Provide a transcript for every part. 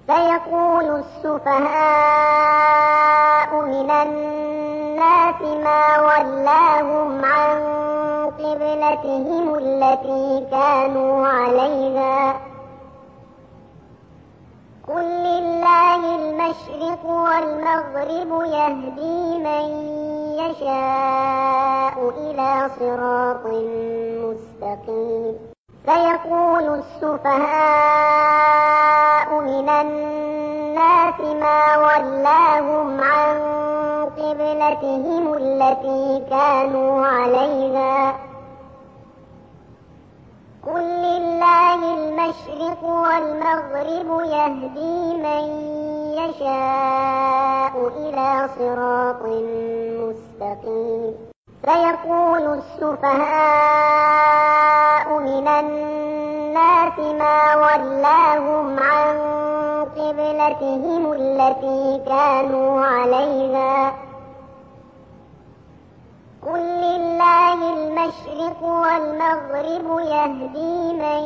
سيقول السفهاء من الناس ما ولاهم عن قبلتهم التي كانوا عليها قل لله المشرق والمغرب يهدي من يشاء إلى صراط مستقيم سيقول السفهاء من الناس ما ولاهم عن قبلتهم التي كانوا عليها قل لله المشرق والمغرب يهدي من يشاء إلى صراط مستقيم سيقول السفهاء من الناس ما ولاهم عن قبلتهم التي كانوا عليها قل لله المشرق والمغرب يهدي من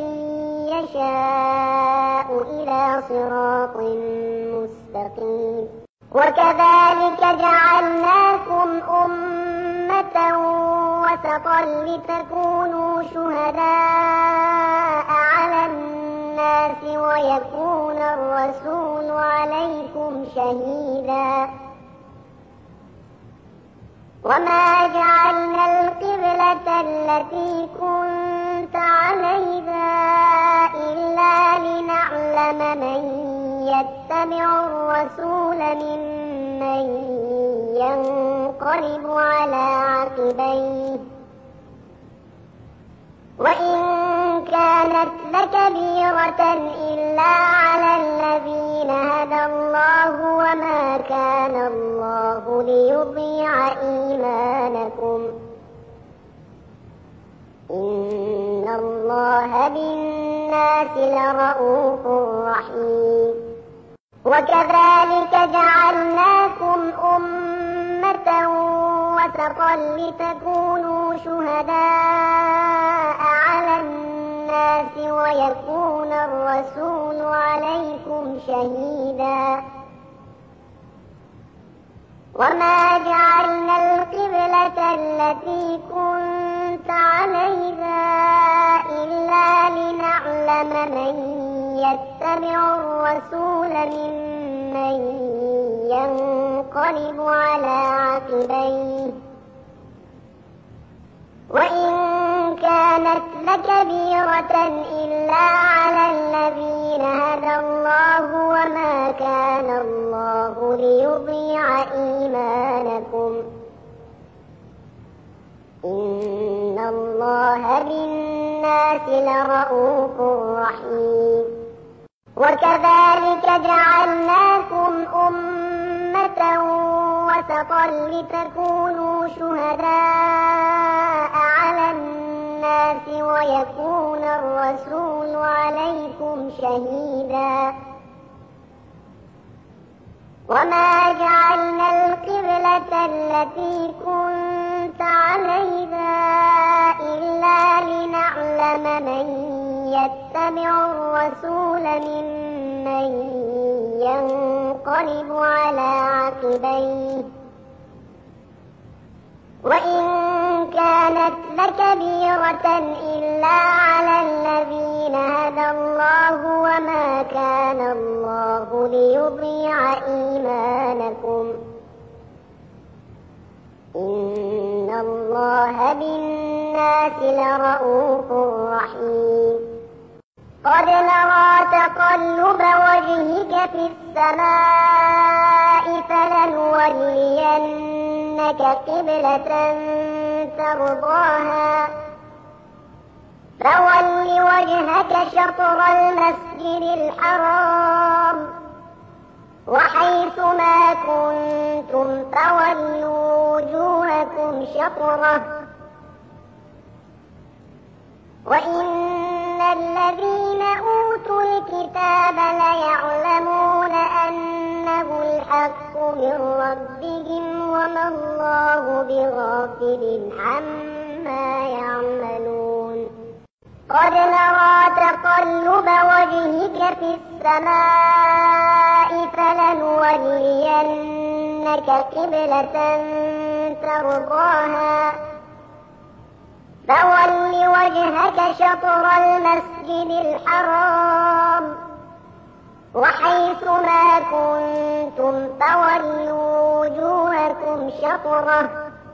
يشاء إلى صراط مستقيم وكذلك جعلناكم أمة وسطا لتكونوا شهداء على الناس ويكون الرسول عليكم شهيدا وما جعلنا القبلة التي كنت عليها إلا لنعلم من يتبع الرسول ممن ينقلب على عقبيه وإن كانت لكبيرة إلا على الذين هدى الله وما كان الله ليضيع إيمانكم إن الله بالناس لرءوف رحيم وكذلك جعلناكم أمة وسطا لتكونوا شهداء على الناس ويكون الرسول عليكم شهيدا وما جعلنا القبلة التي كنت عليها إلا لنعلم من يتبع الرسول ممن ينقلب على عقبيه وإن كانت لكبيرة إلا على الذين هدى الله وما كان الله ليضيع إيمانكم إن الله بالناس لرءوف رحيم وكذلك جعلناكم أمة وسطا لتكونوا شهداء على الناس ويكون الرسول عليكم شهيدا وما جعلنا القبلة التي كنت عليها إلا لنعلم من يتبع الرسول ممن ينقلب على عقبيه وإن كانت لكبيرة إلا على الذين هدى الله وما كان الله ليضيع إيمانكم إن الله بالناس لرءوف رحيم قد نرى تقلب وجهك في السماء فلنولينك قبلة ترضاها فول وجهك شطر المسجد الحرام وحيث ما كنتم فولوا وجوهكم شطره وإن الذين أوتوا الكتاب ليعلمون أنه الحق من ربهم وما الله بغافل عما يعملون قد نرى تقلب وجهك في السماء فلنولينك قبلة ترضاها فول وجهك شطر المسجد الحرام وحيث ما كنتم فولوا وجوهكم شطره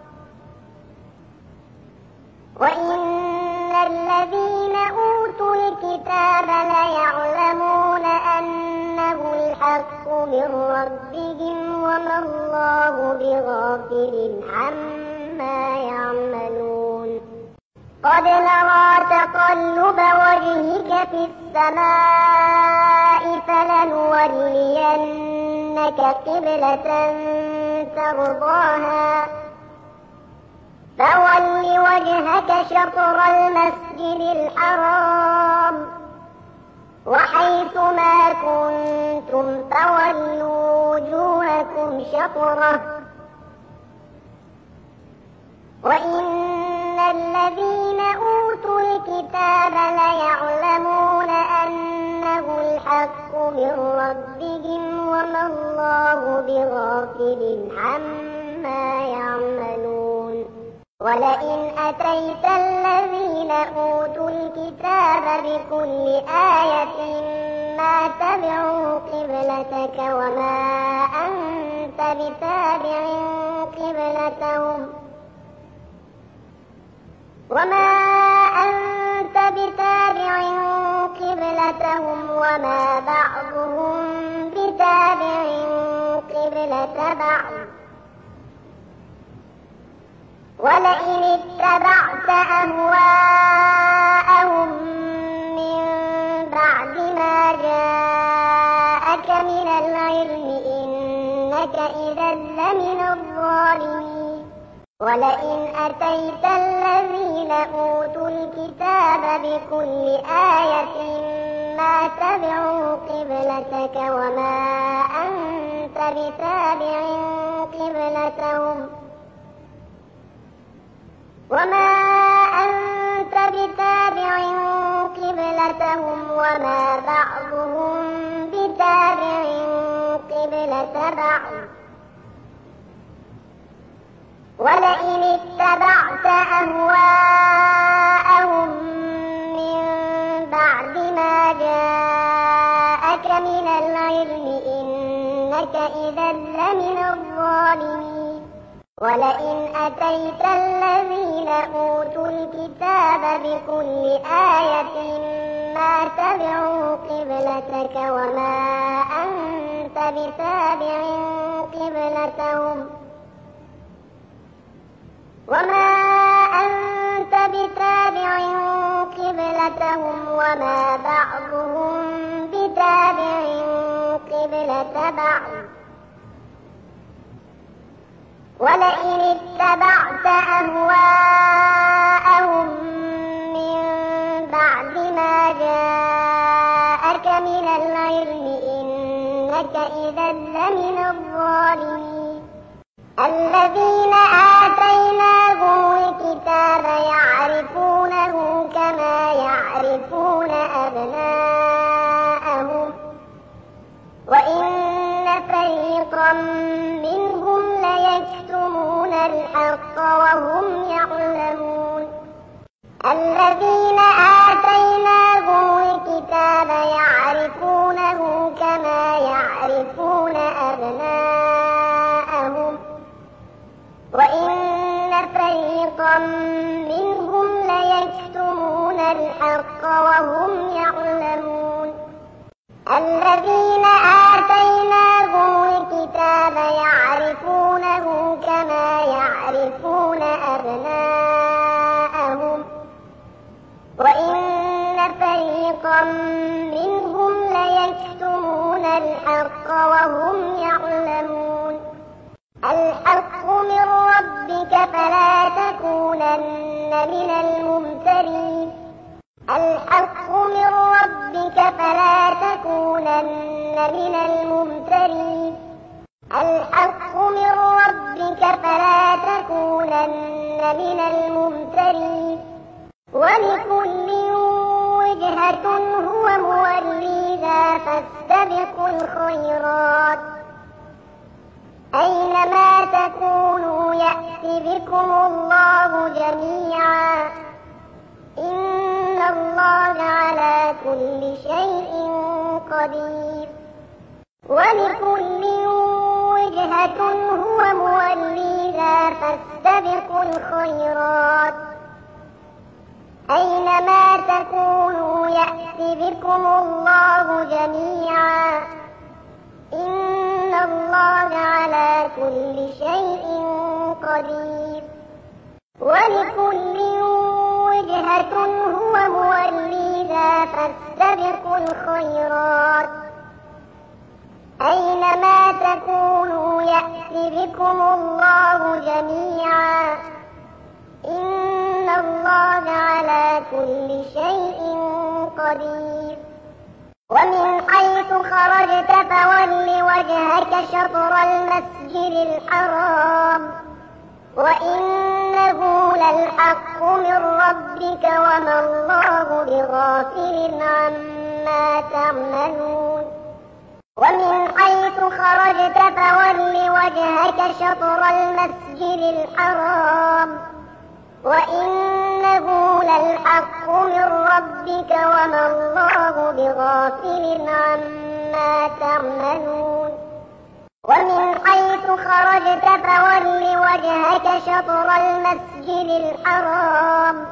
وإن الذين أوتوا الكتاب ليعلمون أنه الحق من ربهم وما الله بغافل عما يعملون قد نرى تقلب وجهك في السماء فلنولينك قبلة ترضاها فول وجهك شطر المسجد الحرام وحيث ما كنتم فولوا وجوهكم شطره وإن الذين أوتوا الكتاب ليعلمون أنه الحق من ربهم وما الله بغافل عما يعملون ولئن أتيت الذين أوتوا الكتاب بكل آية ما تبعوا قبلتك وما أنت بتابع قبلتهم وما بعضهم بتابع قبلة بعض ولئن اتبعت أهواءهم من بعد ما جاءك من العلم إنك إذا لمن الظالمين ولئن أتيت الذين أوتوا الكتاب بكل آية ما تبعوا قبلتك وما أنت بتابع قبلتهم وما بعضهم بتابع قبلة بعض ولئن اتبعت أهواءهم من بعد ما جاءك من العلم إنك إذا لمن الظالمين ولئن أتيت الذين أوتوا الكتاب بكل آية ما تبعوا قبلتك وما أنت بتابع قبلتهم وما بعضهم بتابع قبلة بعض ولئن اتبعت أهواءهم من بعد ما جاءك من العلم إنك إذا لمن الظالمين الذين آتيناهم الكتاب يعرفونه كما يعرفون أبناءهم وإن فريقا منهم ليكتمون الحق وهم يعلمون الذين آتيناهم الكتاب يعرفونه كما يعرفون أبناءهم وإن فريقا منهم ليكتمون الحق وهم يعلمون الذين آتيناهم الكتاب يعرفونه كما يعرفون أبناءهم وإن فريقا منهم ليكتمون الحق وهم يعلمون الحق من ربك فلا تكونن من الممترين الحق من ربك فلا تكونن من الممترين الحق من ربك فلا تكونن من الممترين ولكل وجهة هو موليها فاستبقوا الخيرات يأت بكم الله جميعا إن الله على كل شيء قدير ولكل وجهة هو موليها فاستبقوا الخيرات أينما تكونوا يأت بكم الله جميعا إن الله على كل شيء قدير ولكل وجهة هو موليها فاستبقوا الخيرات أينما تكونوا يأت بكم الله جميعا إن الله على كل شيء قدير ومن حيث خرجت فول وجهك شطر المسجد الحرام وإنه للحق من ربك وما الله بغافل عما تعملون ومن حيث خرجت فول وجهك شطر المسجد الحرام وإنه للحق من ربك وما الله بغافل عما تعملون ومن حيث خرجت فول وجهك شطر المسجد الحرام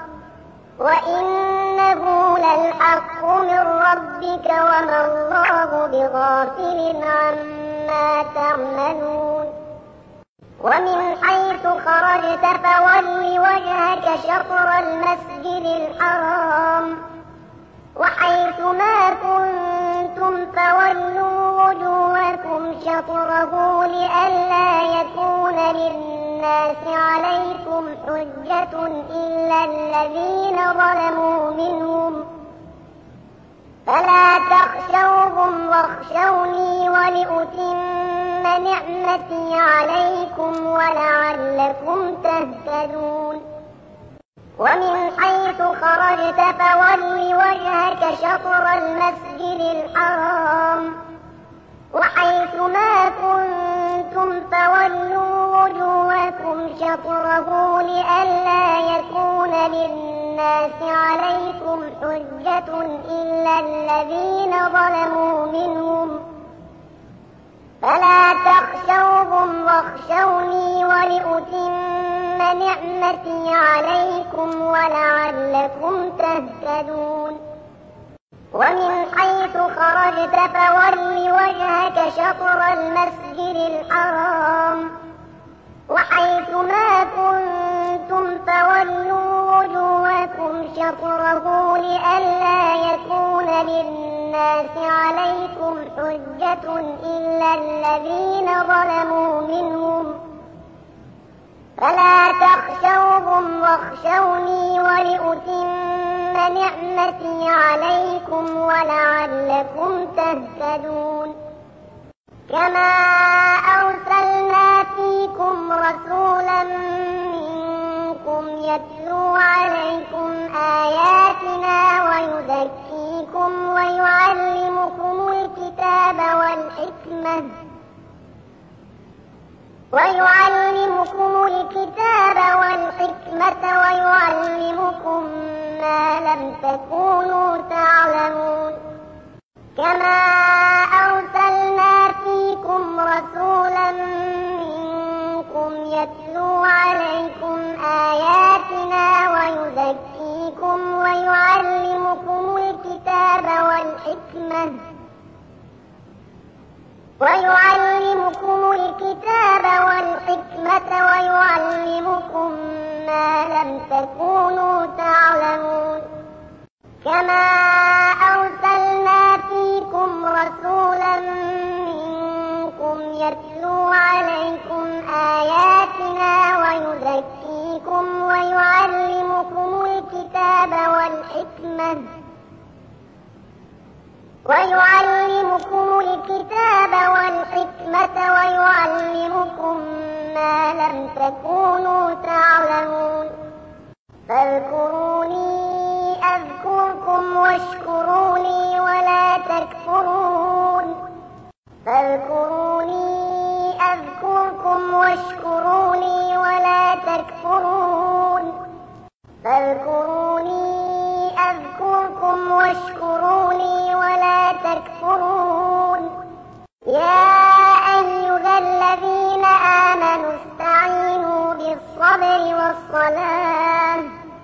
وإنه للحق من ربك وما الله بغافل عما تعملون ومن حيث خرجت فول وجهك شطر المسجد الحرام وحيث ما كنتم فولوا وجوهكم شطره لئلا يكون للناس عليكم حجة إلا الذين ظلموا منهم فلا تخشوهم واخشوني ولأتم نعمتي عليكم ولعلكم تهتدون ومن حيث خرجت فول وجهك شطر المسجد الحرام وحيث ما كنتم فولوا وجوهكم شطره لئلا يكون للناس عليكم حجة إلا الذين ظلموا منهم فلا تخشوهم واخشوني ولأتم نعمتي عليكم ولعلكم تهتدون ومن حيث خرجت فول وجهك شطر المسجد الحرام وحيث ما كنتم فولوا وجوهكم شطره لئلا يكون للناس عليكم حجة إلا الذين ظلموا منهم فلا تخشوهم واخشوني ولأتم نعمتي عليكم ولعلكم تهتدون كما أرسلنا فيكم رسولا منكم يتلو عليكم آياتنا ويزكيكم ويعلمكم الكتاب والحكمة ويعلمكم ما لم تكونوا تعلمون كما أرسلنا فيكم رسولا منكم يتلو عليكم آياتنا ويزكيكم ويعلمكم الكتاب والحكمة ويعلمكم ما لم تكونوا تعلمون كما أرسلنا فيكم رسولا منكم يتلو عليكم آياتنا ويزكيكم ويعلمكم الكتاب والحكمة ويعلمكم ما لم تكونوا تعلمون فاذكروني أذكركم واشكروا لي ولا تكفرون فاذكروني أذكركم واشكروا لي ولا تكفرون فاذكروني أذكركم واشكروا لي ولا تكفرون يا أيها الذين آمنوا استعينوا بالصبر والصلاة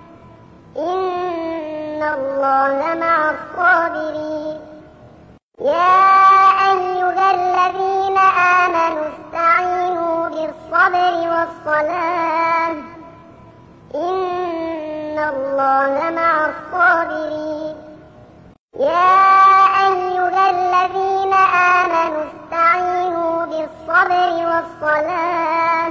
إن الله مع الصابرين يا أيها الذين آمنوا استعينوا بالصبر والصلاة إن الله مع الصابرين يا أيها الذين آمنوا استعينوا بالصبر والصلاة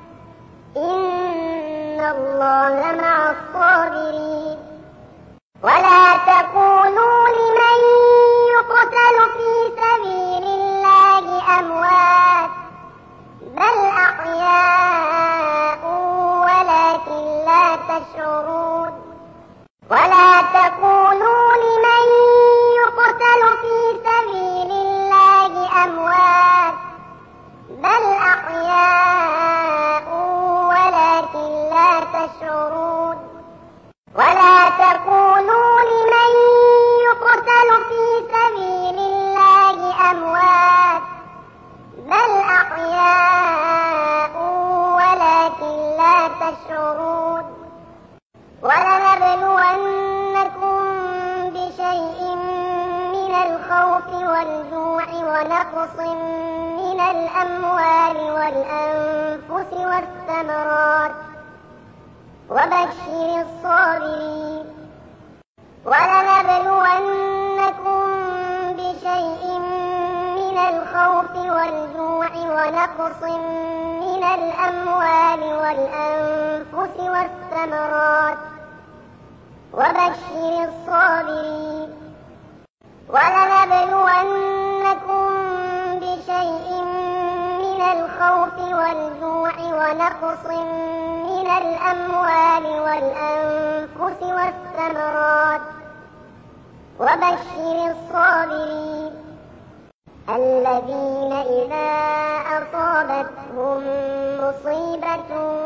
إن الله مع الصابرين ولا تقولوا لمن يقتل في سبيل الله أموات بل أحياء ولكن لا تشعرون ولا تقولوا لمن يقتل في سبيل الله أموات بل أحياء ولكن لا تشعرون ولا تقولوا لمن يقتل في سبيل الله أموات بل أحياء ولكن لا تشعرون ولنبلونكم بشيء من الخوف والجوع ونقص من الأموال والأنفس والثمرات وبشر الصابرين ولنبلونكم بشيء من الخوف والجوع ونقص من الأموال والأنفس والثمرات وبشر الصابرين ولنبلونكم بشيء من الخوف والجوع ونقص من الأموال والأنفس والثمرات وبشر الصابرين الذين إذا أصابتهم مصيبة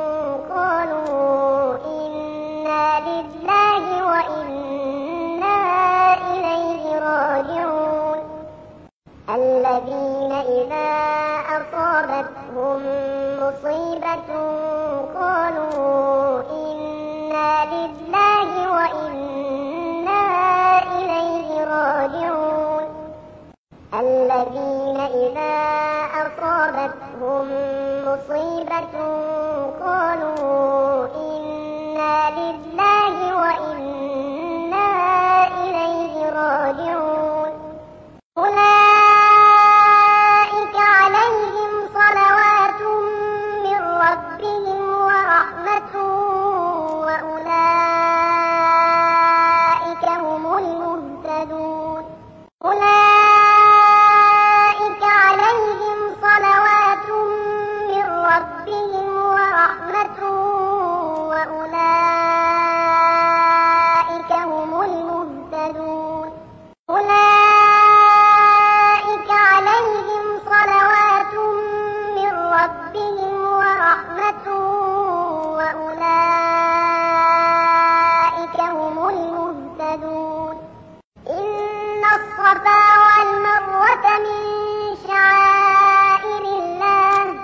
قالوا إنا لله وإنا إليه راجعون الذين إذا أصابتهم مصيبة قالوا إنا لله وإنا إليه راجعون الذين إذا أصابتهم مصيبة قالوا إنا لله وإنا إليه راجعون أولئك عليهم صلوات من ربهم ورحمة وأولئك هم المهتدون أولئك عليهم صلوات من ربهم ورحمة وأولئك هم المهتدون أولئك عليهم صلوات من ربهم ورحمة وأولئك هم المهتدون إن الصفا والمروة من شعائر الله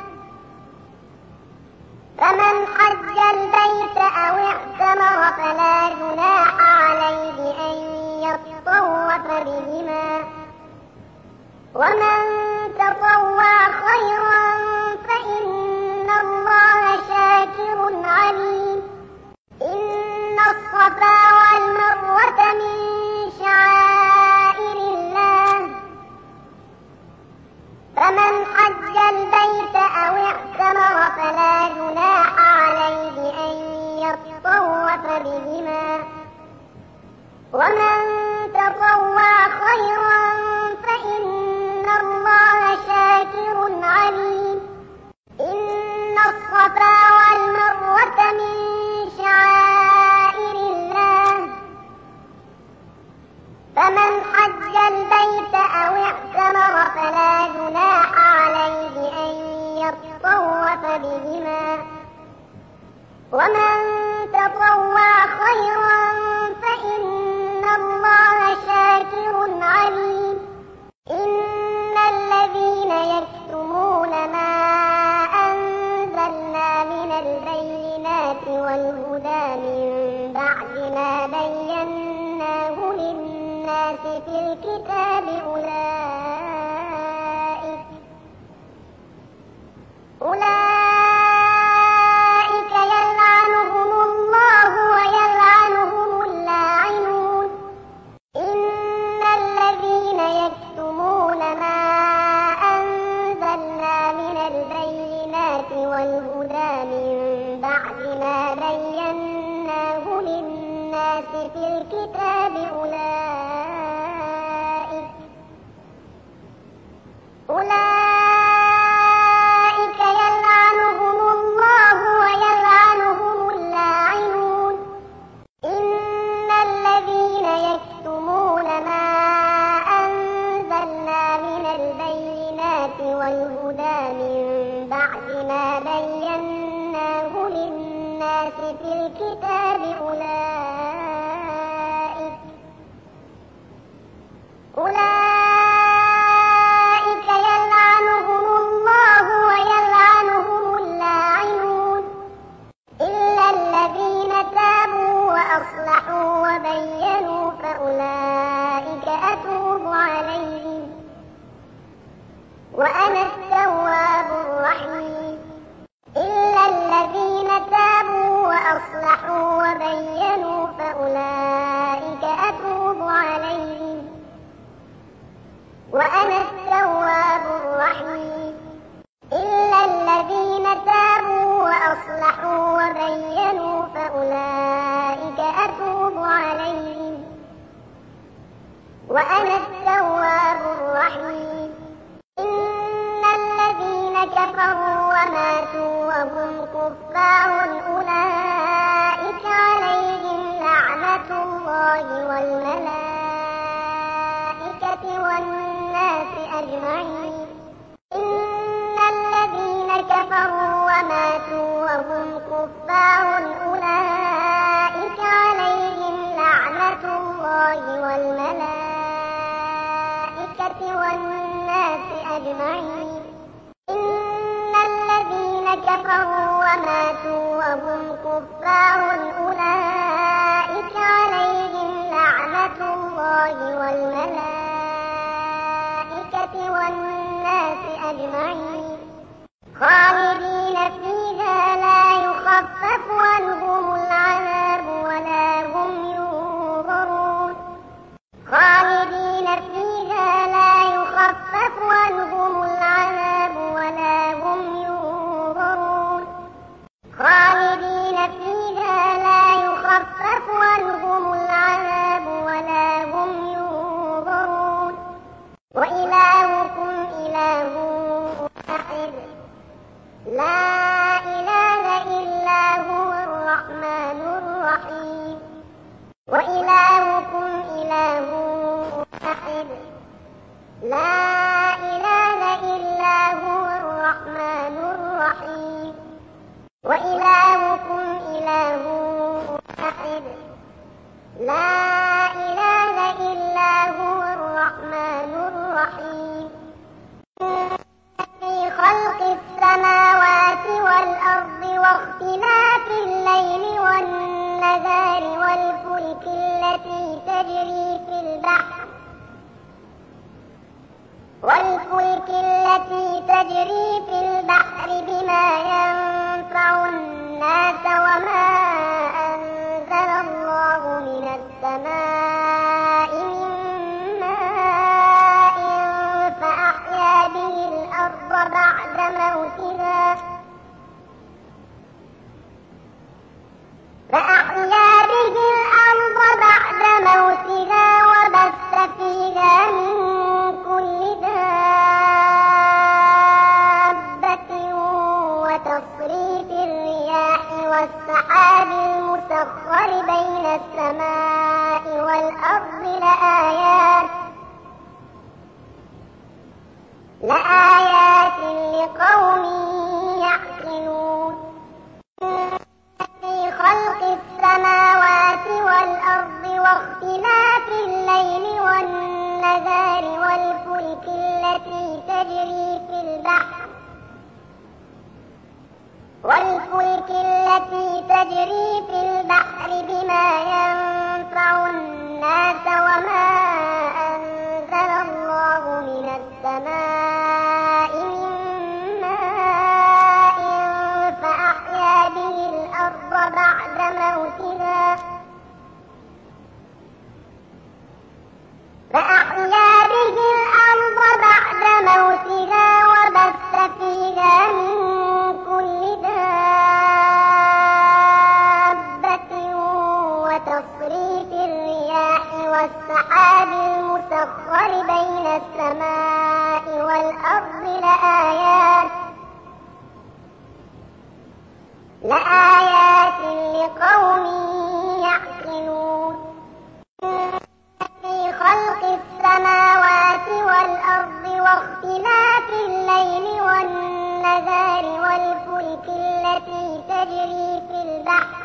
فمن حج البيت أو اعتمر فلا جناح عليه أن يطوف بهما ومن تطوع خيرا فإن الله شاكر عليم إن الصفا والمروة من شعائر الله فمن حج البيت أو اعتمر فلا جناح عليه أن يطوف بهما ومن تطوع خيرا فإن الله شاكر عليم إن الصفا والمروة من شعائر الله فمن حج البيت أو اعتمر فلا جناح عليه أن يطوف بهما البينات والهدى من بعد ما بيناه للناس في الكتاب أولئك يلعنهم الله ويلعنهم اللاعنون إلا الذين تابوا وأصلحوا وبينوا فأولئك أتوب عليهم وأنا التواب الرحيم إلا الذين تابوا وأصلحوا وبينوا فأولئك أتوب عليهم وأنا التواب الرحيم إلا الذين تابوا وأصلحوا وبينوا فأولئك أتوب عليهم وأنا التواب الرحيم إن الذين كفروا وماتوا وهم كفار أولئك عليهم لعنة الله والملائكة والناس أجمعين إن الذين كفروا وماتوا وهم كفار أولئك عليهم لعنة الله والملائكة والناس أجمعين إن الذين كفروا وماتوا وهم كفار أولئك عليهم لعنة الله والملائكة والناس أجمعين خالدين فيها لا يخفف عنهم العذاب ولا هم ينظرون خالدين فيها لا يخفف عنهم العذاب ولا هم ينظرون خالدين فيها لا يخفف عنهم العذاب ولا هم ينظرون وإلهكم إله واحد لا إله إلا هو الرحمن الرحيم وإلهكم إله واحد لا إله إلا هو الرحمن الرحيم وإلهكم إله واحد لا إله إلا هو الرحمن الرحيم في خلق السماوات والأرض واختلاف الليل والنهار والفلك التي تجري في البحر بما ينفع الناس وما أنزل الله من السماء من ماء فأحيا به الأرض بعد موتها وبث فيها من كل دابة وتصريف الرياح والسحاب المسخر بين السماء والأرض لآيات لقوم يعقلون في خلق السماوات والأرض واختلاف الليل والنهار والفلك التي تجري في البحر بما ينفع الناس وما أنزل الله من السماء من ماء فأحيا به الأرض بعد موتها وبث البحر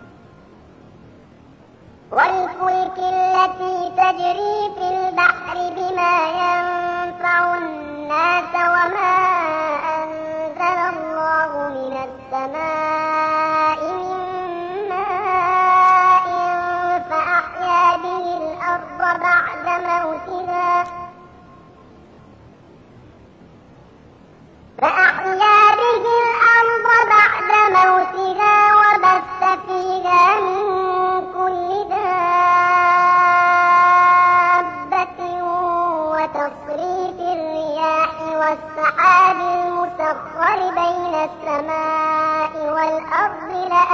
والفلك التي تجري في البحر بما ينفع الناس وما أنزل الله من السماء من ماء فأحيا به الأرض بعد موتها وبث فيها من كل دابة وتصريف الرياح والسحاب المسخر بين السماء والأرض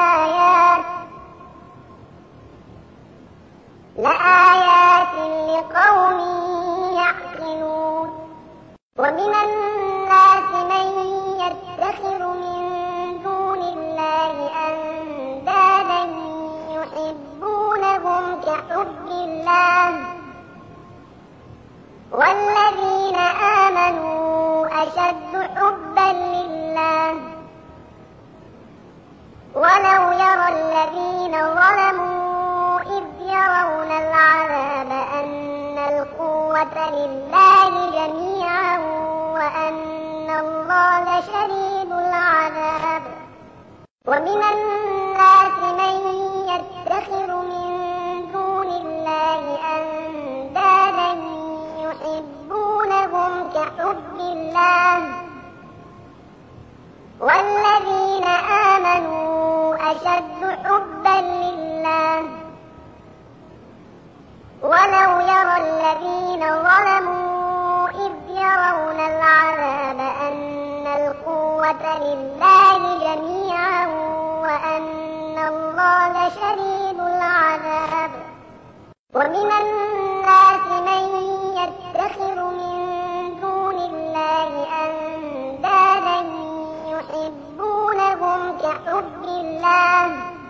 لآيات لقوم يعقلون ومن الناس من يتخذ من دون الله أندادا يحبونهم كحب الله والذين آمنوا أشد حبا لله ولو يرى الذين ظلموا إذ يرون العذاب أن القوة لله جميعا وأن الله شديد العذاب ومن الناس من يتخذ من دون الله أندادا يحبونهم كحب الله والذين آمنوا أشد حبا لله ولو يرى الذين ظلموا إذ يرون العذاب أن القوة لله جميعا وأن الله شديد العذاب ومن الناس من يتخذ من دون الله أندادا يحبونهم كحب الله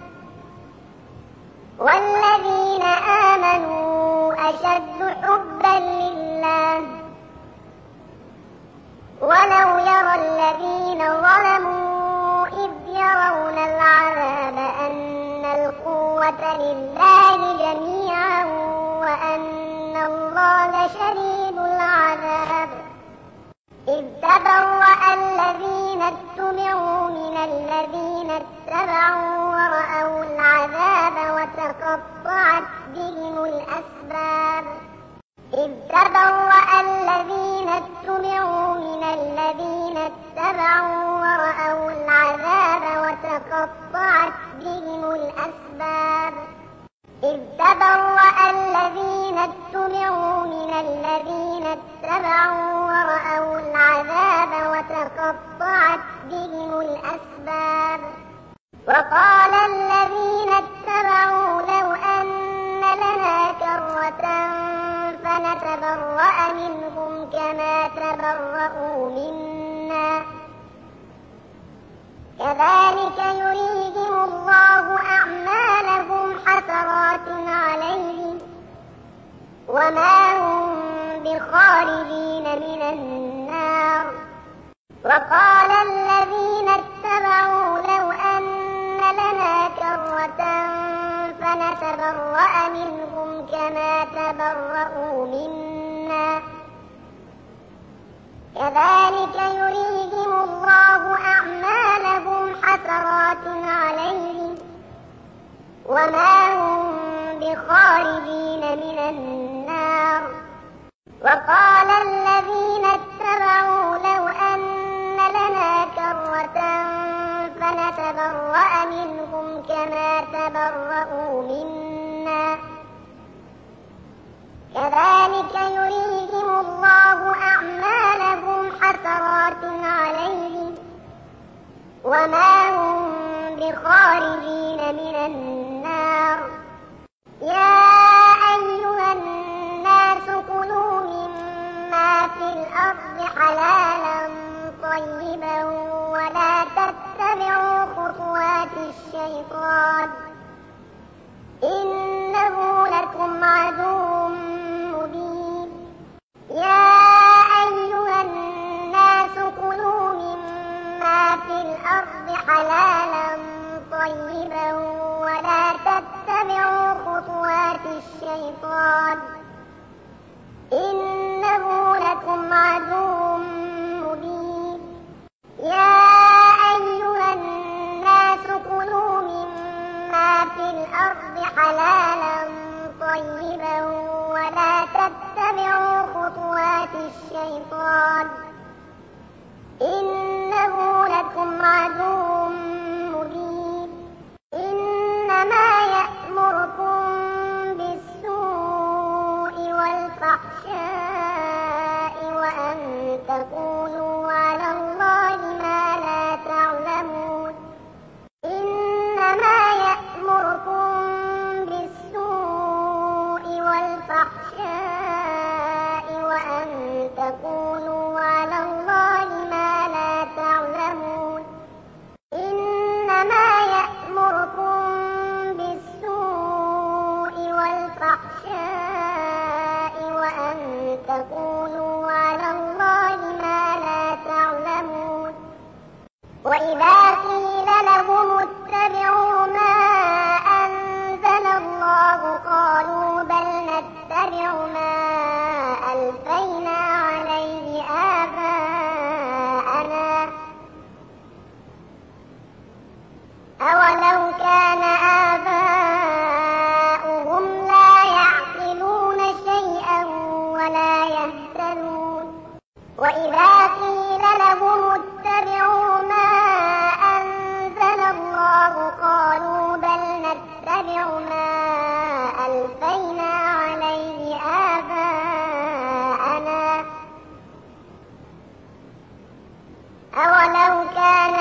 والذين آمنوا أشد حبا لله ولو يرى الذين ظلموا إذ يرون العذاب أن القوة لله جميعا وأن الله شديد العذاب إذ تبرأ الذين اتبعوا من الذين اتبعوا ورأوا العذاب وتقطعت بهم الأسباب إذ تبرأ الذين اتبعوا من الذين اتبعوا ورأوا العذاب وتقطعت بهم الأسباب إذ تبرأ الذين اتبعوا من الذين اتبعوا ورأوا العذاب وتقطعت بهم الأسباب وقال الذين اتبعوا لو أن لنا كرة فنتبرأ منهم كما تبرأوا منا كذلك يريهم الله أعمالهم حسرات عليهم وما هم بخارجين من النار وقال الذين اتبعوا لو أن لنا كرة فنتبرأ منهم كما تبرأوا منا كذلك يريهم الله أعمالهم حسرات عليهم وما هم بخارجين من النار وقال الذين اتبعوا لو أن لنا كرة فنتبرأ منهم كما تبرأوا منا كذلك يريهم الله أعمالهم حسرات عليهم وما هم بخارجين من النار يا أيها الناس كلوا مما في الأرض حلالا طيبا ولا تتبعوا خطوات الشيطان إنه لكم عدو مبين يا أيها الناس كلوا مما في الأرض حلالا طيبا تتبعوا خطوات الشيطان إنه لكم عدو مبين يا أيها الناس كلوا مما في الأرض حلالا طيبا ولا تتبعوا خطوات الشيطان إنه لكم عدو مبين إنما يأمركم بالسوء والفحشاء وأن تقولوا على الله ما لا تعلمون إنما يأمركم بالسوء والفحشاء وأن تقولوا على الله ما لا تعلمون إنما يأمركم بالسوء والفحشاء وأن تقولوا على الله ما لا تعلمون وإذا قيل لهم اتبعوا ما أنزل الله قالوا بل نتبع ما ألفينا عليه آباءنا أولو كان آباؤهم لا يعقلون شيئا ولا يهتدون وإذا قيل لهم اتبعوا ما أنزل الله قالوا بل نتبع ما ألفينا عليه آباءنا أولو كان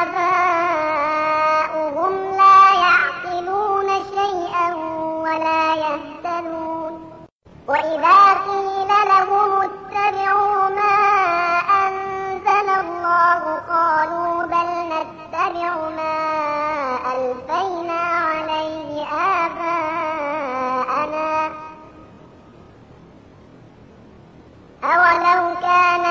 آباؤهم لا يعقلون شيئا ولا يهتدون وإذا قيل لهم اتبعوا ما أنزل الله قالوا بل نتبع ما ألفينا عليه آباءنا أولو كان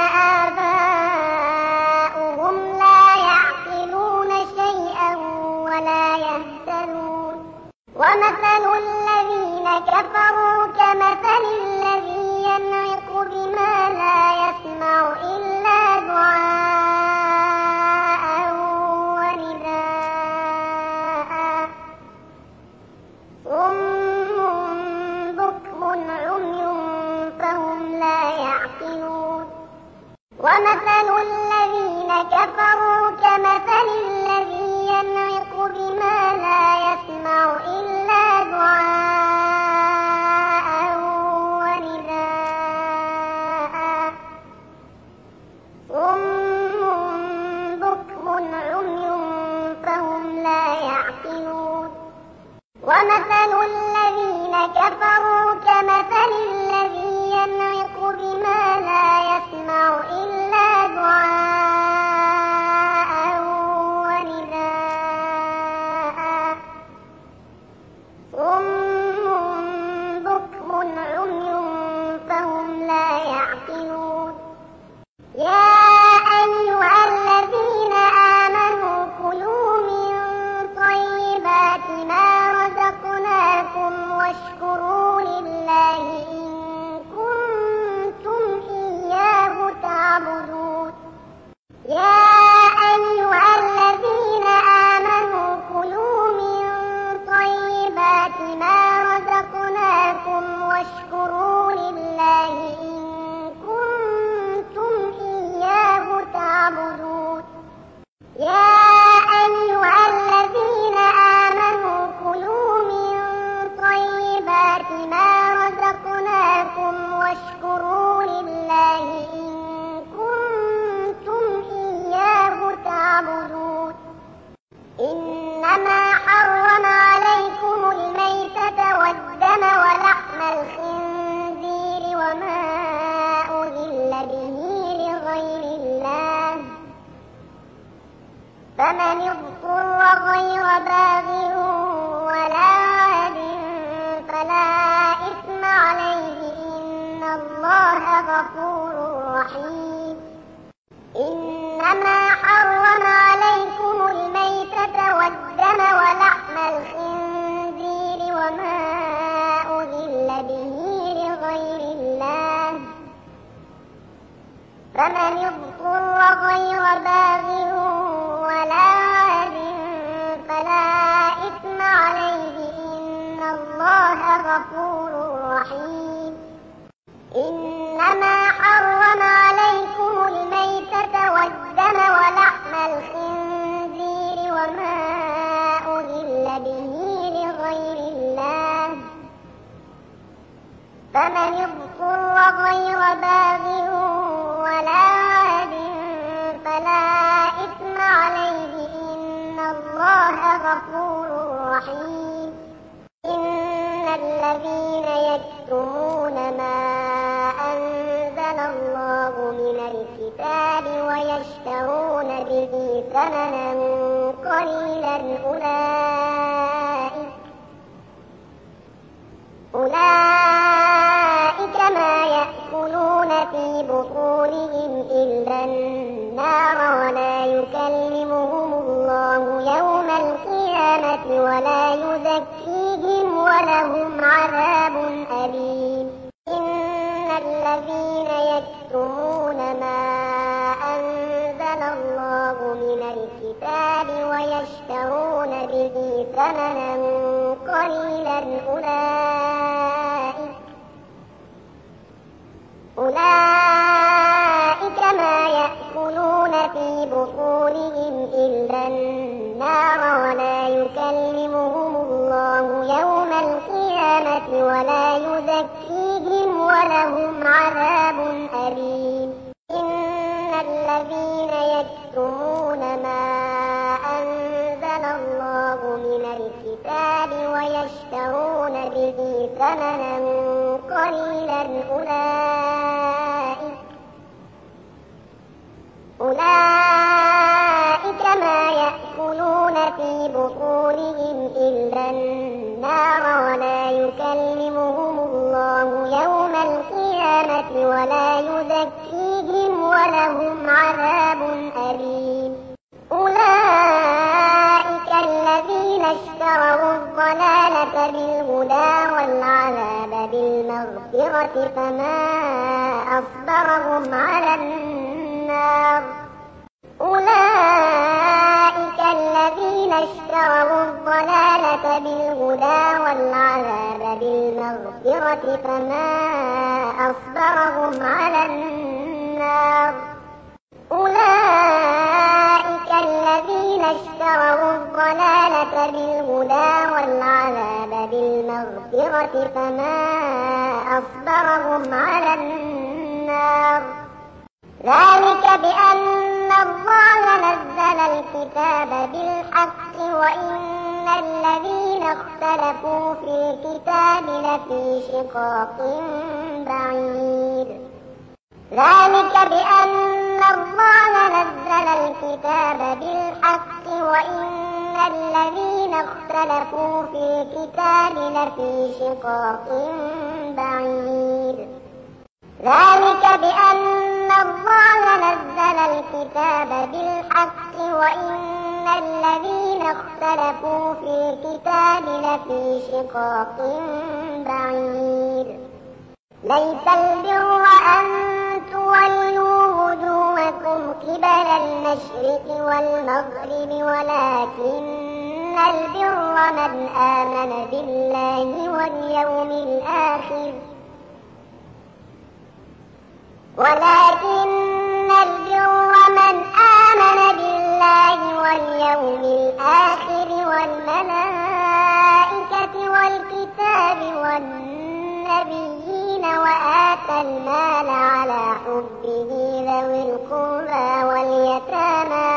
آباؤهم لا يعقلون شيئا ولا يهتدون ومثل الذين كفروا كمثل الذي ينعق بما لا يسمع إلا دعاء ونداء صم بكم عمي فهم لا يعقلون ومثل الذين كفروا كمثل الذي ينعق بما لا يسمع إلا دعاء ونداء صم بكم عمي فهم لا يعقلون ومثل الذين كفروا كمثل الذي ينعق بما لا يسمع إلا دعاء ونداء صم بكم عمي فهم لا يعقلون يا أيها الذين آمنوا كلوا من طيبات ما رزقناكم واشكروا لله إن كنتم إياه تعبدون يا أيها الذين آمنوا كلوا من طيبات ما رزقناكم واشكروا لله إن كنتم إياه تعبدون يا أيها الذين آمنوا كلوا من طيبات ما رزقناكم واشكروا لله إن كنتم إياه تعبدون إنما حرم عليكم الميتة والدم ولحم الخنزير وما أهل به لغير الله فمن اضطر غير باغ ولا عاد فلا إثم عليه إن الله غفور رحيم إنما حرم عليكم الميتة والدم ولحم الخنزير فمن اضطر غير باغ ولا عاد فلا إثم عليه إن الله غفور رحيم. إنما حرم عليكم الميتة والدم ولحم الخنزير وما أهل به لغير الله، فمن اضطر غير باغ ولا عاد فلا إثم عليه إن الله غفور رحيم. إن الذين يكتمون ما أنزل الله من الكتاب ويشترون به ثمنا قليلا أولئك ما يأكلون في بطونهم إلا النار ولا يكلمهم الله يوم القيامة ولا يزكيهم ولهم عذاب أليم. إن الذين يكتمون ما أنزل الله من الكتاب ويشترون به ثمنا قليلا أولئك ما يأكلون في بطونهم إلا النار ولا يكلمهم الله يوم القيامة ولا يزكيهم ولهم عذاب أليم. إن الذين يكتمون ما أنزل الله من الكتاب ويشترون به ثمنا قليلا أولئك ما يأكلون في بطونهم إلا النار ولا يكلمهم الله يوم القيامة ولا يزكيهم ولهم عذاب أليم. أولئك الذين اشتروا الضلالة بالهدى والعذاب بالمغفرة فما أصبرهم على النار. أولئك الذين اشتروا الضلالة بالهدى والعذاب بالمغفرة فما أصبرهم على النار. أولئك الذين اشتروا الضلالة بالهدى والعذاب بالمغفرة فما أصبرهم على النار. ذلك بأن الله نزل الكتاب بالحق وإن الذين اختلفوا في الكتاب لفي شقاق بعيد. ذلك بأن الله نزل الكتاب بالحق وإن الذين اختلفوا في الكتاب لفي شقاق بعيد. ذلك بأن الله نزل الكتاب بالحق وإن الذين اختلفوا في الكتاب لفي شقاق بعيد. ليس البر أن تولوا وجوهكم قبل المشرق والمغرب ولكن البر من آمن بالله واليوم الآخر والملائكة والكتاب والنبيين وآتى المال على حبه ذوي القربى واليتامى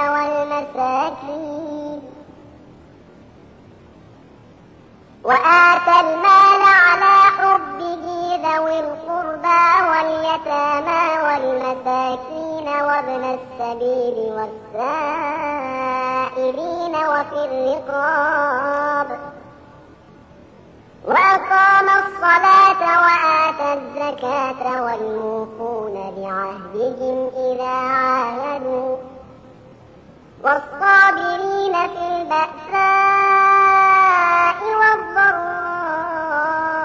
والمساكين وابن السبيل والسائلين وفي الرقاب وأقام الصلاة وآتى الزكاة والموفون بعهدهم إذا عاهدوا والصابرين في البأساء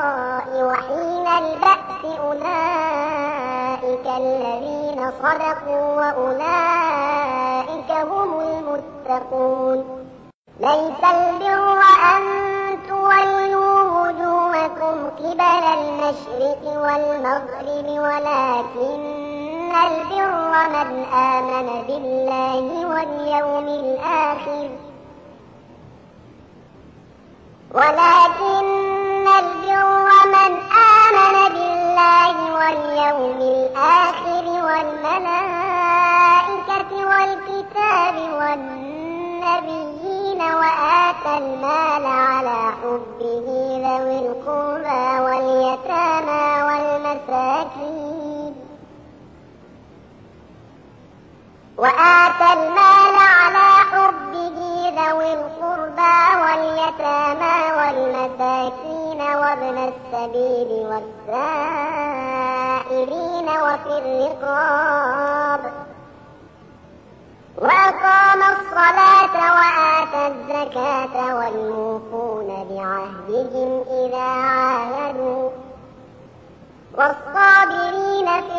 والضراء وحين البأس أولئك الذين صدقوا وأولئك هم المتقون. ليس البر أن تولوا وجوهكم قبل المشرق والمغرب ولكن البر من آمن بالله واليوم الآخر والملائكة والكتاب والنبيين وآتى المال على حبه ذوي القربى واليتامى والمساكين وابن السبيل والسائلين وفي الرقاب وأقام الصلاة وآتى الزكاة والموفون بعهدهم إذا عاهدوا والصابرين في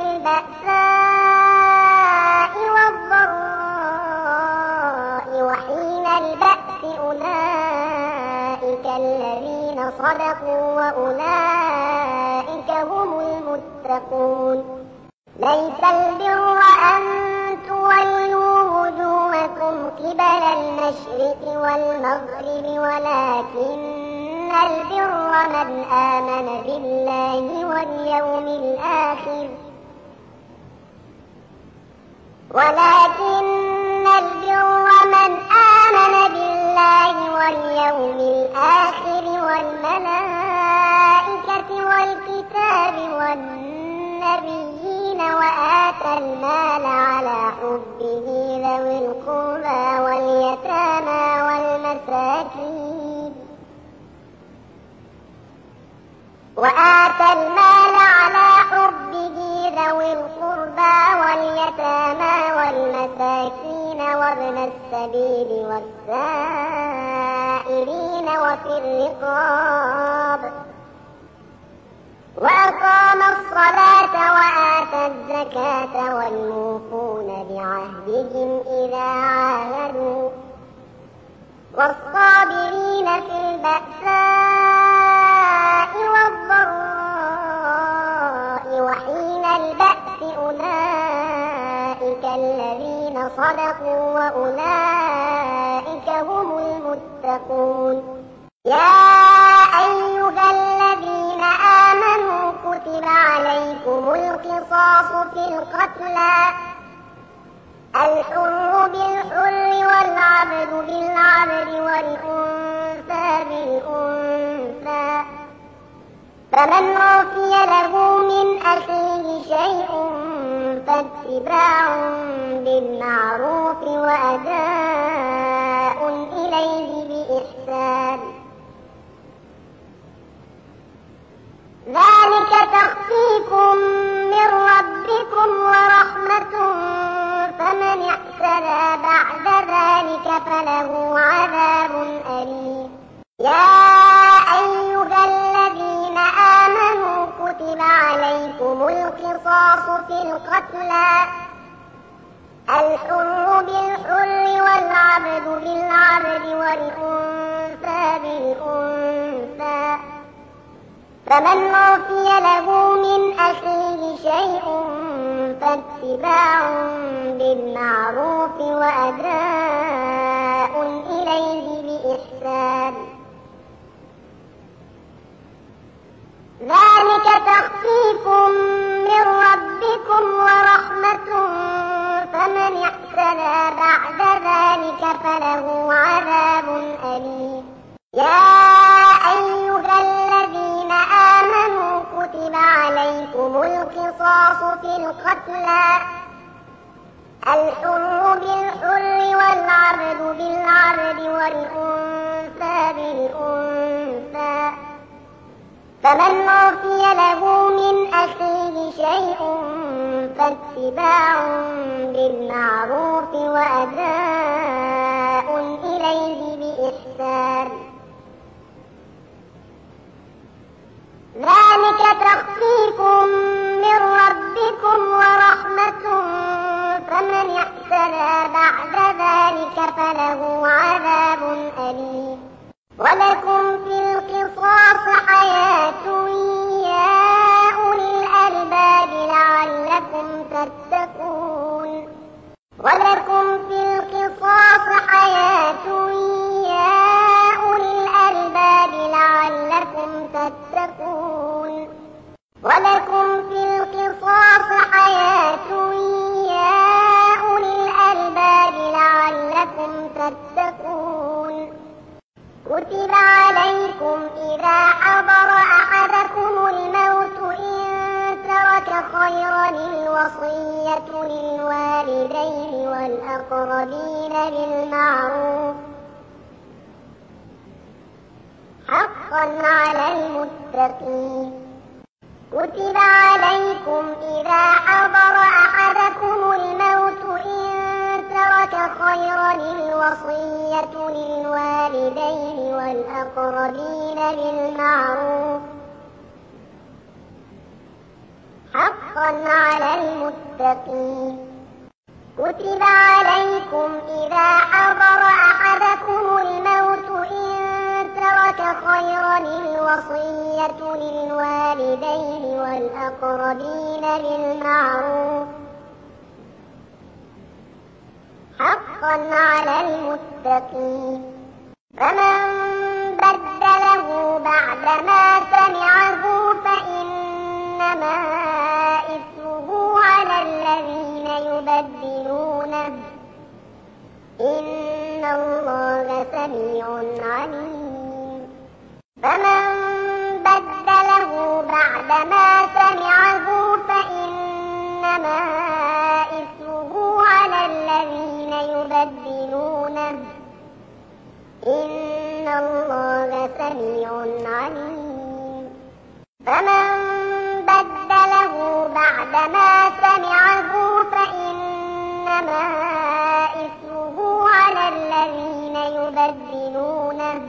البأساء والضراء وحين البأس أولئك الذين صدقوا وأولئك هم المتقون. ليس البر أن تولوا وجوهكم قبل المشرق والمغرب ولكن البر من آمن بالله واليوم الآخر والملائكة والكتاب والنبيين وآتى المال على حبه ذوي القربى واليتامى والمساكين وابن السبيل والسائلين وفي الرقاب وأقام الصلاة وآتى الزكاة والموفون بعهدهم إذا عاهدوا والصابرين في البأساء والضراء وحين البأس أولئك الذين صدقوا وأولئك هم المتقون. يا أيها الذين آمنوا كتب عليكم القصاص في القتلى الحر بالحر والعبد بالعبد والأنثى بالأنثى فمن عفي له من أخيه شيء فاتباع بالمعروف وأداء إليه بإحسان ذلك تخفيف من ربكم ورحمة فمن اعتدى بعد ذلك فله عذاب أليم. يا أيها الذين آمنوا كتب عليكم القصاص في القتلى الحر بالحر والعبد بالعبد والأنثى بالأنثى فمن عفي له من أخيه شيء فاتباع بالمعروف وأداء إليه بإحسان ذلك تخفيف من ربكم ورحمة فمن اعتدى بعد ذلك فله عذاب أليم. يا أيها الذين آمنوا كتب عليكم القصاص في القتلى الحر بالحر والعبد بالعبد والأنثى بالأنثى فمن عفي له من أخيه شيء فاتباع بالمعروف وأداء إليه بإحسان ذلك تخفيف من ربكم ورحمة فمن اعتدى بعد ذلك فله عذاب أليم. ولكم في القصاص حياة يا أولي الألباب لعلكم تتقون. ولكم في القصاص حياة يا أولي الألباب لعلكم تتقون. ولكم في القصاص حياة يا أولي الألباب لعلكم تتقون. كتب عليكم إذا حضر أحدكم الموت إن ترك خيرا الوصية للوالدين والأقربين بالمعروف حقا على المتقين. كتب عليكم إذا حضر أحدكم الموت إن ترك خيرا الوصية للوالدين والأقربين بالمعروف حقا على المتقين. كتب عليكم إذا حضر أحدكم الموت إن ترك خيرا الوصية للوالدين والأقربين بالمعروف حقا على المتقين. فمن بدله بعدما سمعه فإنما إثمه على الذين يبدلونه إن الله سميع عليم. فمن بدله بعدما سمعه فإنما إثمه على الذين يبدلونه إن الله سميع عليم. فمن بدله بعدما سمعه فإنما إثمه على الذين يبدلونه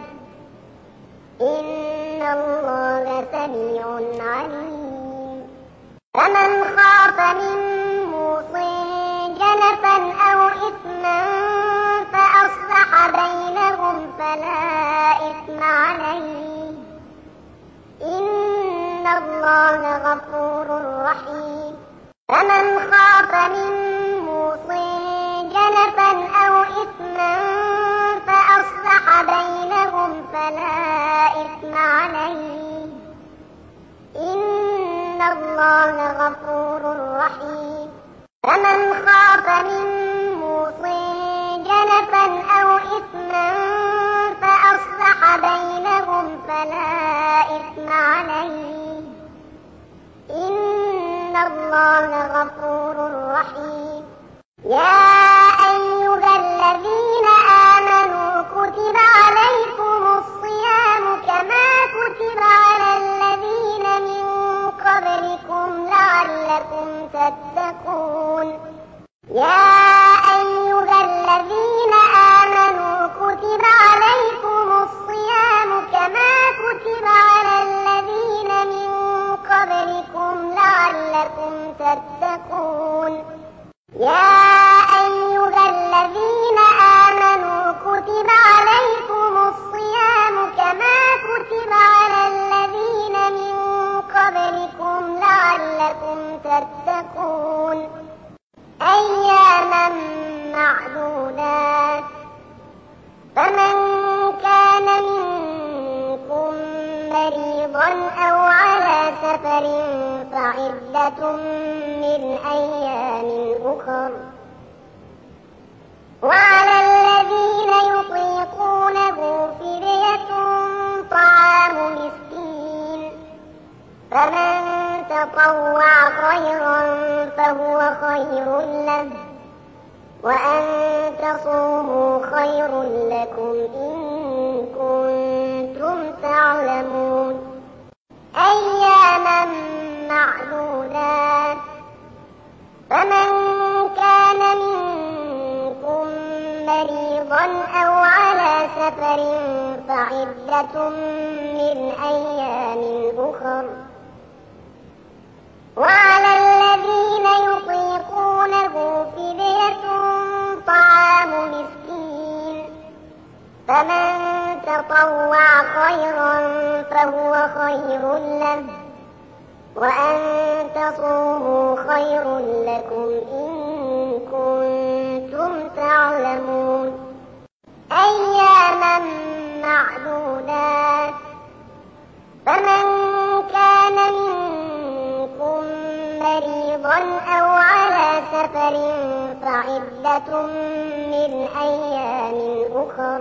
إن الله سميع عليم. فمن خاف من موص جنفا أو إثما فأصلح بينهم فلا إثم عليه إن الله غفور رحيم. فمن خاف من موص جنفا أو إثما فأصلح بينهم فلا إثم عليه إن الله غفور رحيم. فمن خاف من موص جنفا أو إثما فأصلح بينهم فلا إثم عليه إن الله غفور رحيم. يا أيها الذين آمنوا كتب عليكم الصيام كما كتب على الذين من قبلكم لعلكم تتقون. يا أيها الذين آمنوا كتب عليكم الصيام كما كتب على الذين من قبلكم لعلكم تتقون. يا أيها الذين آمنوا كتب عليكم الصيام كما كتب على الذين من قبلكم لعلكم تتقون. أياما معدودات. فمن كان منكم مريضا أو على سفر فعدة من أيام أخر. وعلى الذين يطيقونه فدية طعام مسكين فمن تطوع خيرا فهو خير له وأن تصوموا خير لكم إن كنتم تعلمون. أياما معدودات. فمن كان منكم مريضا أو على سفر فعدة من أيام أخر. وعلى الذين يطيقونه فدية تطوع خيرا فهو خير له، وأن تصوموا خير لكم إن كنتم تعلمون. أياما معدودات، فمن كان منكم مريضا أو على سفر فعدة من أيام أخر،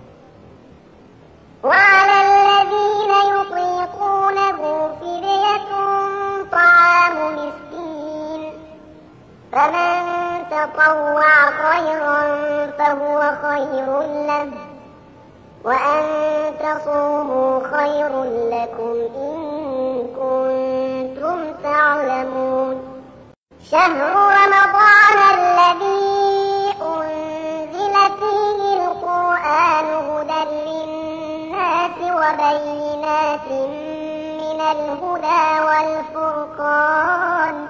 وعلى الذين يطيقونه فدية طعام مسكين، فمن تطوع خيرا فهو خير له، وأن تصوموا خير لكم إن كنتم تعلمون. شهر رمضان الذي أنزل فيه القرآن هدى للناس وبينات من الهدى والفرقان،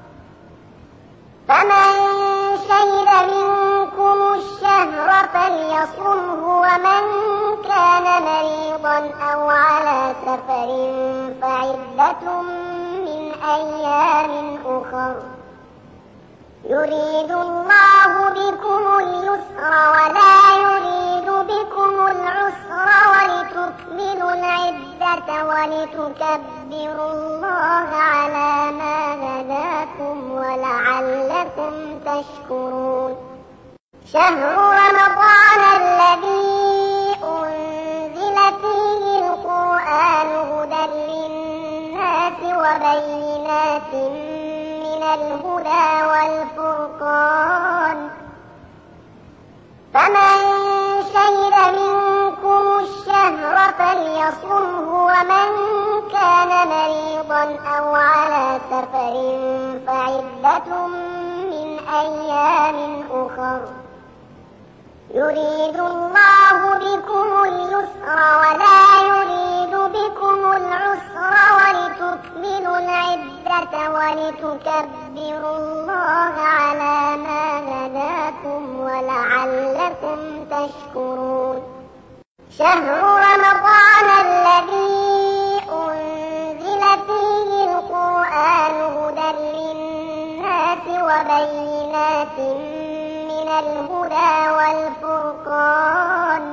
فمن شهد منكم الشهر فليصمه، ومن كان مريضا أو على سفر فعدة من أيام أخر، يريد الله بكم اليسر ولا يريد بكم العسر، ولتكملوا العدة ولتكبروا الله على ما هداكم ولعلكم تشكرون. شهر رمضان الذي أنزل فيه القرآن هدى للناس وبينات من الهدى والفرقان، فمن شهد منكم الشهر فليصمه، ومن كان مريضا أو على سفر فعدة من أيام أخر، يريد الله بكم اليسر ولا يريد بكم العسر، ولتكملوا العدة ولتكبروا الله على ما هداكم ولعلكم تشكرون. شهر رمضان الذي أنزل فيه القرآن هدى للناس وبينات من الهدى والفرقان،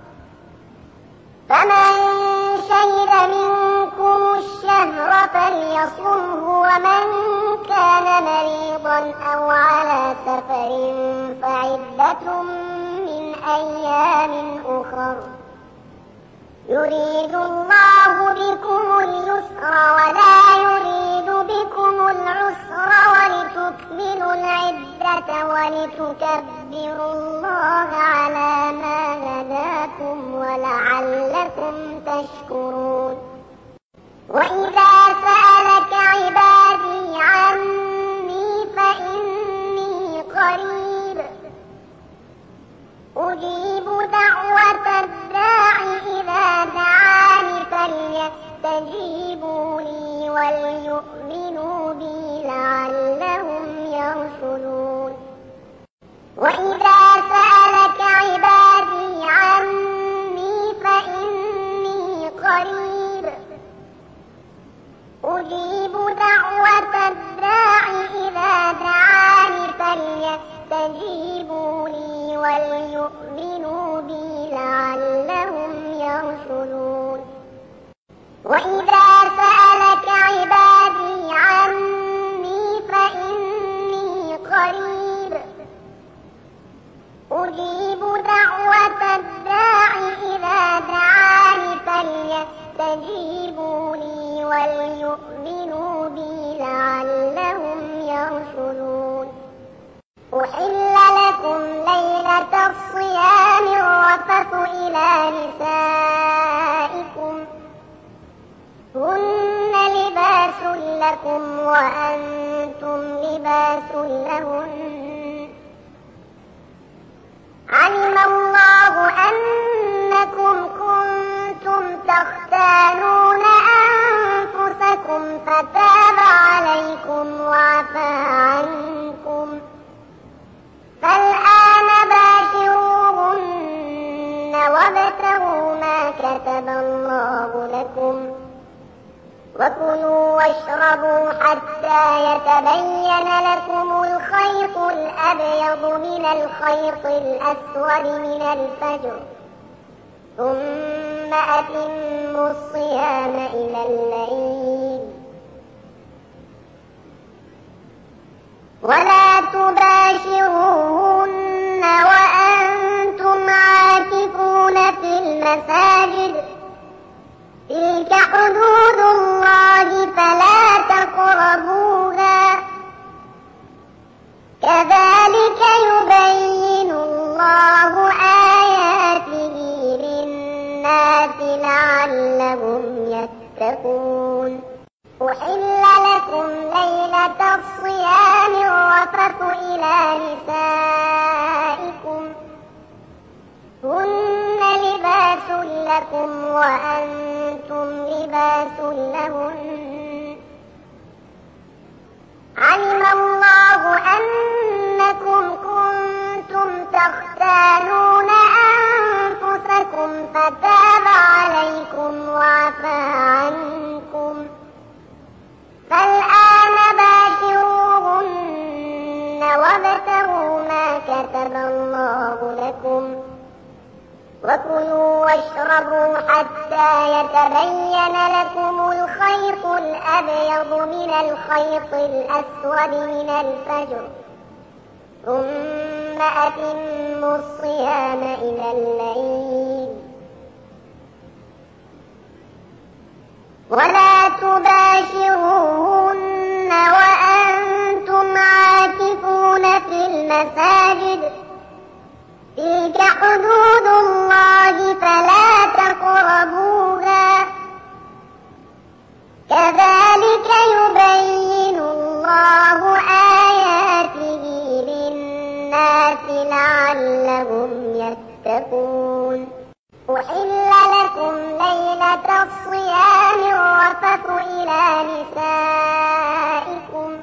فمن شهد منكم الشهر فليصمه، ومن كان مريضا أو على سفر فعدة من أيام أخر، يريد الله بكم اليسر ولا يريد بكم العسر، ولتكملوا العدة ولتكبروا الله على ما هداكم ولعلكم تشكرون. وإذا سألك عبادي عني فإني قريب أجيب دعوة الداع إذا دعاني، فليستجيبوا لي وليؤمنوا بي لعلهم يرشدون. وإذا سألك عبادي عني فإني قريب أجيب دعوة الداع إذا دعاني، فليستجيبوا لي وليؤمنوا بي لعلهم يرشدون. وإذا سألك عبادي عني فإني قريب أجيب دعوة الداع إذا دعاني، فليستجيبوا لي وليؤمنوا بي لعلهم يرشدون. أحل لكم ليلة الصيام الرفث إلى نسائكم، هن لباس لكم وأنتم لباس لهن، علم الله أنكم كنتم تختانون أنفسكم فتاب عليكم وعفى عنكم، فالآن باشروهن وابتغوا ما كتب واشربوا حتى يتبين لكم الخيط الأبيض من الخيط الأسود من الفجر ثم أتموا الصيام إلى الليل ولا تباشروهن وأنتم عاكفون في المساجد تلك حدود الله فلا تقربوها كذلك يبين الله آياته للناس لعلهم يتقون أحل لكم ليلة الصيام الرفث إلى نسائكم هن لباس لكم وأنتم لباس لهن علم الله أنكم كنتم تختانون أنفسكم فتاب عليكم وعفى عنكم فالآن باشروهن وابتغوا ما كتب الله لكم وكلوا واشربوا حتى يتبين لكم الخيط الأبيض من الخيط الأسود من الفجر ثم أتموا الصيام إلى الليل ولا تباشروهن وأنتم عاكفون في المساجد تلك حدود الله فلا تقربوها كذلك يبين الله آياته للناس لعلهم يتقون أحل لكم ليلة الصيام الرفث إلى نسائكم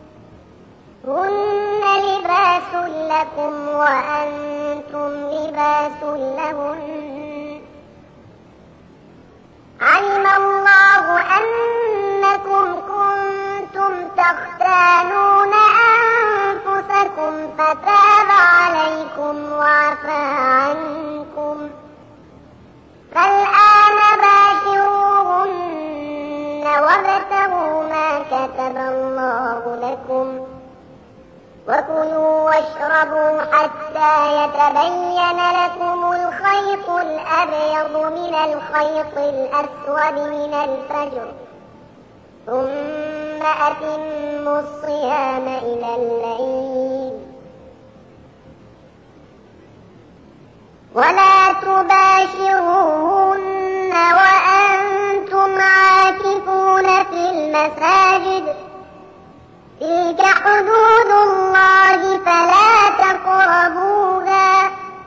هن لباس لكم وأنتم لباس لهن علم الله أنكم كنتم تختانون أنفسكم فتاب عليكم وعفى عنكم فالآن باشروهن وابتغوا ما كتب الله لكم وكلوا واشربوا حتى يتبين لكم الخيط الأبيض من الخيط الأسود من الفجر ثم أتموا الصيام إلى الليل ولا تباشروهن وأنتم عاكفون في المساجد تلك حدود الله فلا تقربوها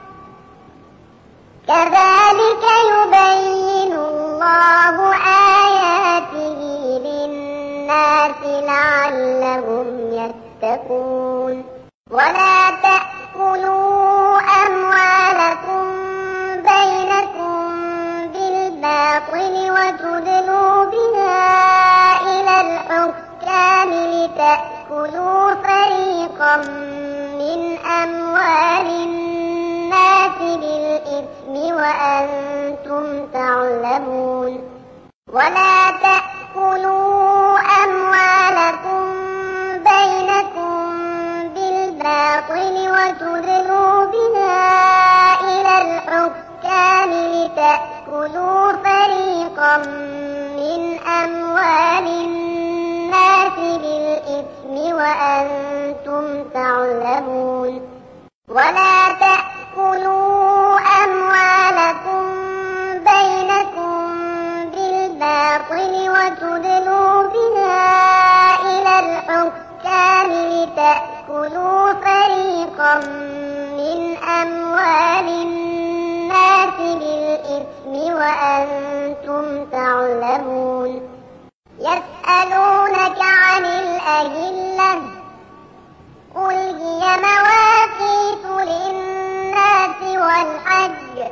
كذلك يبين الله آياته للناس لعلهم يتقون ولا تأكلوا أموالكم بينكم بالباطل وتدلوا بها إلى الحكام لتأكلوا فريقا من أموال الناس بالإثم وأنتم تعلمون ولا تأكلوا أموالكم بينكم بالباطل وتدلوا بها إلى الحكام لتأكلوا فريقا من أموال الناس بالإثم وأنتم تعلمون ولا تأكلوا أموالكم بينكم بالباطل وتدلوا بها إلى الحكام لتأكلوا فريقا من أموال الناس بالإثم وأنتم تعلمون يسألونك عن الأهلة قل هي مواقيت للناس والحج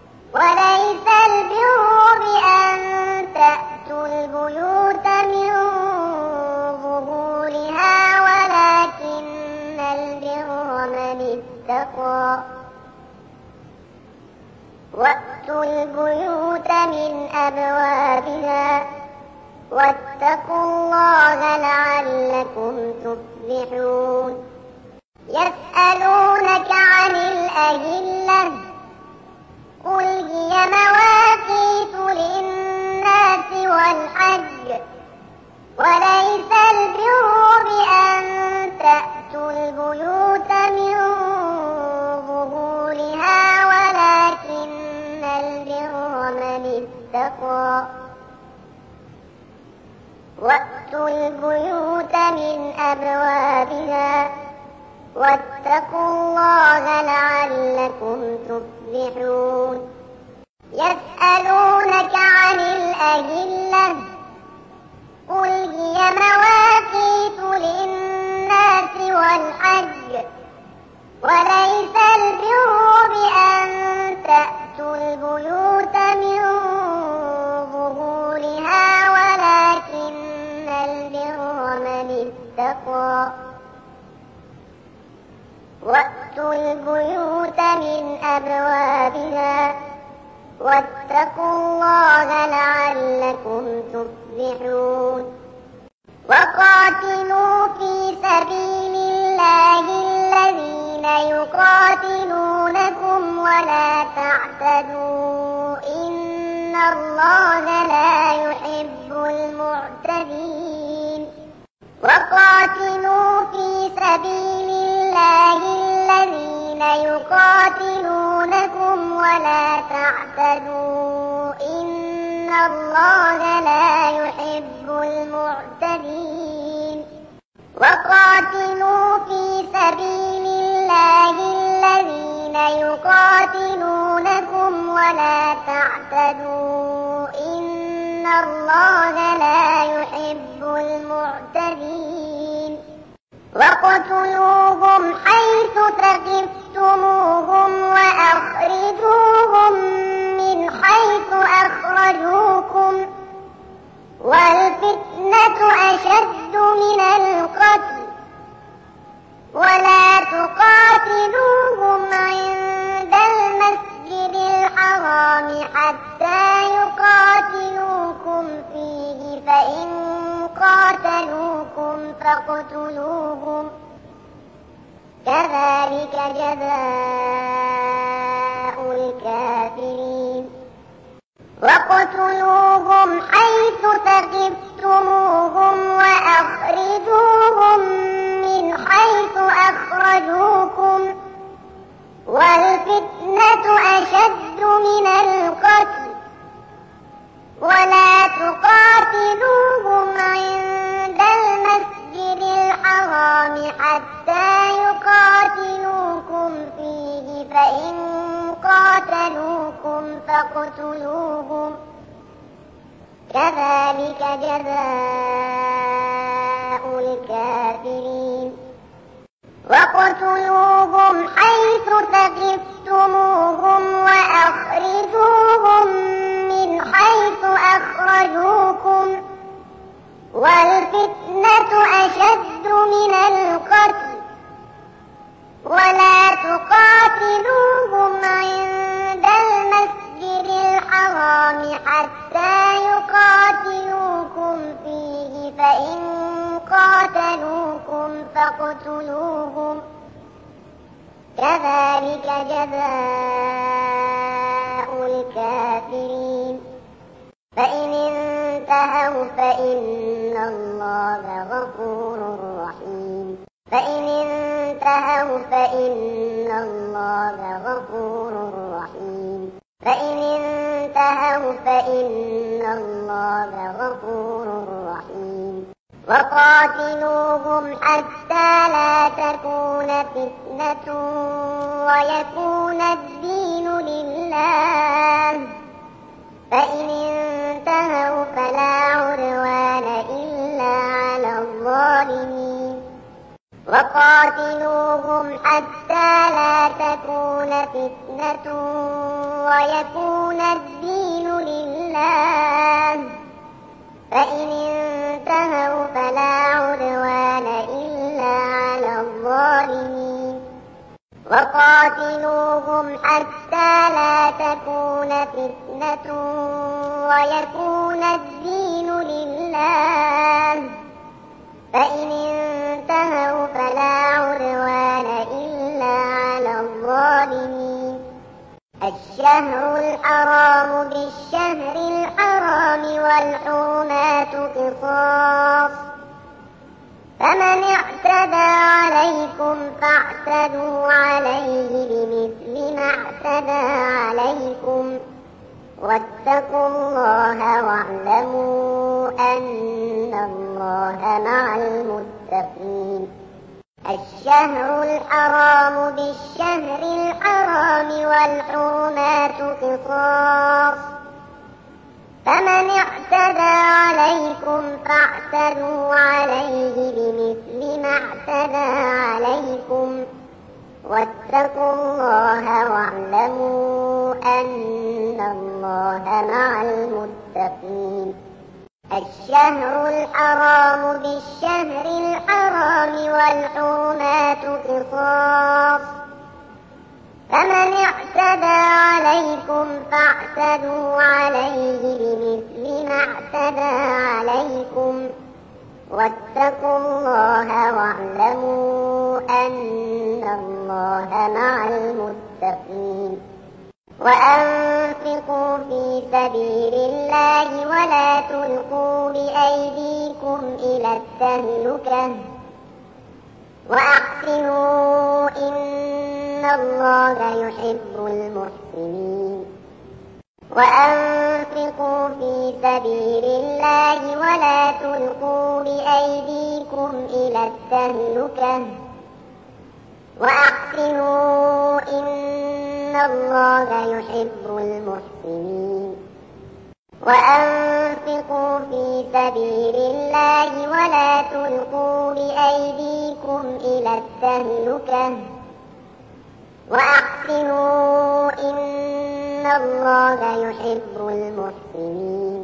وليس البر بأن تأتوا البيوت من وأتوا البيوت من أبوابها واتقوا الله لعلكم تفلحون يسألونك عن الأهلة قل هي مواقيت للناس والحج وليس البر بأن تأتوا البيوت من ظهورها ولكن البر من اتقى وأتوا البيوت من أبوابها واتقوا الله لعلكم تفلحون يسألونك عن الأهلة قل هي مواقيت للناس والحج وليس البر بأن تأتوا البيوت من ظهورها ولكن البر من اتقى وأتوا البيوت من أبوابها واتقوا الله لعلكم تفلحون وقاتلوا في سبيل الله الذين يقاتلونكم ولا تعتدوا إن الله لا يحب المعتدين وقاتلوا في سبيل الله الذين يقاتلونكم ولا تعتدوا إن الله لا يحب المعتدين وقاتلوا في سبيل الله الذين يقاتلونكم ولا تعتدوا إن الله لا يحب المعتدين وَاقْتُلُوهُمْ حَيْثُ ثَقِفْتُمُوهُمْ وَأَخْرِجُوهُمْ مِنْ حَيْثُ أَخْرَجُوكُمْ وَالْفِتْنَةُ أَشَدُّ مِنَ الْقَتْلِ وَلَا تُقَاتِلُوهُمْ عِندَ الْمَسْجِدِ الْحَرَامِ حَتَّى يُقَاتِلُوكُمْ فِيهِ فَإِنْ قَاتَلُوكُمْ فَاقْتُلُوهُمْ كَذَلِكَ جَزَاءُ الْكَافِرِينَ وَاقْتُلُوهُمْ حَيْثُ ثَقِفْتُمُوهُمْ وَأَخْرِجُوهُمْ مِنْ حَيْثُ أَخْرَجُوكُمْ وَالْفِتْنَةُ أَشَدُّ مِنَ الْقَتْلِ وَلَا تُقَاتِلُوهُمْ عِندَ الْمَسْجِدِ الْحَرَامِ حَتَّى يُقَاتِلُوكُمْ فِيهِ فَإِنْ قَاتَلُوكُمْ فَاقْتُلُوهُمْ كَذَلِكَ جَزَاءُ الْكَافِرِينَ وَاقْتُلُوهُمْ حَيْثُ ثَقِفْتُمُوهُمْ وَأَخْرِجُوهُمْ مِنْ حَيْثُ أَخْرَجُوكُمْ وَالْفِتْنَةُ أَشَدُّ مِنَ الْقَتْلِ وَلَا تُقَاتِلُوهُمْ عِندَ الْمَسْجِدِ الْحَرَامِ حَتَّى يُقَاتِلُوكُمْ فِيهِ فَإِنْ قَاتَلُوكُمْ فَاقْتُلُوهُمْ كَذَلِكَ جَزَاءُ الْكَافِرِينَ فَإِنِ انتهوا فَإِنَّ الله غفور رحيم فَإِنِ انتهوا فَإِنَّ الله غفور رحيم فَإِنِ انتهوا فَإِنَّ الله غفور رحيم وَقَاتِلُوهُمْ حَتَّى لَا تَكُونَ فِتْنَةٌ وَيَكُونَ الدِّينُ لِلَّهِ فَإِنِ انتهوا فَلَا عُدْوَانَ إِلَّا عَلَى الظَّالِمِينَ وَقَاتِلُوهُمْ حَتَّى لَا تَكُونَ فِتْنَةٌ وَيَكُونَ الدِّينُ لِلَّهِ فَإِنِ انتهوا فَلَا عُدْوَانَ إِلَّا عَلَى الظَّالِمِينَ وقاتلوهم حتى لا تكون فتنة ويكون الدين لله، فإن انتهوا فلا عدوان إلا على الظالمين. الشهر الحرام بالشهر الحرام والحرمات قصاص، فمن اعتدى عليكم فاعتدوا عليه بمثل ما اعتدى عليكم، واتقوا الله واعلموا أن الله مع المتقين. الشهر الحرام بالشهر الحرام والحرمات قصاص، فمن اعتدى عليكم فاعتدوا عليه بمثل ما اعتدى عليكم، واتقوا الله واعلموا أن الله مع المتقين. الشهر الحرام بالشهر الحرام والحرمات قصاص، فمن اعتدى عليكم فاعتدوا عليه بمثل ما اعتدى عليكم، واتقوا الله واعلموا أن الله مع المتقين. وأنفقوا في سبيل الله ولا تلقوا بأيديكم إلى التهلكة، وأحسنوا إن الله يحب المحسنين. وأنفقوا في سبيل الله ولا تلقوا بأيديكم إلى التهلكة، وأحسنوا إن الله يحب المحسنين. وأنفقوا في سبيل الله ولا تلقوا بأيديكم إلى التهلكة، وأحسنوا إن الله يحب المحسنين.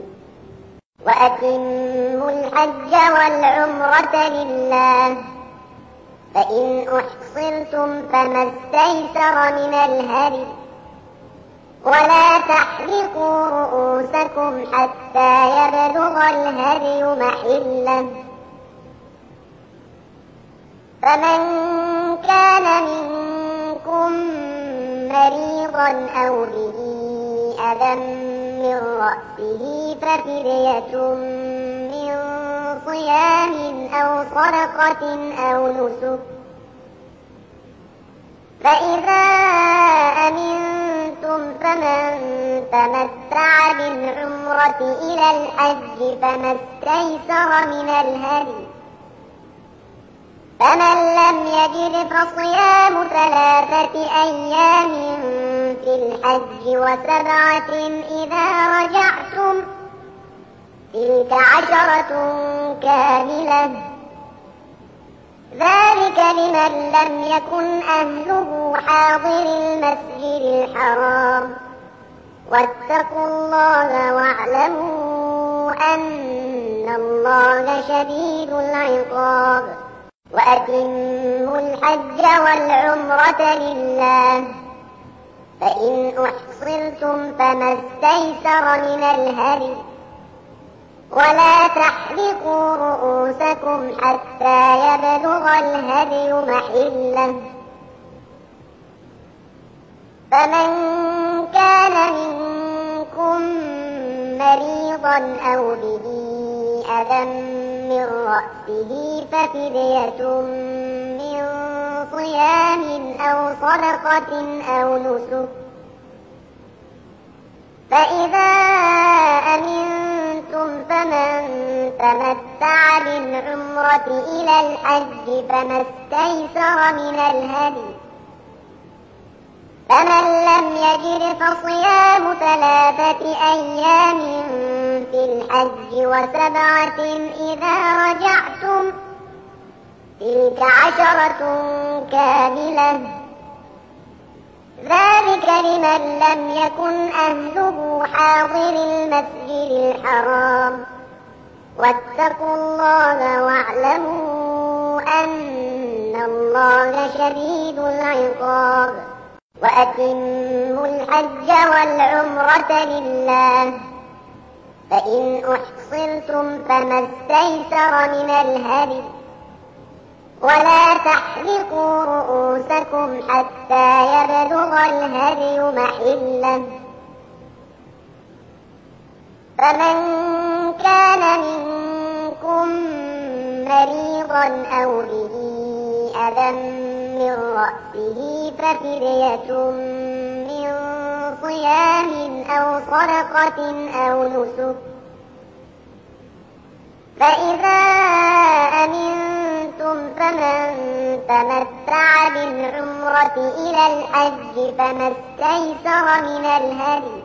وأتموا الحج والعمرة لله، فإن أحصرتم فما استيسر من الهدي، ولا تحلقوا رؤوسكم حتى يبلغ الهدي محله، فمن كان منكم مريضا أو به أذى من رأسه ففدية من صيام أو صدقة أو نسك، فإذا أمنتم فمن تمتع بالعمرة إلى الحج فما استيسر من الهدي، فمن لم يجد فصيام 3 أيام في الحج و7 إذا رجعتم، تلك 10 كاملة، ذلك لمن لم يكن أهله حاضر المسجد الحرام. واتقوا الله واعلموا أن الله شديد العقاب. وأتموا الحج والعمرة لله، فإن أحصرتم فما استيسر من الهدي، ولا تحلقوا رؤوسكم حتى يبلغ الهدي محله، فمن كان منكم مريضا أو به أذى من رأسه ففدية من صيام أو صدقة أو نسك، فإذا أمنتم فمن تمتع بالعمرة إلى الحج فما استيسر من الهدي، فمن لم يجد فصيام 3 أيام في الحج و7 إذا رجعتم، تلك 10 كاملة، ذلك لمن لم يكن أهله حاضر المسجد الحرام. واتقوا الله واعلموا أن الله شديد شديد العقاب وأتموا الحج والعمرة لله فإن أحصرتم فما استيسر من الهدي ولا تحلقوا رؤوسكم حتى يبلغ الهدي محله فمن كان منكم مريضا أو به أذى من رأسه ففدية من صيام أو صدقة أو نسك فإذا أمنتم فمن تمتع بالعمرة إلى الحج فما استيسر من الهدي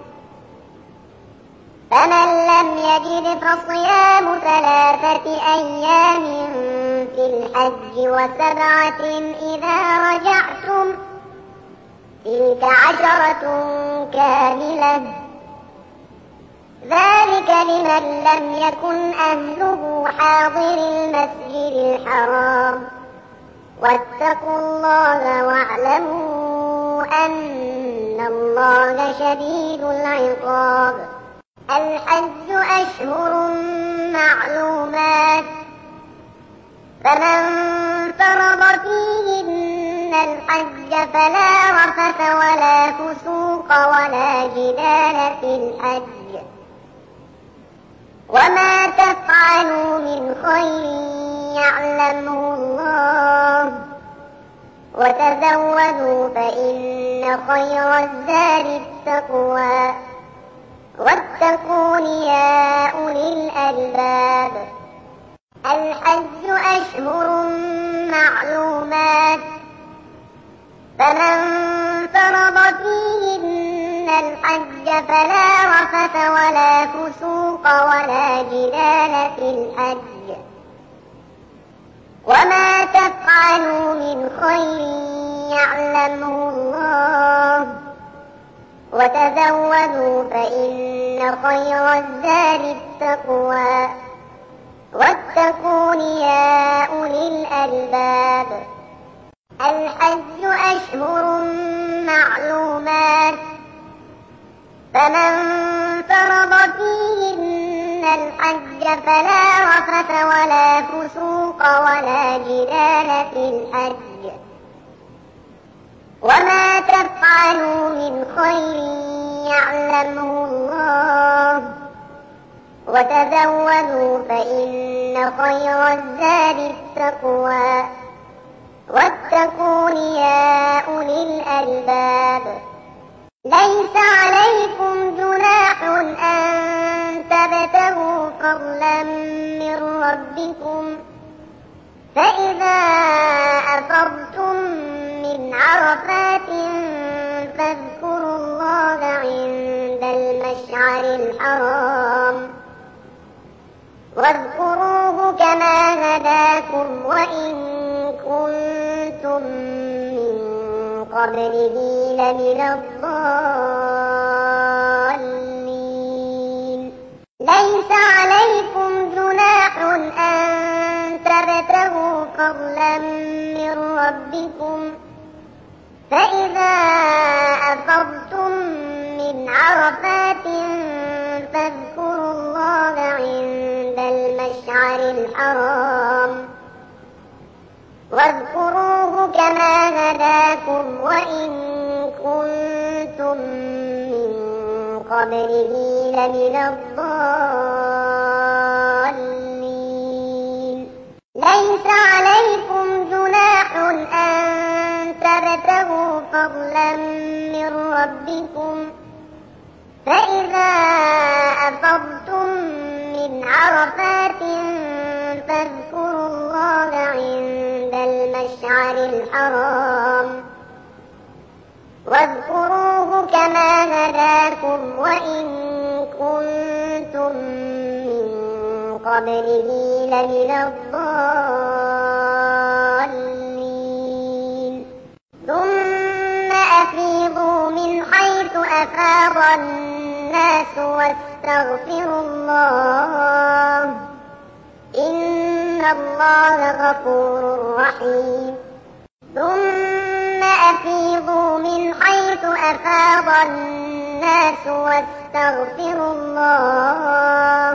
فمن لم يجد فصيام 3 أيام في الحج و7 إذا رجعتم تلك 10 كاملة ذلك لمن لم يكن أهله حاضر المسجد الحرام واتقوا الله واعلموا أن الله شديد العقاب الحج أشهر معلومات فمن فرض فيهن الحج فلا رفث ولا فسوق ولا جدال في الحج وما تفعلوا من خير يعلمه الله وتزودوا فإن خير الزاد التقوى واتقون يا أولي الألباب الحج أشهر معلومات فمن فرض فيهن الحج فلا رفث ولا فسوق ولا جدال في الحج وما تفعلوا من خير يعلمه الله وتزودوا فإن خير الزاد التقوى واتقون يا أولي الألباب الحج أشهر معلومات فمن فرض فيهن الحج فلا رفث ولا فسوق ولا جدال في الحج وما تفعلوا من خير يعلمه الله وتزودوا فإن خير الزاد التقوى واتقون يا أولي الألباب ليس عليكم جناح أن تبتغوا فضلا من ربكم فإذا أفضتم من عرفات فاذكروا الله عند المشعر الحرام واذكروه كما هداكم وإن كنتم من قبله لمن الضالين ليس عليكم جناح أن تبتغوا فضلا من ربكم فإذا أفضتم من عرفات فاذكروا الله عند المشعر الحرام واذكروه كما هداكم وإن كنتم من قبله لمن الضالين ليس عليكم جناح أن تبتغوا فضلا من ربكم فإذا أفضتم من عرفات فاذكروا الله عند المشعر الحرام واذكروه كما هداكم وإن كنتم من قبله لمن الضالين ثم أفيضوا من حيث أفاض الناس واستغفروا الله إن الله غفور رحيم ثم أفيضوا من حيث أفاض الناس واستغفروا الله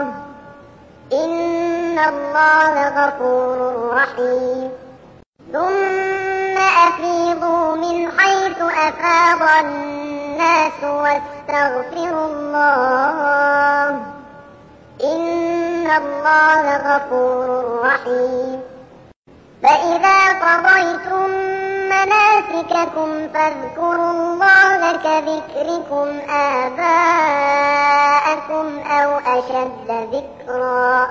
إن الله غفور رحيم ثم أفيضوا من حيث أفاض الناس واستغفروا الله إن الله غفور رحيم فإذا قضيتم مناسككم فاذكروا الله كذكركم آباءكم أو أشد ذكرا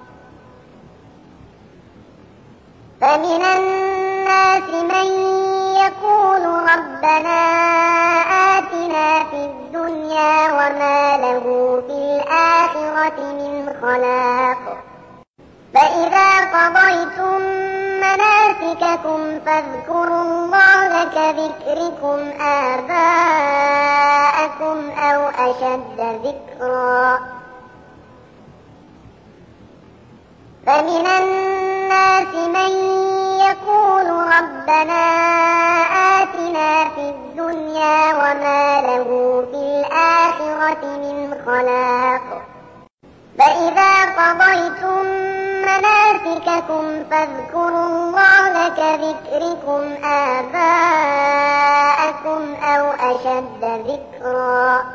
فمن الناس من يقول ربنا آتنا في الدنيا وما له في الآخرة من خلاق فإذا قضيتم مناسككم فاذكروا الله كذكركم آباءكم أو أشد ذكرا فمن الناس من يقول ربنا آتنا في الدنيا وما له في الآخرة من خلاق فإذا قضيتم مناسككم فاذكروا الله كذكركم آباءكم أو أشد ذكرا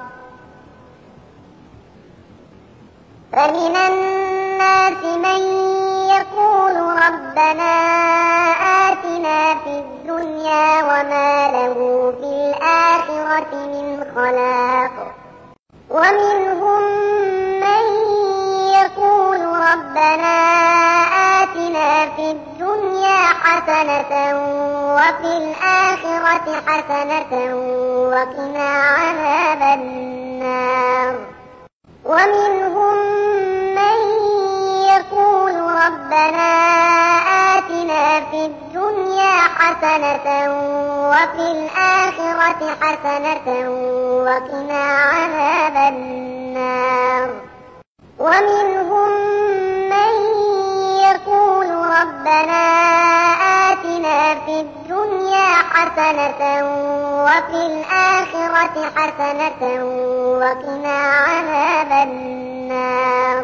فمن الناس من يقول ربنا آتنا في الدنيا وما له في الآخرة من خلاق ومنهم من يقول ربنا آتنا في الدنيا حسنة وفي الآخرة حسنة وقنا عذاب النار ومنهم من يقول ربنا آتنا في الدنيا حسنة وفي الآخرة حسنة وقنا عذاب النار ومنهم من يقول ربنا آتنا في الدنيا حسنة وفي الآخرة حسنة وقنا عذاب النار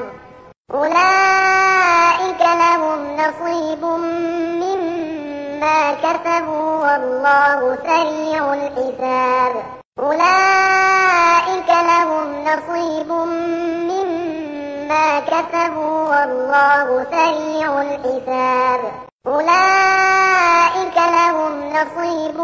أولئك لهم نصيب مما كسبوا والله سريع الحساب أولئك لهم نصيب مما كسبوا والله سريع الحساب أولئك لهم نصيب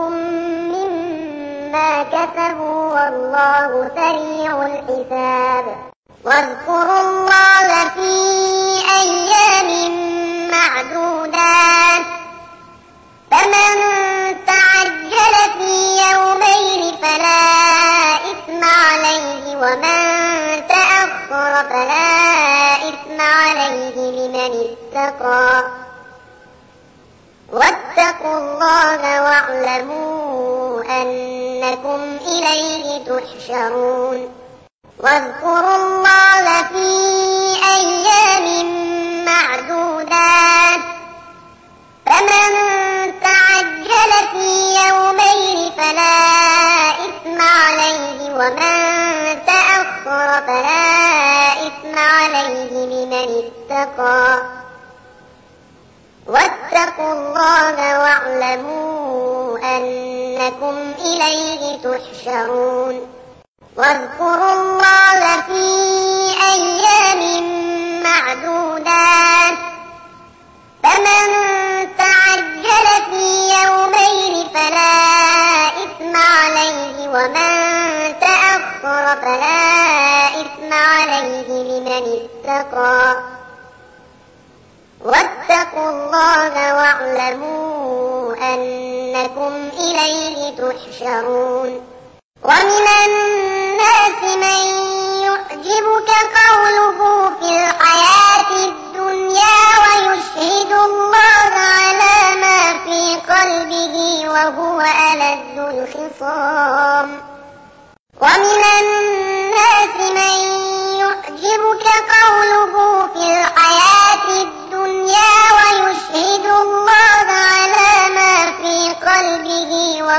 مما كسبوا والله سريع الحساب واذكروا الله في أيام معدودات فمن تعجل في يومين فلا إثم عليه ومن تأخر فلا إثم عليه لمن اتقى واتقوا الله واعلموا أنكم إليه تحشرون واذكروا الله في أيام معدودات فمن تعجل في يومين فلا إثم عليه ومن تأخر فلا إثم عليه لمن اتقى واتقوا الله واعلموا أنكم إليه تحشرون واذكروا الله في أيام معدودات فمن تعجل في يومين فلا إثم عليه ومن تأخر فلا إثم عليه لمن اتقى واتقوا الله واعلموا أنكم إليه تحشرون ومن الناس من يعجبك قوله في الحياة الدنيا ويشهد الله على ما في قلبه وهو ألد الخصام ومن الناس من يعجبك قوله في الحياة الدنيا ويشهد الله على ما في قلبه وهو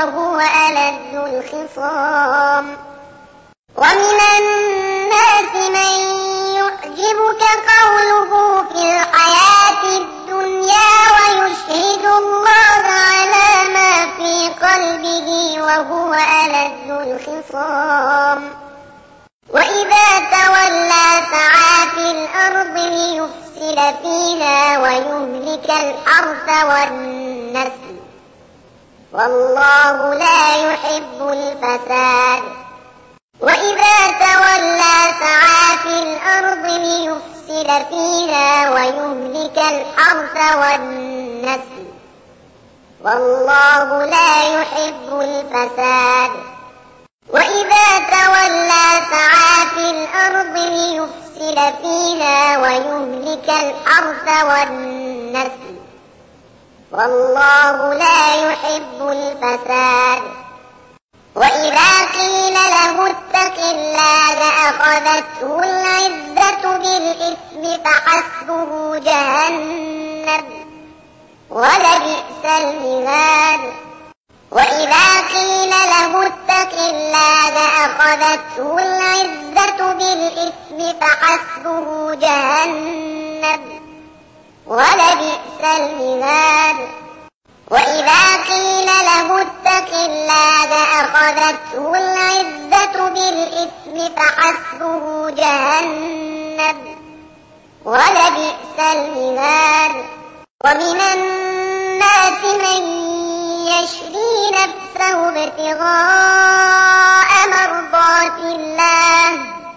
ألد الخصام ومن الناس من يعجبك قوله في الحياة الدنيا ويشهد الله على ما في قلبه وهو ألد الخصام وإذا تولى سعى في الأرض ليفسد فيها ويهلك الحرث والنسل والله لا يحب الفساد وإذا تولى سعى في الأرض ليفسد فيها ويهلك الحرث والنسل والله لا يحب الفساد وإذا تولى سعى في الأرض ليفسد فيها ويهلك الحرث والنسل والله لا يحب الفساد وإذا قيل له اتق الله أخذته العزة بالإثم فحسبه جهنم ولبئس المهاد وإذا قيل له اتق الله أخذته العزة بالإثم فحسبه جهنم ولبئس المهاد وإذا قيل له اتق الله أخذته العزة بالإثم فحسبه جهنم ولبئس المهاد ومن الناس من يشري نفسه ابتغاء مرضات الله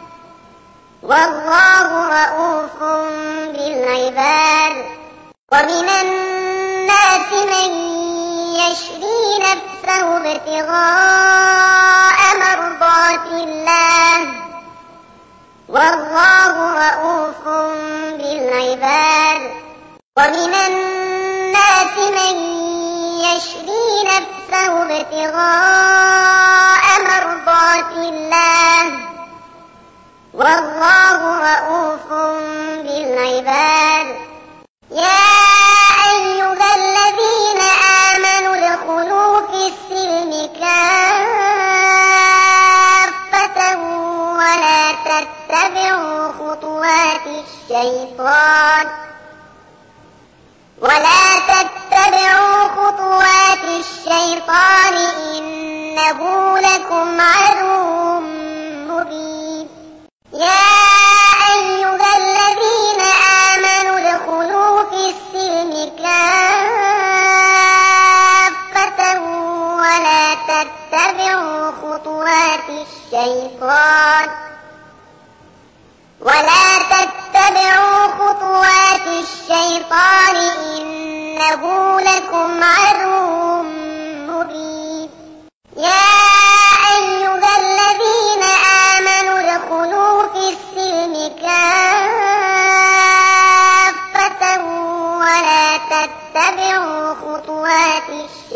والله رءوف بالعباد ومن الناس من يشري نفسه ابتغاء مرضات الله والله رءوف بالعباد ومن الناس من يشري نفسه ابتغاء مرضات الله والله رءوف بالعباد يا أيها الذين آمنوا ادخلوا في السلم كافة ولا تتبعوا خطوات الشيطان إنه لكم عدو مبين يا أيها الذين آمنوا ادخلوا في السلم كافة ولا تتبعوا خطوات الشيطان إنه لكم عدو مبين يا أيها الذين آمنوا ادخلوا في السلم كافة ولا تتبعوا خطوات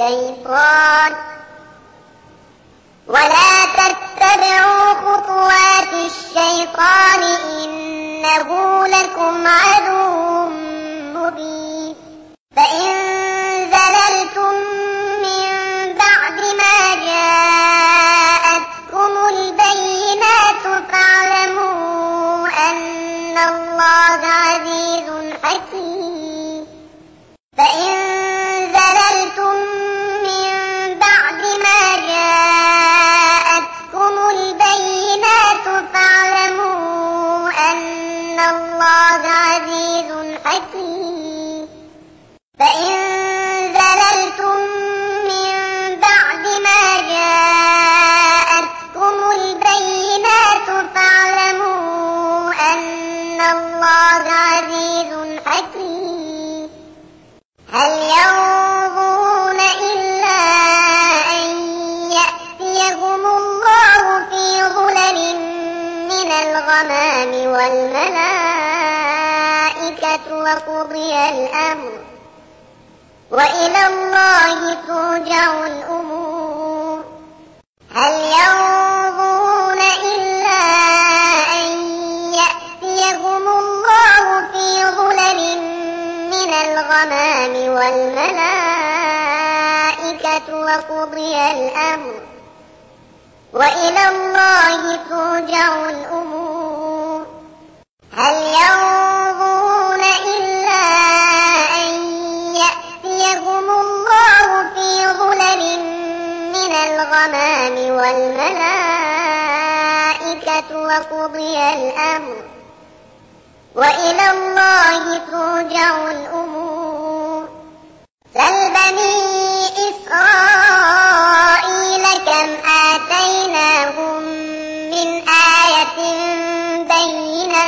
الشيطان إنه لكم عدو مبين فإن زللتم من بعد ما جاءتكم البينات فاعلموا أن الله عزيز حكيم فإن زللتم من بعد ما جاءتكم البينات فاعلموا أن الله عزيز حكيم فإن زللتم من بعد ما جاءتكم البينات فاعلموا أن الله عزيز حكيم هل ينظرون إلا أن يأتيهم الله في ظلل من الغمام والملائكة وقضي الأمر وإلى الله ترجع الأمور هل ينظرون إلا أن يأتيهم الله في ظلل من الغمام والملائكة وقضي الأمر وإلى الله ترجع الأمور هل ينظرون إلا أن يأتيهم الله في ظلل من الغمام والملائكة وقضي الأمر وإلى الله ترجع الأمور سل بني إسرائيل كم آتيناهم من آية بينة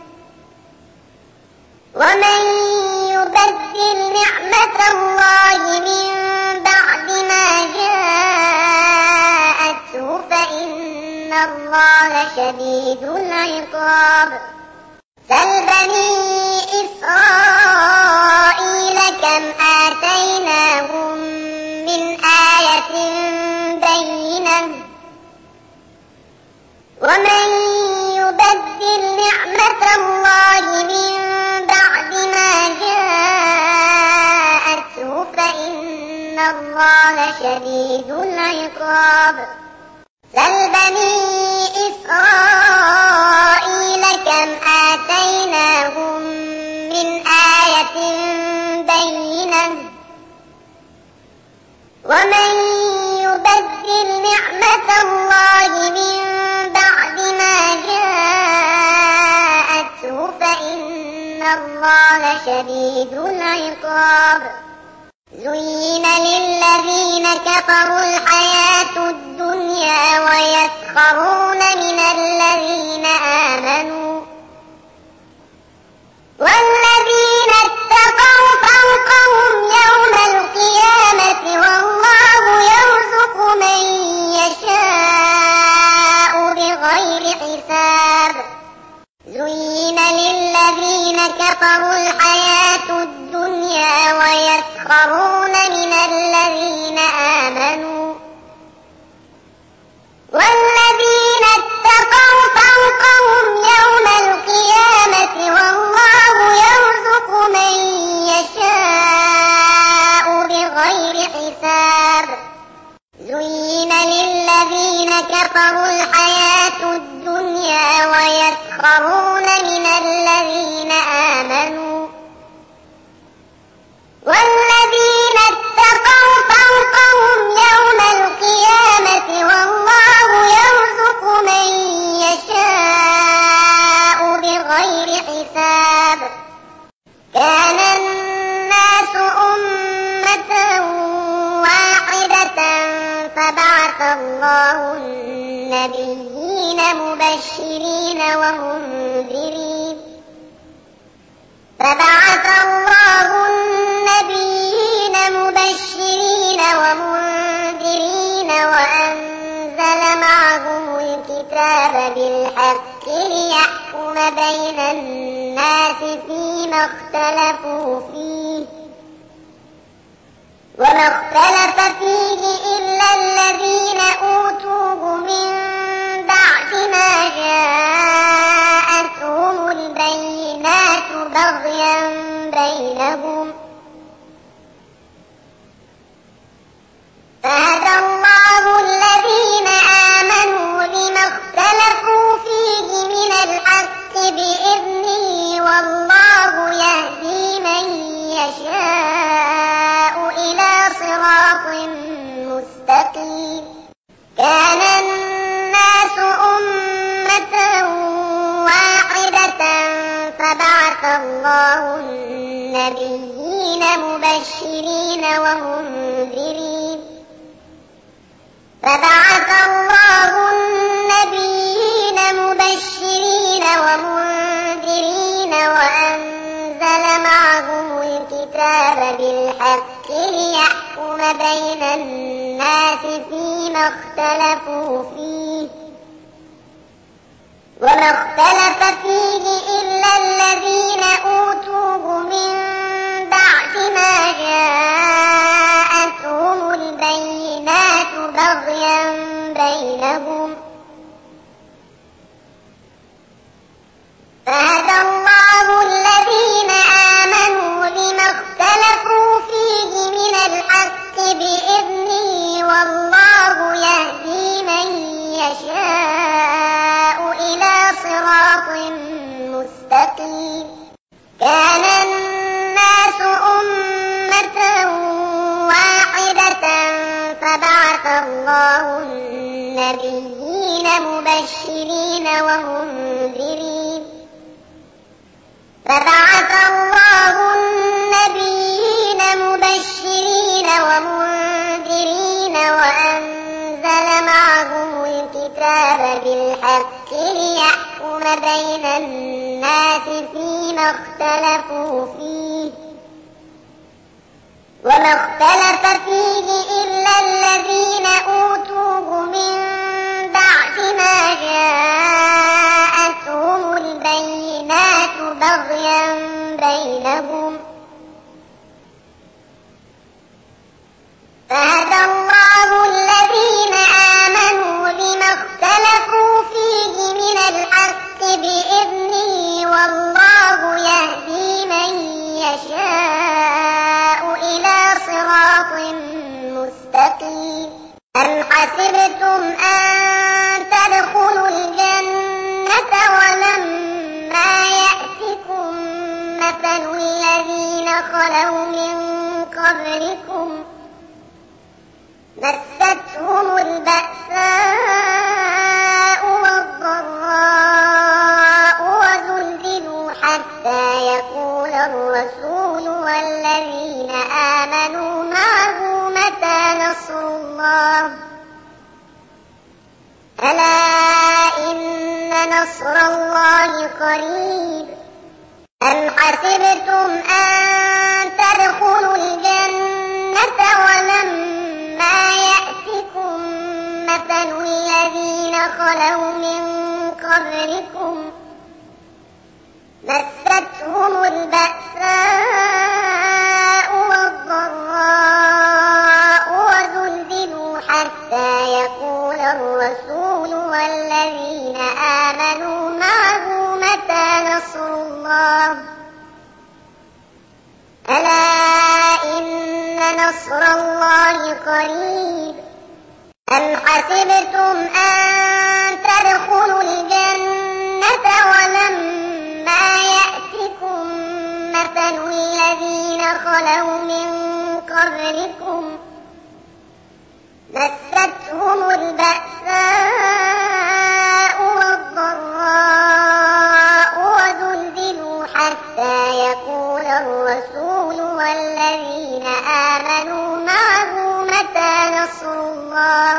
ومن يبدل نعمة الله من بعد ما جاءته فإن الله شديد العقاب سل بني إسرائيل كم آتيناهم من آية بينة ومن يبدل نعمة الله من بعد ما جاءته فإن الله شديد العقاب سل بني إسرائيل كم آتيناهم من آية بينة ومن يبدل نعمة الله من بعد ما جاءته فإن الله شديد العقاب زين للذين كفروا الحياة الدنيا ويسخرون من الذين آمنوا والذين اتقوا فوقهم يوم القيامة والله يرزق من يشاء بغير حساب زين للذين كفروا الحياة الدنيا ويسخرون من الذين آمنوا والذين اتقوا فوقهم يوم القيامة والله يرزق من يشاء بغير حساب زين للذين كفروا الحياة الدنيا ويسخرون من الذين آمنوا والذين اتقوا فوقهم يوم القيامة والله يرزق من يشاء بغير حساب كان الناس أمة واحدة فبعث الله النبيين مبشرين ومنذرين وأنزل معهم الكتاب بالحق ليحكم بين الناس فيما اختلفوا فيه وما اختلف فيه إلا الذين أوتوه من بعد ما جاءتهم البينات بغيا بينهم فهدى الله الذين آمنوا لما اختلفوا فيه من الحق بإذنه والله يهدي من يشاء إلى صراط مستقيم كان الناس أمة واحدة فبعث الله النبيين مبشرين ومنذرين وأنزل معهم الكتاب بالحق ليحكم بين الناس فيما اختلفوا فيه وما اختلف فيه إلا الذين أوتوه من بعد ما جاءتهم البينات بغيا بينهم فهدى الله الذين آمنوا لما اختلفوا فيه من الحق بإذنه بالحق ليحكم بين الناس فيما اختلفوا فيه وما اختلف فيه إلا الذين أوتوه من بعد ما جاءتهم البينات بغيا بينهم فهدى الله الذين آمنوا لما اختلفوا فيه من الحق بإذنه والله يهدي من يشاء إلى صراط مستقيم أم حسبتم أن تدخلوا الجنة ولما يأتكم مثل الذين خلوا من قبلكم مستهم البأساء والضراء وزلزلوا حتى يقول الرسول والذين آمنوا معه متى نصر الله ألا إن نصر الله قريب أم حسبتم أن تدخلوا الجنة ولما يأتكم مثل الذين خلوا من قبلكم مستهم البأساء والضراء وزلزلوا حتى يقول الرسول والذين آمنوا معه متى نصر الله ألا إن نصر الله قريب أم حسبتم أن تدخلوا الجنة ولما يأتكم مثل الذين خلوا من قبلكم مستهم البأساء والضراء وزلزلوا حتى يقول الرسول والذين آمنوا معه متى نصر الله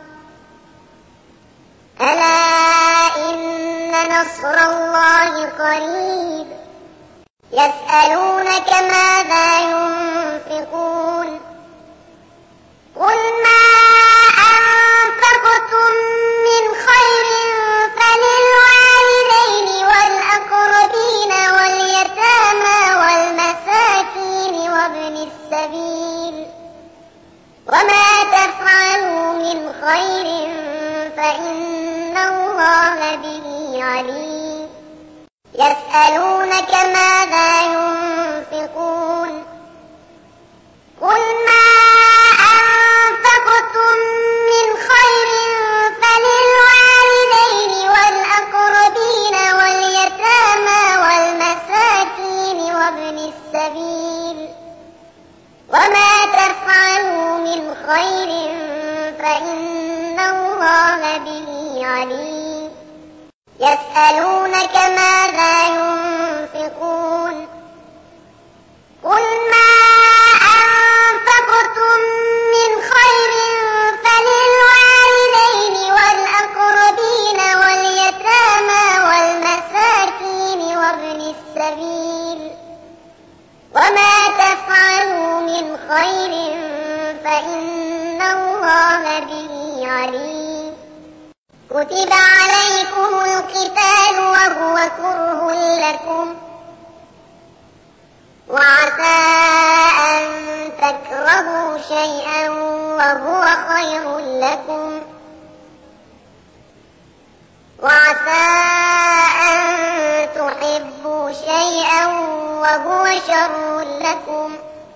ألا إن نصر الله قريب يسألونك ماذا ينفقون قل ما أنفقتم من خير فللوالدين والأقربين واليتامى والمساكين وابن السبيل وما تفعلوا من خير فإن الله به عليم يسألونك ماذا ينفقون قل ما أنفقتم من خير فللوالدين والأقربين واليتامى والمساكين وابن السبيل وما تفعلوا من خير فإن الله به عليم يسألونك ماذا ينفقون قل ما أنفقتم من خير فللوالدين والأقربين واليتامى والمساكين وابن السبيل وما تفعلوا من خير فإن الله به عليم كتب عليكم القتال وهو كره لكم وعسى أن تكرهوا شيئا وهو خير لكم وعسى أن تحبوا شيئا وهو شر لكم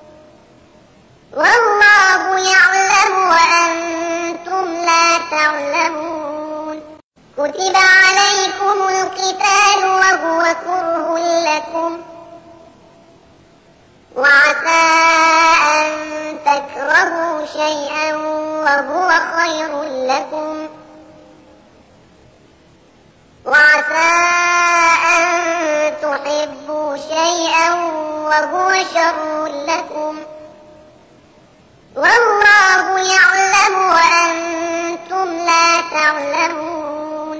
والله يعلم وأنتم لا تعلمون كتب عليكم القتال وهو كره لكم وعسى أن تكرهوا شيئا وهو خير لكم وعسى أن تحبوا شيئا وهو شر لكم والله يعلم وأنتم لا تعلمون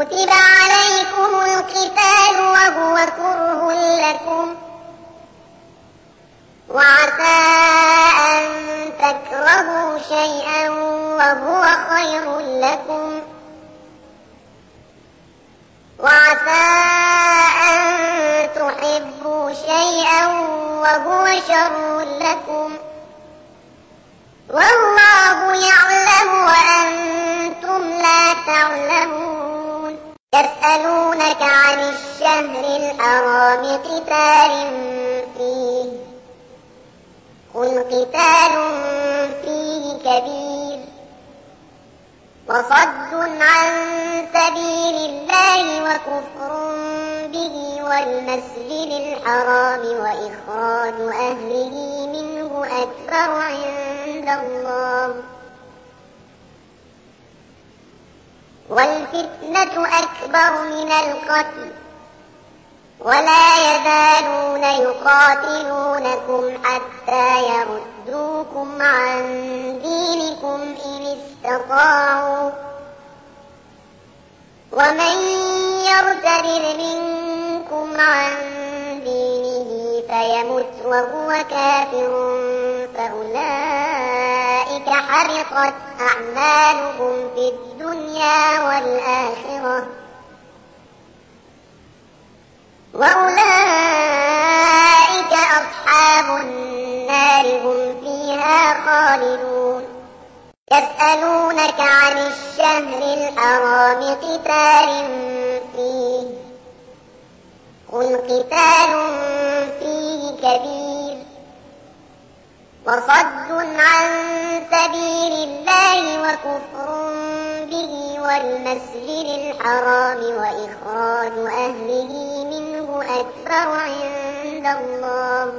كتب عليكم القتال وهو كره لكم وعسى أن تكرهوا شيئا وهو خير لكم وعسى أن تحبوا شيئا وهو شر لكم والله يعلم وأنتم لا تعلمون. يسألونك عن الشهر الحرام قتال فيه قل قتال فيه كبير وصد عن سبيل الله وكفر به والمسجد الحرام وإخراج أهله منه أكبر عند الله والفتنة أكبر من القتل ولا يزالون يقاتلونكم حتى يردوكم عن دينكم إن استطاعوا ومن يرتد منكم عن دينه فيمت وهو كافر فأولئك حبطت أعمالهم في الدنيا والآخرة وأولئك أصحاب النار هم فيها خالدون. يسألونك عن الشهر الحرام قتال فيه قل قتال فيه كبير وصد عن سبيل الله وكفر به والمسجد الحرام وإخراج أهله منه أكبر عند الله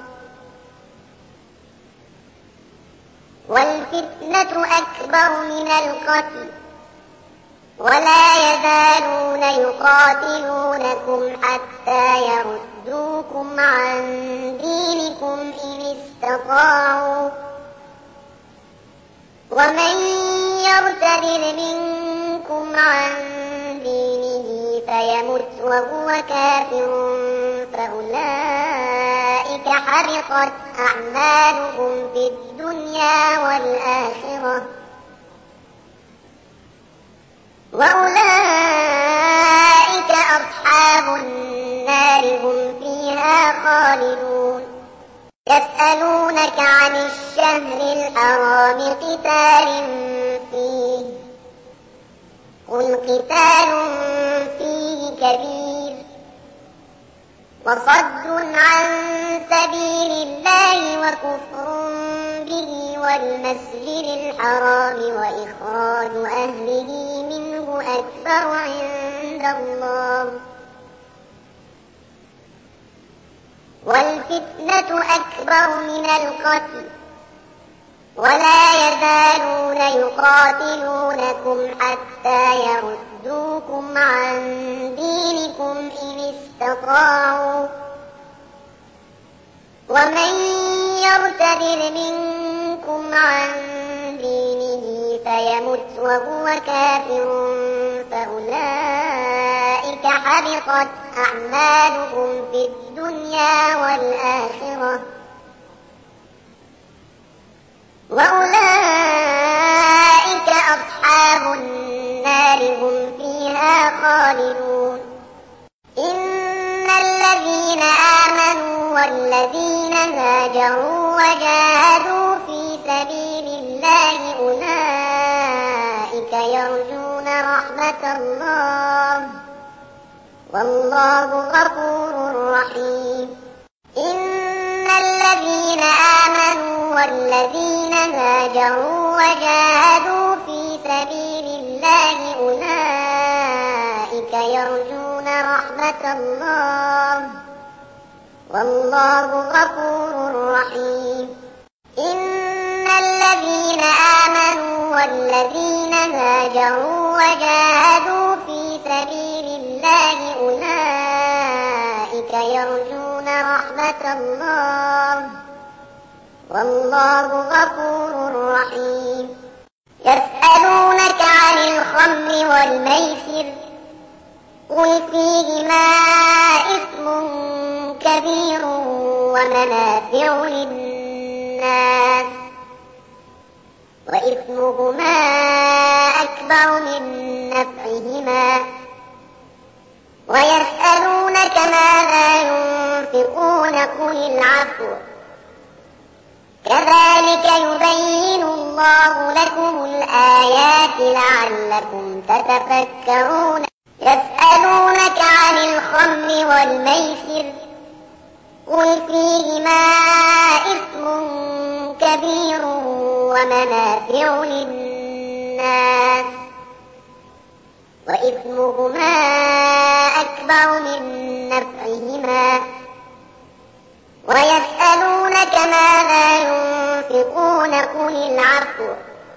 والفتنة أكبر من القتل ولا يزالون يقاتلونكم حتى يردوكم عن دينكم إن استطاعوا ومن يرتد منكم عن دينه فيمت وهو كافر فأولئك حبطت أعمالهم في الدنيا والآخرة وأولئك أصحاب النار هم فيها خالدون. يسألونك عن الشهر الحرام قتال فيه قل قتال فيه كبير وصد عن سبيل الله وكفر به والمسجد الحرام وإخراج أهله منه أكبر عند الله والفتنة أكبر من القتل ولا يزالون يقاتلونكم حتى يردوكم عن دينكم إن استطاعوا ومن يرتد منكم عن دينه فيمت وهو كافر فأولئك حبطت أعمالهم في الدنيا والآخرة وأولئك أصحاب النار هم فيها خالدون. إن الذين آمنوا والذين هاجروا وجاهدوا في سبيل الله أولئك يرجون رحمة الله والله غفور رحيم. إن الذين آمنوا والذين هاجروا وجاهدوا في سبيل الله أولئك يرجون رحمة الله والله غفور رحيم. إن الذين آمنوا والذين هاجروا وجاهدوا في سبيل الله أولئك يرجون رحمة الله والله غفور رحيم. يسألونك عن الخمر والميسر قل فيهما إثم كبير ومنافع للناس وإثمهما أكبر من نفعهما ويسألونك ماذا ينفقون قل العفو كذلك يبين الله لكم الآيات لعلكم تتفكرون يسألونك عن الخمر والميسر قل فيهما إثم كبير ومنافع للناس وإثمهما أكبر من نفعهما ويسألونك ماذا ينفقون قل العفو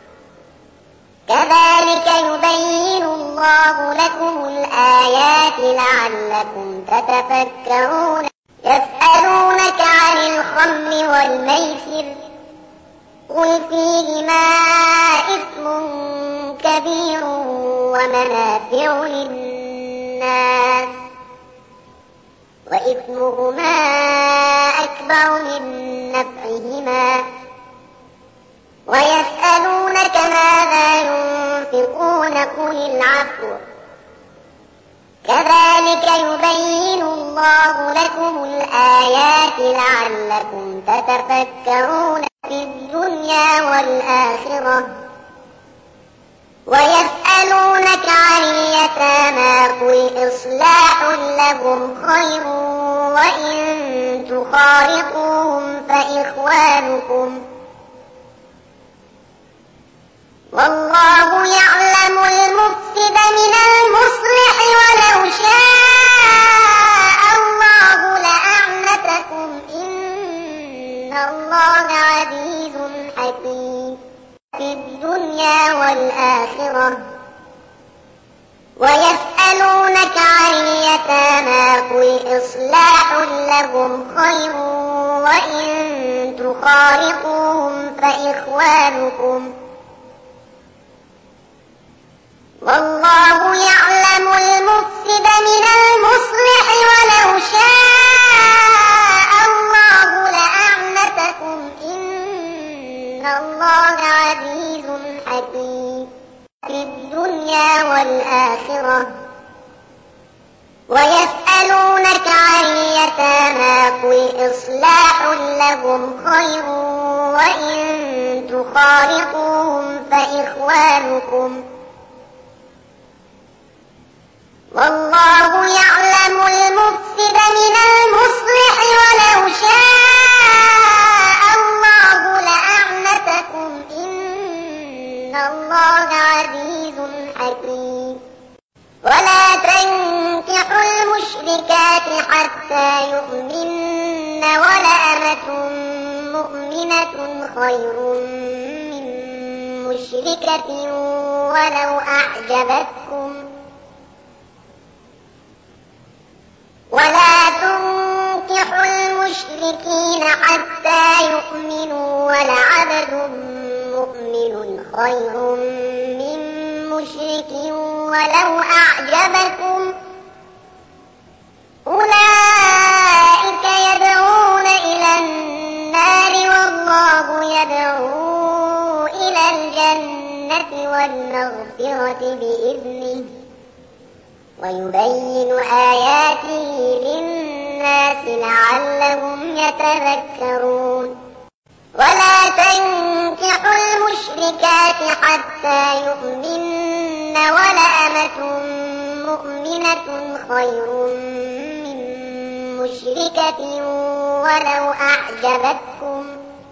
كذلك يبين الله لكم الآيات لعلكم تتفكرون يسألونك عن الخمر والميسر قل فيهما إثم كبير ومنافع للناس وإثمهما أكبر من نفعهما ويسألونك ماذا ينفقون قل العفو كذلك يبين الله لكم الآيات لعلكم تتفكرون في الدنيا والآخرة ويسألونك عن اليتامى قل إصلاح لهم خير وإن تخالطوهم فإخوانكم والله يعلم المفسد من المصلح ولو شاء الله لأعنتكم إن الله عزيز حكيم في الدنيا والآخرة ويسألونك عن اليتامى قل إصلاح لهم خير وإن تخالطوهم فإخوانكم والله يعلم المفسد من المصلح ولو شاء الله لأعنتكم إن الله عزيز حكيم في الدنيا والآخرة ويسألونك عن اليتامى قل إصلاح لهم خير وإن تخالطوهم فإخوانكم والله يعلم المفسد من المصلح ولو شاء الله لأعنتكم إن الله عزيز حكيم ولا تنكحوا المشركات حتى يؤمن ولأمة مؤمنة خير من مشركة ولو أعجبتكم ولا تنكحوا المشركين حتى يؤمنوا ولعبد مؤمن خير من مشرك ولو أعجبكم أولئك يدعون إلى النار والله يدعو إلى الجنة والمغفرة بإذنه ويبين آياته للناس لعلهم يتذكرون ولا تنكحوا المشركات حتى يؤمن ولأمة مؤمنة خير من مشركة ولو أعجبتكم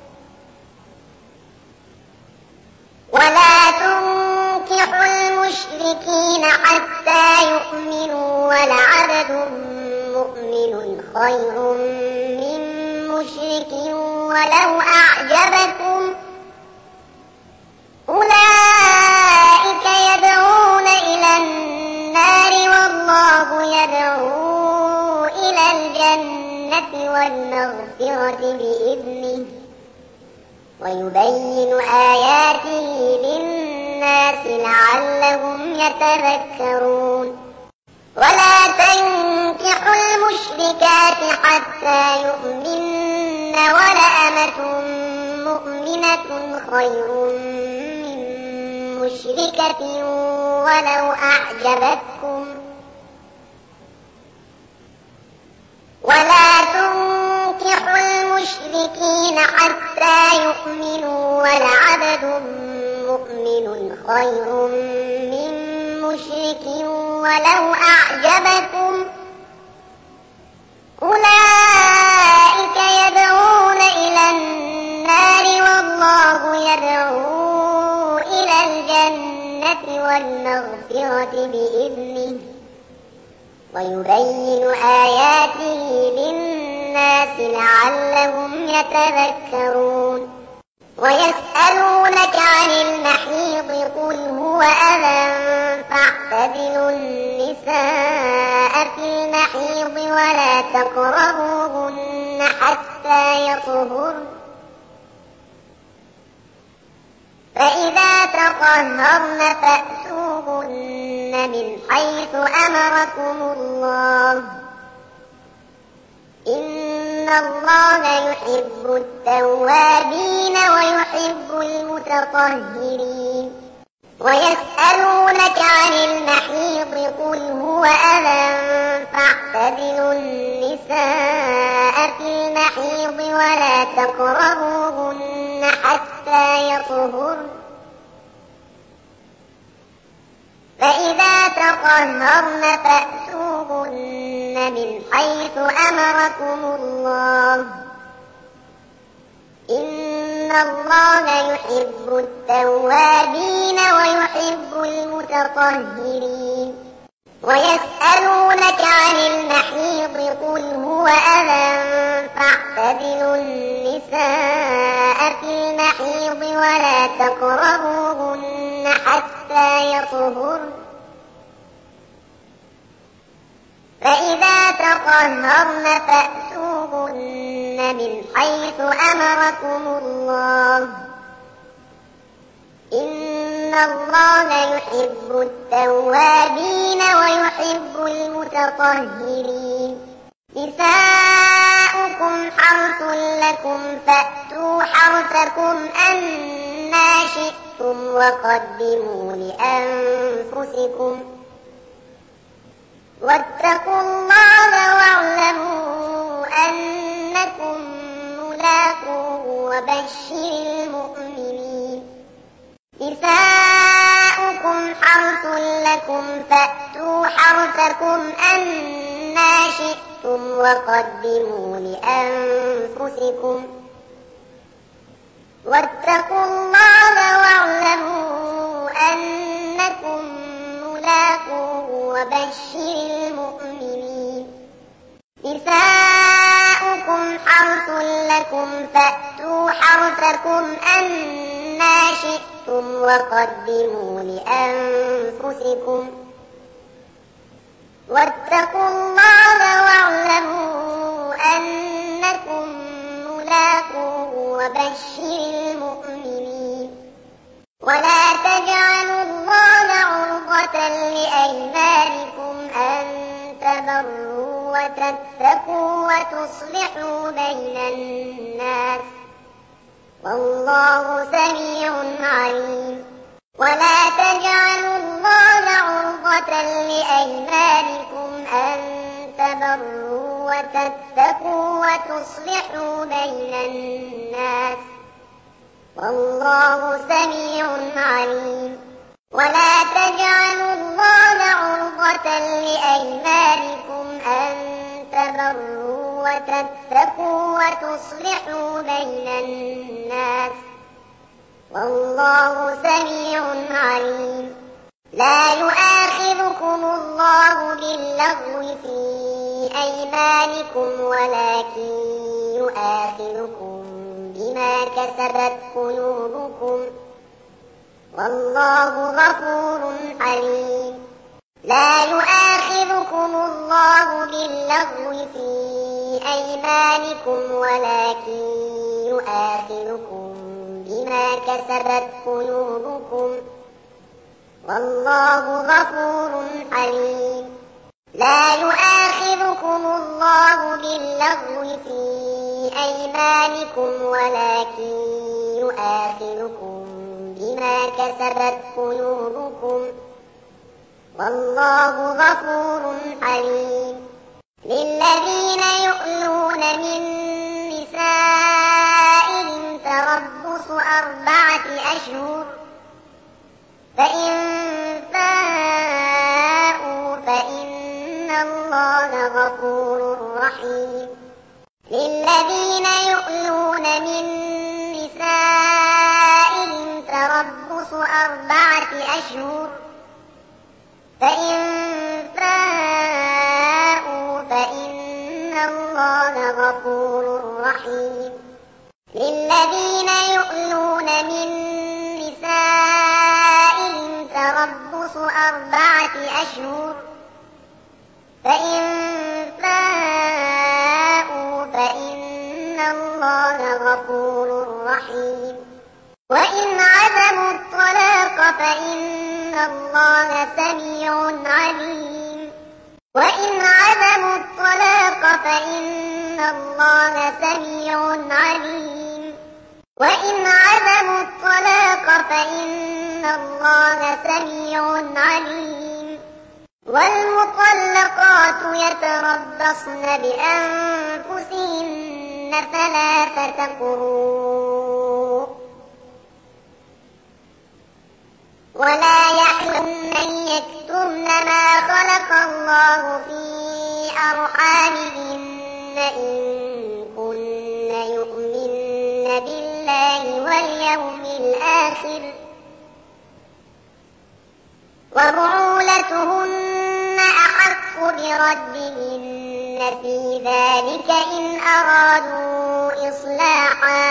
ولا تنكحوا المشركين حتى يؤمنوا ولعبد مؤمن خير من مشرك ولو أعجبكم أولئك يدعون إلى النار والله يدعو إلى الجنة والمغفرة بإذنه ويبين آياته للناس لعلهم يتذكرون ولا حتى يؤمن ولأمة مؤمنة خير من مشركة ولو أعجبتكم ولا تنكحوا المشركين حتى يؤمنوا ولعبد مؤمن خير من مشرك ولو أعجبكم أولئك يدعون إلى النار والله يدعو إلى الجنة والمغفرة بإذنه ويبين آياته للناس لعلهم يتذكرون ويسألونك عن المحيض قل هو أذى فاعتزلوا النساء في المحيض ولا تقربوهن حتى يطهرن فإذا تطهرن فأتوهن من حيث أمركم الله إن الله يحب التوابين ويحب المتطهرين ويسألونك عن المحيض قل هو أذى فاعتزلوا النساء في المحيض ولا تقربوهن حتى يطهرن فإذا تطهرن فأتوهن من حيث أمركم الله إن الله يحب التوابين ويحب المتطهرين ويسألونك عن المحيض قل هو أذى فاعتزلوا النساء في المحيض ولا تقربوهن حتى يطهرن فإذا تطهرن فأتوهن من حيث أمركم الله إن الله يحب التوابين ويحب المتطهرين نساؤكم حرث لكم فأتوا حرثكم أنى شئتم وقدموا لأنفسكم واتقوا الله واعلموا أنكم ملاقوه وبشر المؤمنين نساؤكم حرث لكم فأتوا حرثكم أنى شئتم وقدموا لأنفسكم واتقوا الله واعلموا أنكم ملاقوه وبشر المؤمنين نساؤكم حرث لكم فأتوا حرثكم أنى شئتم وقدموا لأنفسكم واتقوا الله واعلموا أنكم ملاقوه وبشر المؤمنين ولا تجعلوا الله عرضة لأيمانكم أن تبروا وتتقوا وتصلحوا بين الناس والله سميع عليم ولا تجعلوا الله عرضة لأيمانكم أن تبروا وتتقوا وتصلحوا بين الناس والله سميع عليم ولا تجعلوا الله عرضة لأيمانكم أن تبروا وتتقوا وتصلحوا بين الناس والله سميع عليم لا يؤاخذكم الله باللغو في أيمانكم ولكن يؤاخذكم بما كسبت قلوبكم والله غفور حليم لا يؤاخذكم الله باللغو في أيمانكم ولكن يؤاخذكم بما كسبت قلوبكم والله غفور حليم لا يؤاخذكم الله الله باللغو في أيمانكم ولكن يؤاخذكم بما كسبت قلوبكم والله غفور حليم. للذين يؤلون من نسائهم تربص 4 أشهر فإن فاءوا فإن الله غفور رحيم. للذين يؤلون من نسائهم تربص 4 أشهر فإن فاءوا فإن الله غفور رحيم. للذين يؤلون من نسائهم تربص 4 أشهر فإن فاءوا فإن الله غفور رحيم. وإن عزموا الطلاق فإن الله سميع عليم. وإن عزموا الطلاق فإن الله سميع عليم. وإن عزموا الطلاق فإن الله سميع عليم. والمطلقات يتربصن بأنفسهن 3 قروء ولا يحلن أن يكتمن ما خلق الله في أرحامهن إن كن يؤمن بالله واليوم الآخر وبعولتهن أحق بردهن في ذلك إن أرادوا إصلاحا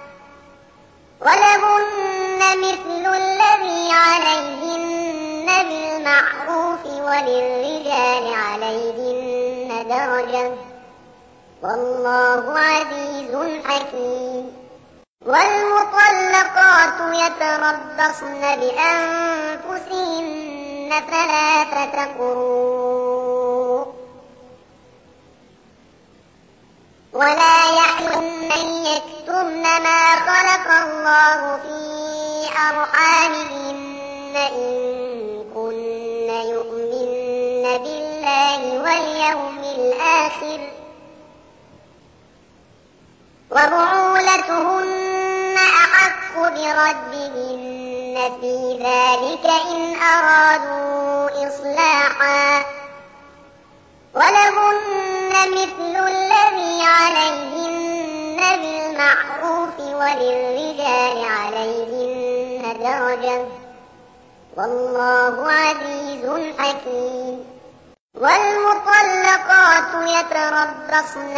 ولهن مثل الذي عليهن بالمعروف وللرجال عليهن درجة والله عزيز حكيم. والمطلقات يتربصن بأنفسهن 3 قروء ولا يحلن أن يكتمن ما خلق الله في أرحامهن إن كن يؤمن بالله واليوم الآخر وبعولتهن أحق بردهن في ذلك إن أرادوا إصلاحا ولهن مثل الذي عليهن بالمعروف وللرجال عليهن درجة والله عزيز حكيم. والمطلقات يتربصن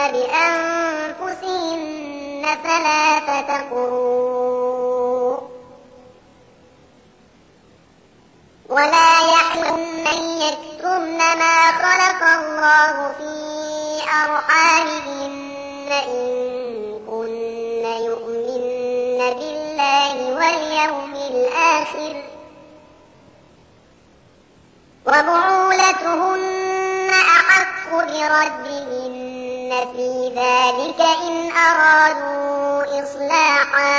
بأنفسهن 3 قروء ولا يحلن أن يكتمن ما خلق الله في أرحامهن إن كن يؤمن بالله واليوم الآخر وبعولتهن أحق بردهن في ذلك إن أرادوا إصلاحا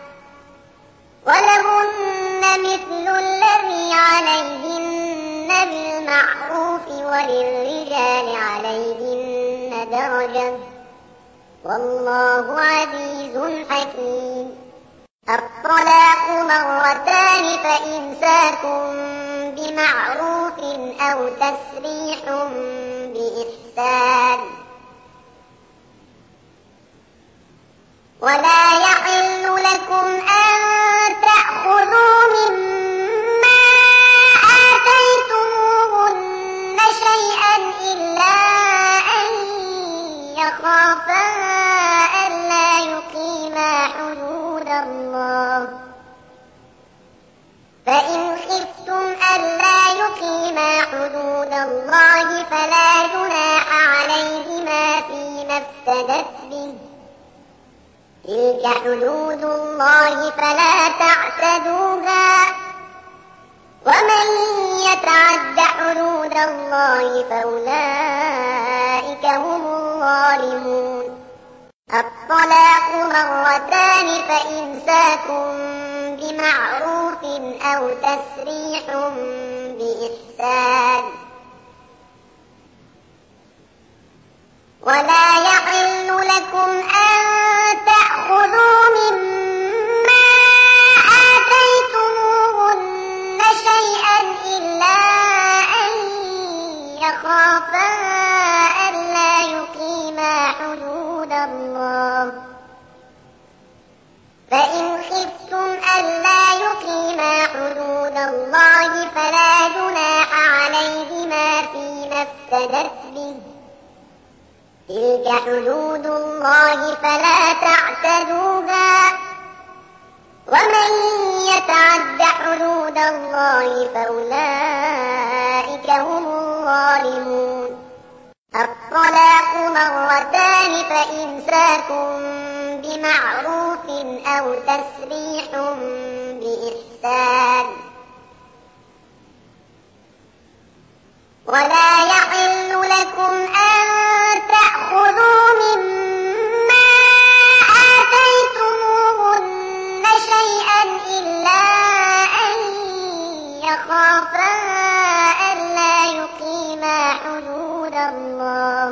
ولهن مثل الذي عليهن بالمعروف وللرجال عليهن درجة والله عزيز حكيم. الطلاق 2 فإمساك بمعروف أو تسريح بإحسان ولا يحل لكم أن تأخذوا مما آتيتموهن شيئا إلا أن يخافا ألا يقيما حدود الله فإن خفتم ألا يقيما حدود الله فلا جناح عليهما فيما افتدت به تلك حدود الله فلا تعتدوها ومن يتعد حدود الله فأولئك هم الظالمون. الطلاق مرتان فإمساك بمعروف أو تسريح بإحسان. ولا يحل لكم أن تأخذوا مما آتيتموهن شيئا إلا أن يخافا ألا يقيما حدود الله. فإن خفتم ألا يقيما حدود الله فلا جناح عليهما فيما افتدت به. تلك حدود الله فلا تعتدوها. ومن يتعد حدود الله فأولئك هم الظالمون. الطلاق مرتان فإمساك بمعروف أو تسريح بإحسان. ولا يحل لكم أن تأخذوا مما آتيتموهن شيئا إلا أن يخافا ألا يقيما حدود الله.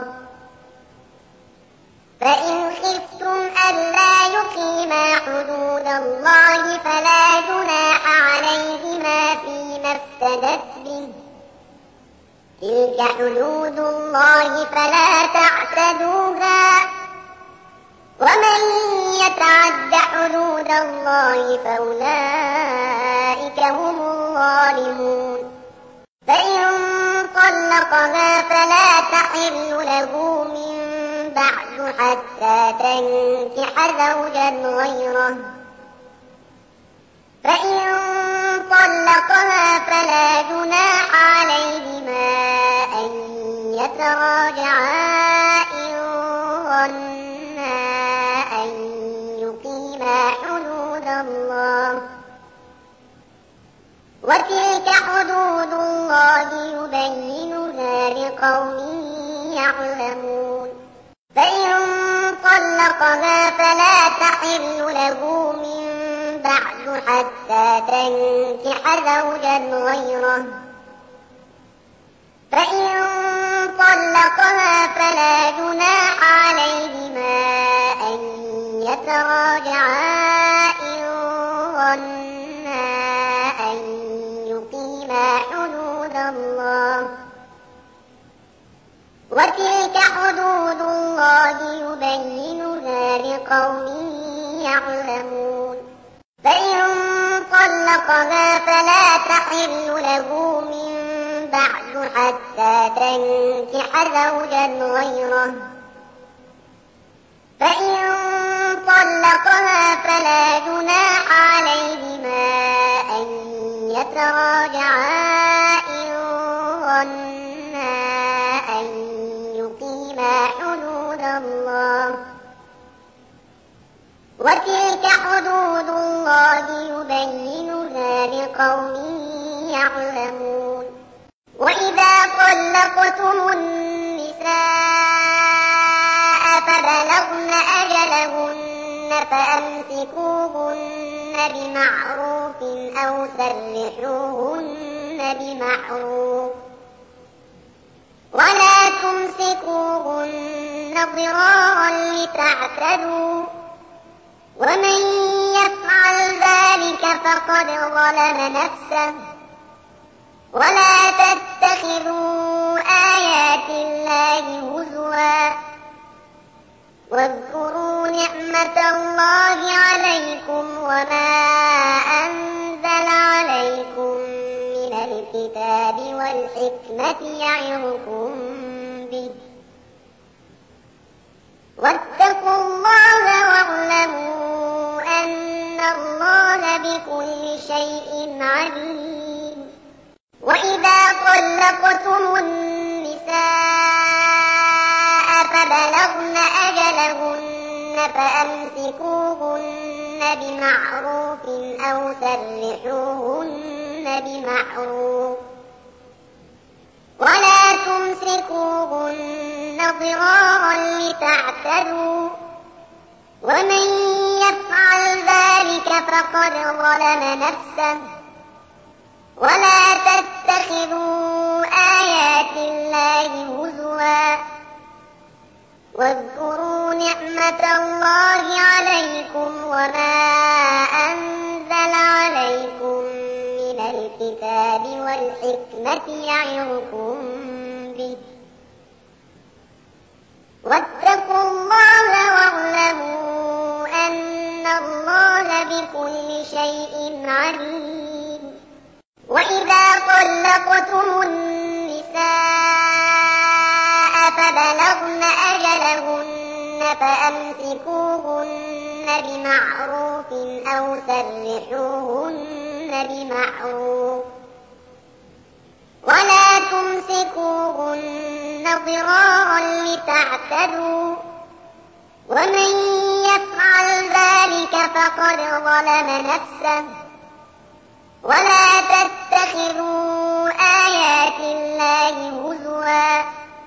فإن خفتم ألا يقيما حدود الله فلا جناح عليهما فيما افتدت به. تلك حدود الله فلا تعتدوها. ومن يتعد حدود الله فأولئك هم الظالمون. فإن طلقها فلا تحل له من بعد حتى تنكح زوجا غيره. فإن طلقها فلا جناح عليهما أن يتراجعا إن ظنا أن يقيما حدود الله. وتلك حدود الله يبينها لقوم يعلمون. فإن طلقها فلا تحل له من بعد حتى تنكح زوجا غيره. فإن طلقها فلا جناح عليهما أن يتراجعا إن ظنا أن يقيما حدود الله. وتلك حدود الله يبينها لقوم يعلمون. فإن طلقها فلا تحل له من بعد حتى تنكح زوجا غيره. فإن طلقها فلا جناح عليهما أن يتراجعا إن ظنا أن يقيما حدود الله. وتلك حدود الله يبينها لقوم يعلمون. وإذا طلقتم النساء فبلغن أجلهن فأمسكوهن بمعروف أو سرحوهن بمعروف. ولا تمسكوهن ضرارا لتعتدوا. ومن يفعل ذلك فقد ظلم نفسه. ولا تتخذوا آيات الله هزوا. واذكروا نعمة الله عليكم وما أنزل عليكم من الكتاب والحكمة يعظكم به. واتقوا الله واعلموا أن الله بكل شيء عليم. وإذا طلقتم النساء فبلغن أجلهن فأمسكوهن بمعروف أو سرحوهن بمعروف. ولا تمسكوهن ضرارا لتعتدوا ومن يفعل ذلك فقد ظلم نفسه ولا تتخذوا آيات الله هزوا واذكروا نعمة الله عليكم وما أنزل عليكم من الكتاب والحكمة يعظكم به واتقوا الله واعلموا أن الله بكل شيء عليم. وإذا طلقتم النساء فبلغن أجلهن فأمسكوهن بمعروف أو سرحوهن بمعروف ولا تمسكوهن ضرارا لتعتدوا ومن يفعل ذلك فقد ظلم نفسه ولا تتخذوا آيات الله هزوا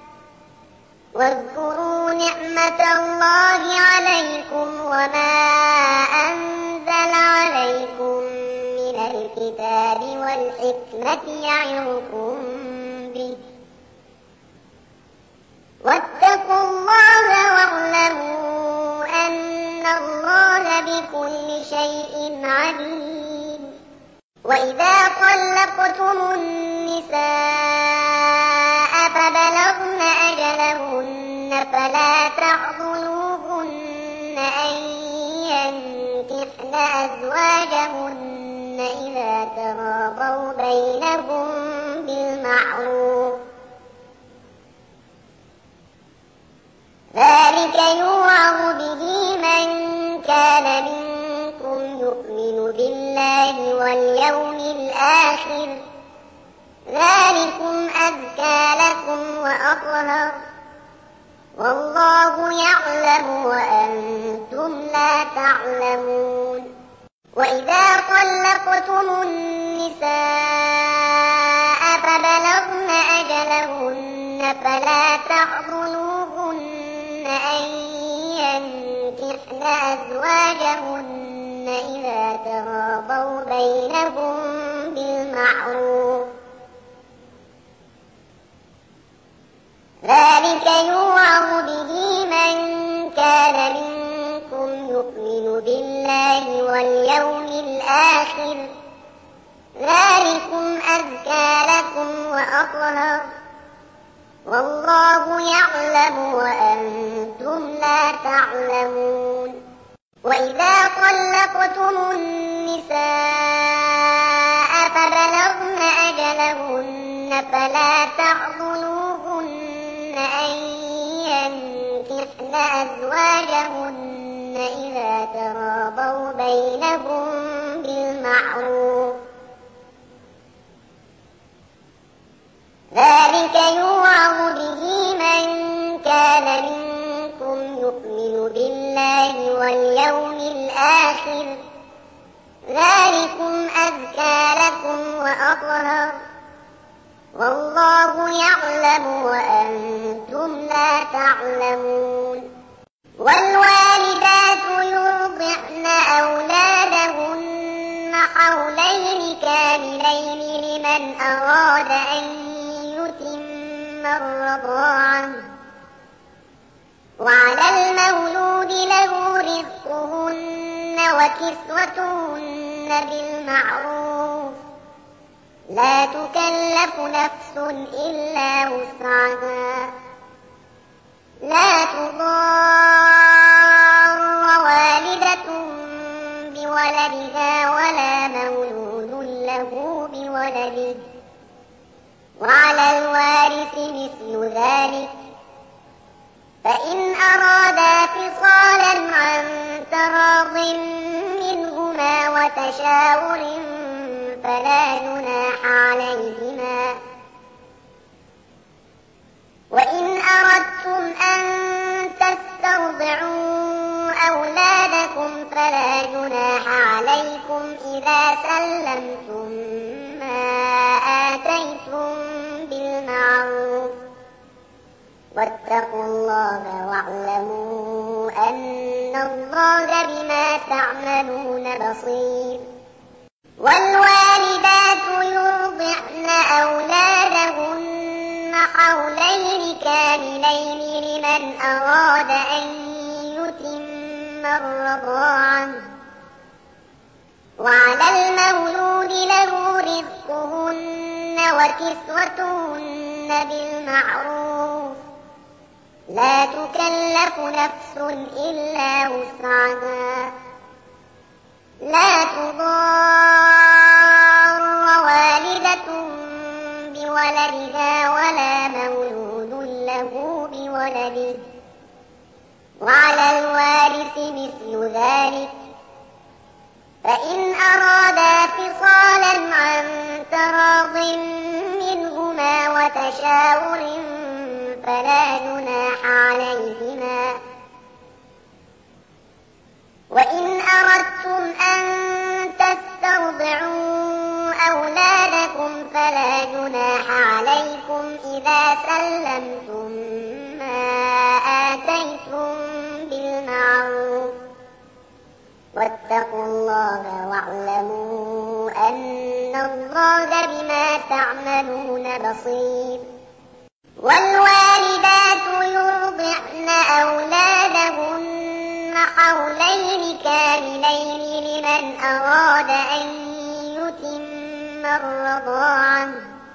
واذكروا نعمة الله عليكم وما أنزل عليكم من الكتاب والحكمة يعظكم به واتقوا الله واعلموا أن الله بكل شيء عليم. وإذا طلقتم النساء فبلغن أجلهن فلا تعضلوهن أن ينكحن أزواجهن إذا تراضوا بينهم بالمعروف ذلك يوعظ به من كان منكم يؤمن بالله واليوم الآخر ذلكم أزكى لكم وأطهر والله يعلم وأنتم لا تعلمون. وإذا طلقتم النساء فبلغن أجلهن فلا تعضلوهن أن ينكحن أزواجهن إذا تراضوا بينهم بالمعروف ذلك يوعظ به من كان منكم يؤمن بالله واليوم الآخر ذلكم أزكى لكم وأطهر والله يعلم وأنتم لا تعلمون. وإذا طلقتم النساء فبلغن أجلهن فلا تعضلوهن أن ينكحن أزواجهن إذا تراضوا بينهم بالمعروف ذلك يوعظ به من كان منكم يؤمن بالله واليوم الآخر ذلكم أزكى لكم وأطهر والله يعلم وأنتم لا تعلمون. والوالدات يرضعن أولادهن حولين كاملين لمن أراد أن يتم الرضاعة وعلى المولود له رزقهن وكسوتهن بالمعروف لا تكلف نفس إلا وسعها لا تضار والدة بولدها ولا مولود له بولده وعلى الوارث مثل ذلك فإن أرادا فصالا عن تراض منهما وتشاور فلا جناح عليهما. وإن أردتم أن تسترضعوا أولادكم فلا جناح عليكم إذا سلمتم ما آتيتم بالمعروف واتقوا الله واعلموا أن الله بما تعملون بصير. والوالدات يرضعن أولادهن حولين كاملين لمن أراد أن يتم الرضاعة، وعلى المولود له رزقهن وكسوتهن بالمعروف، لا تكلف نفس إلا وسعها، لا تضار والدة بولدها ولا مولود له بولده، وعلى الوارث مثل ذلك، فإن أرادا فصالا عن تراض منهما وتشاور فلا جناح عليهما. وإن أردتم أن تسترضعوا أولادكم فلا جناح عليكم إذا سلمتم ما آتيتم بالمعروف، واتقوا الله واعلموا أن الله بما تعملون بصير. والوالدات يرضعن أولادهن حولين كاملين لمن أراد أن يتم الرضاعة،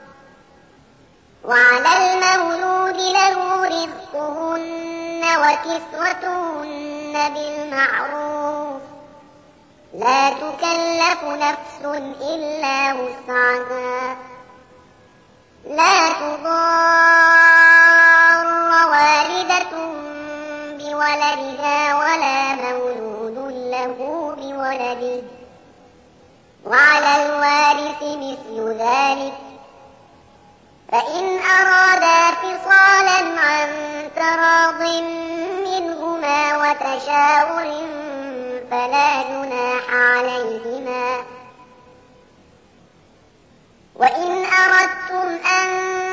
وعلى المولود له رزقهن وكسوتهن بالمعروف، لا تكلف نفس إلا وسعها، لا تضار والدة بولدها ولا مولود له بولده، وعلى الوارث مثل ذلك، فإن أرادا فصالا عن تراض منهما وتشاور فلا جناح عليهما. وإن أردتم أن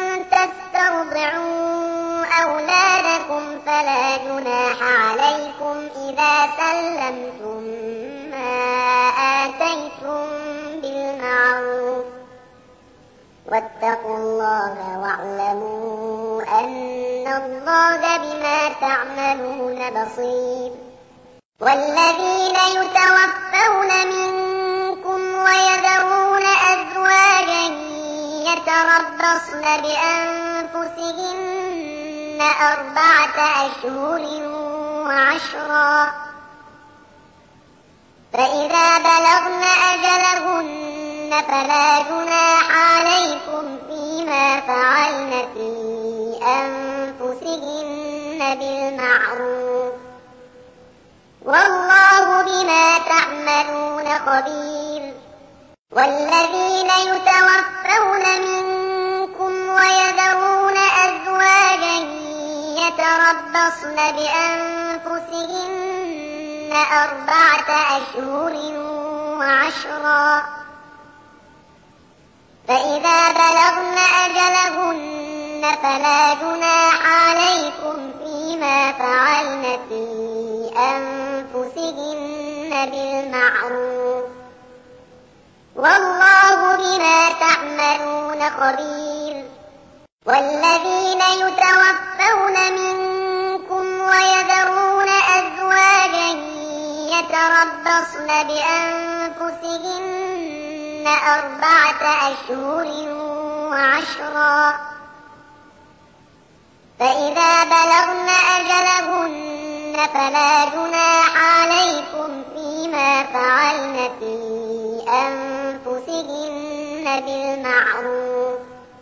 تسترضعوا أولادكم فلا جناح عليكم إذا سلمتم ما آتيتم بالمعروف، واتقوا الله واعلموا أن الله بما تعملون بصير. والذين يتوفون منكم ويذرون أزواجا يتربصن بأنفسهن 4 أشهر و10، فإذا بلغن أجلهن فلا جناح عليكم فيما فعلن في أنفسهن بالمعروف، والله بما تعملون خبير. والذين يتوفون منكم ويذرون أزواجا يتربصن بأنفسهن 4 أشهر و10، فإذا بلغن أجلهن فلا جناح عليكم فيما فعلن في أنفسهن بالمعروف، والله بما تعملون خبير. والذين يتوفون منكم ويذرون أزواجا يتربصن بأنفسهن 4 أشهر و10، فإذا بلغن أجلهن فلا جناح عليكم فيما فعلن في أنفسهن بالمعروف،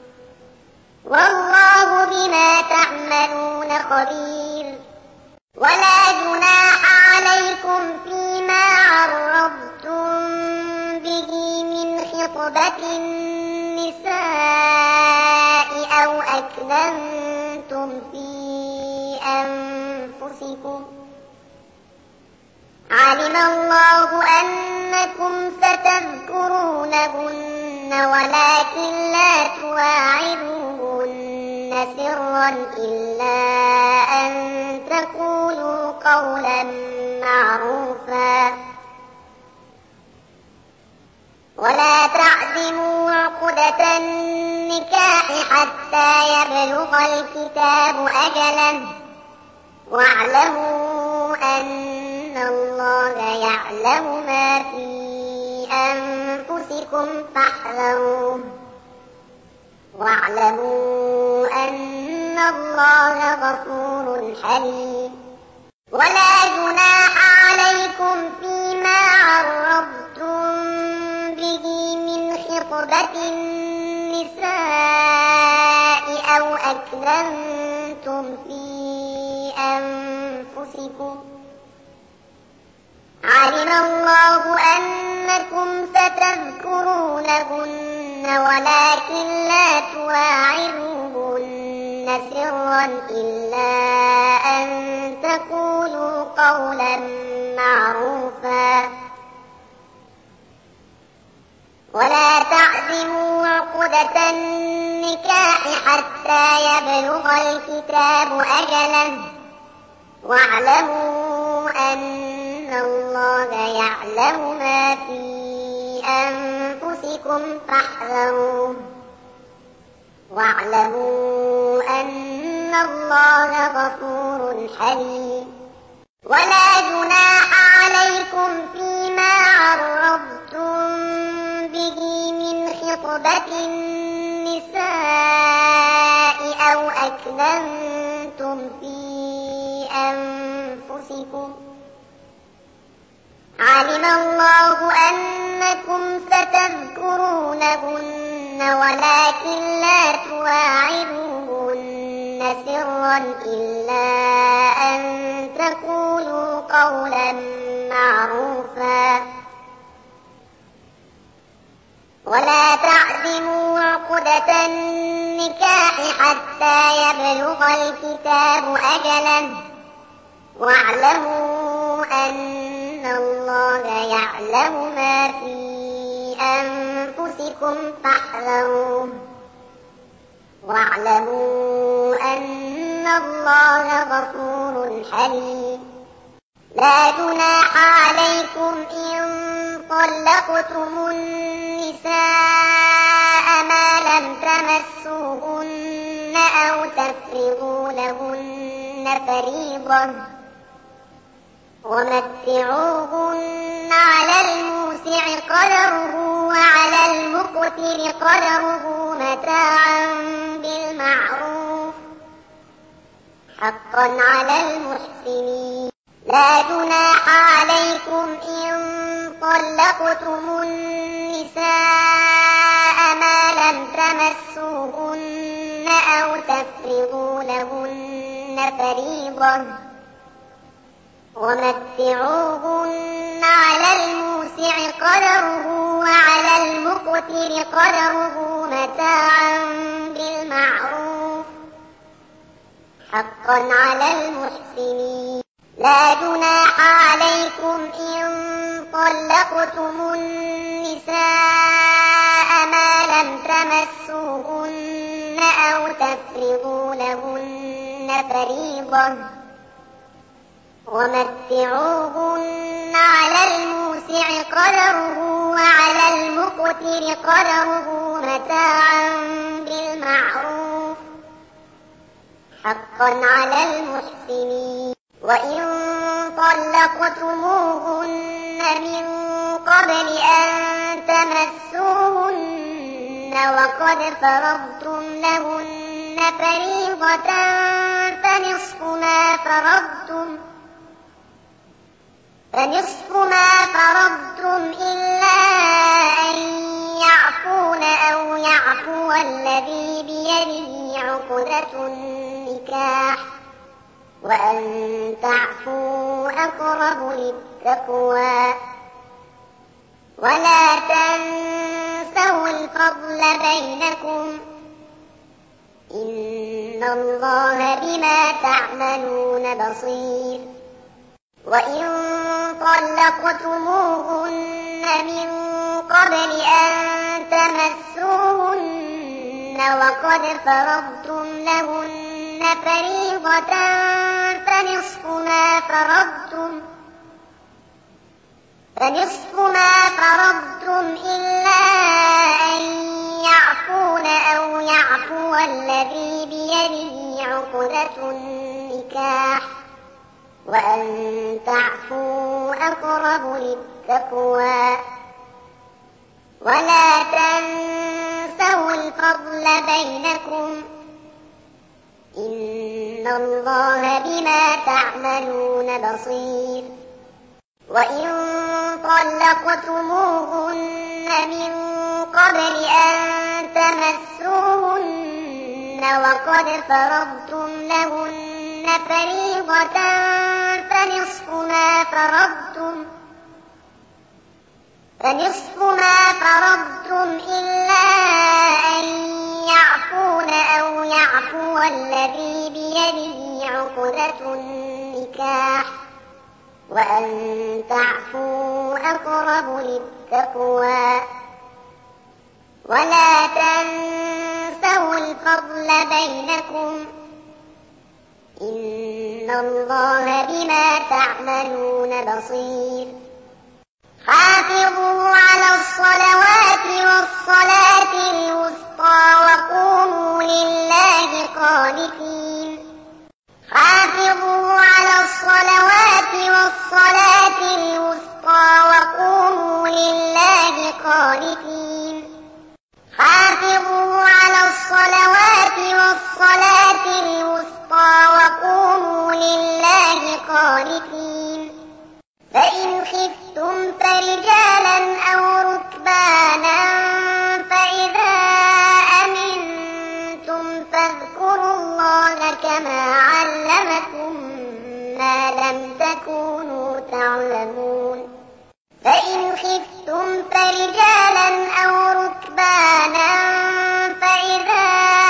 والله بما تعملون خبير. ولا جناح عليكم فيما عرضتم به من خطبة النساء أو أكننتم في أنفسكم، علم الله أنكم ستذكرونهن ولكن لا تواعدوهن سرا إلا أن تقولوا قولا معروفا ولا تعزموا عقدة النكاح حتى يبلغ الكتاب أجله واعلموا أن الله يعلم ما في أنفسكم فاحذروه واعلموا أن الله غفور حليم. ولا جناح عليكم فيما عرضتم به من خطبة النساء أو أكننتم في أنفسكم علم الله أنكم ستذكرونهن ولكن لا تواعدوهن سرا إلا أن تقولوا قولا معروفا ولا تعزموا عقدة النكاح حتى يبلغ الكتاب أجله واعلموا أن الله يعلم ما في أنفسكم فاحذروه واعلموا أن الله غفور حليم. ولا جناح عليكم فيما عرضتم به من خطبة النساء أو أكننتم في أنفسكم علم الله أنكم ستذكرونهن ولكن لا تواعدوهن سرا إلا أن تقولوا قولا معروفا ولا تعزموا عقدة النكاح حتى يبلغ الكتاب أجله واعلموا أن الله يعلم ما في أنفسكم فاحذروه واعلموا أن الله غفور حليم. لا جناح عليكم إن طلقتم النساء ما لم تمسوهن أو تفرضوا لهن فريضة ومتعوهن على الموسع قدره وعلى المقتر قدره متاعا بالمعروف حقا على المحسنين. لا جناح عليكم إن طلقتم النساء ما لم تمسوهن أو تفرضوا لهن فريضة ومتعوهن على الموسع قدره وعلى المقتر قدره متاعا بالمعروف حقا على المحسنين. لا جناح عليكم إن طلقتم النساء ما لم تمسوهن أو تفرضوا لهن فريضة ومتعوهن على الموسع قدره وعلى المقتر قدره متاعا بالمعروف حقا على المحسنين. وإن طلقتموهن من قبل أن تمسوهن وقد فرضتم لهن فريضة فنصف ما فرضتم إلا أن يعفون أو يعفو الذي بيده عقدة النكاح وأن تعفوا أقرب للتقوى. ولا تنسوا الفضل بينكم إن الله بما تعملون بصير. وإن طلقتموهن من قبل أن تمسوهن وقد فرضتم لهن فريضة فنصف ما فرضتم إلا أن يعفون أو يعفو الذي بيده عقدة النكاح وأن تعفوا أقرب للتقوى ولا تنسوا الفضل بينكم إن الله بما تعملون بصير وإن طلقتموهن من قبل أن تمسوهن وقد فرضتم لهن فريضة فنصف ما فرضتم إلا أن يعفون أو يعفو الذي بيده عقدة النكاح وأن تعفوا أقرب للتقوى ولا تنسوا الفضل بينكم إن الله بما تعملون بصير حافظوا على الصلوات والصلاة الوسطى وقوموا لله قانتين حافظوا على الصلوات والصلاة الوسطى وقوموا لله قانتين حافظوا على الصلوات والصلاة الوسطى وقوموا لله قانتين فإن خفتم فرجالا أو ركبانا فإذا أمنتم فاذكروا الله كما علمكم ما لم تكونوا تعلمون فإن خفتم فرجالا أو ركبانا فإذا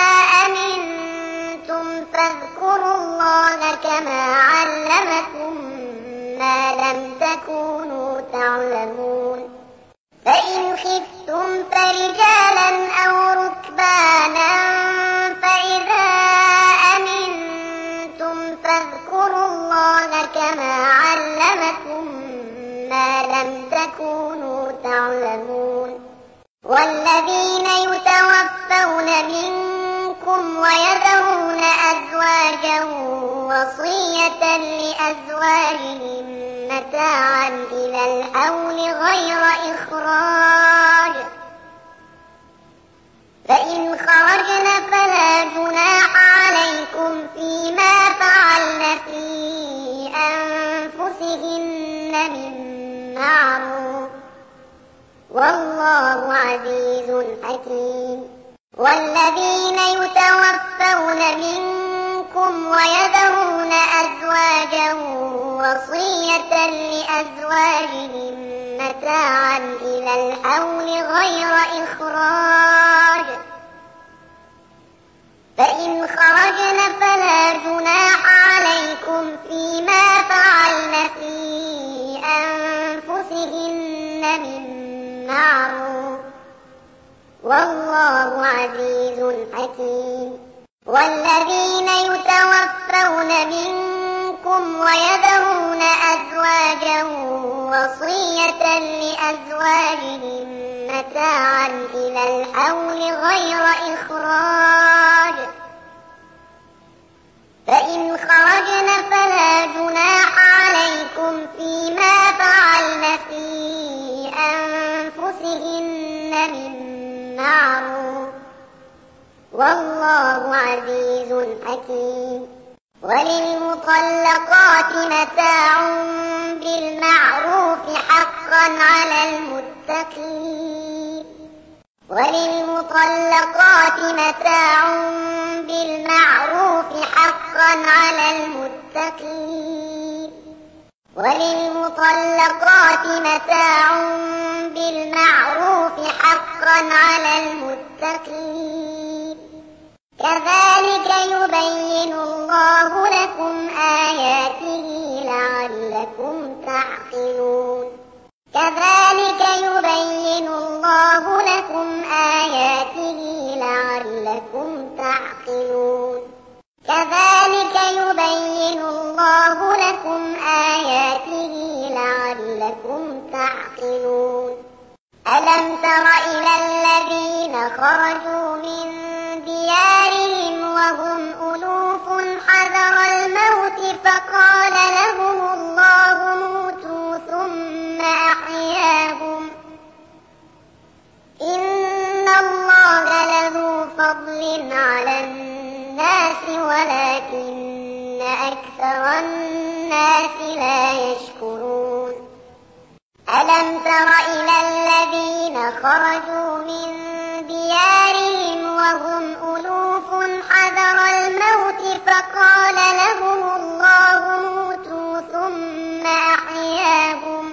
أمنتم فاذكروا الله كما علمكم ما لم تكونوا تعلمون فإن خفتم فرجالا أو ركبانا فإذا أمنتم فاذكروا الله كما علمكم ما لم تكونوا تعلمون والذين يتوفون منكم ويذرون أزواجا وصية لأزواجهم متاعا إلى الحول غير إخراج فإن خرجن فلا جناح عليكم فيما فعلن في أنفسهن من معروف والله عزيز حكيم والذين يتوفون منكم ويذرون أزواجا وصية لأزواجهم متاعا إلى الحول غير إخراج فإن خرجن فلا جناح عليكم فيما فعلن في أنفسهن من معروف والله عزيز حكيم والذين يتوفون منكم ويذرون أزواجا وصية لأزواجهم متاعا إلى الحول غير إخراج فإن خرجن فلا جناح عليكم فيما فعلن في أنفسهن من معروف والله عزيز حكيم وللمطلقات متاع بالمعروف حقا على المتقين وللمطلقات متاع بالمعروف حقا على المتقين وللمطلقات متاع بالمعروف حقا على المتقين كذلك يبين الله لكم آياته لعلكم تعقلون كذلك يبين الله لكم آياته لعلكم تعقلون كذلك يبين الله أكثر الناس لا يشكرون ألم تر إلى الذين خرجوا من ديارهم وهم ألوف حذر الموت فقال لهم الله موتوا ثم أحياهم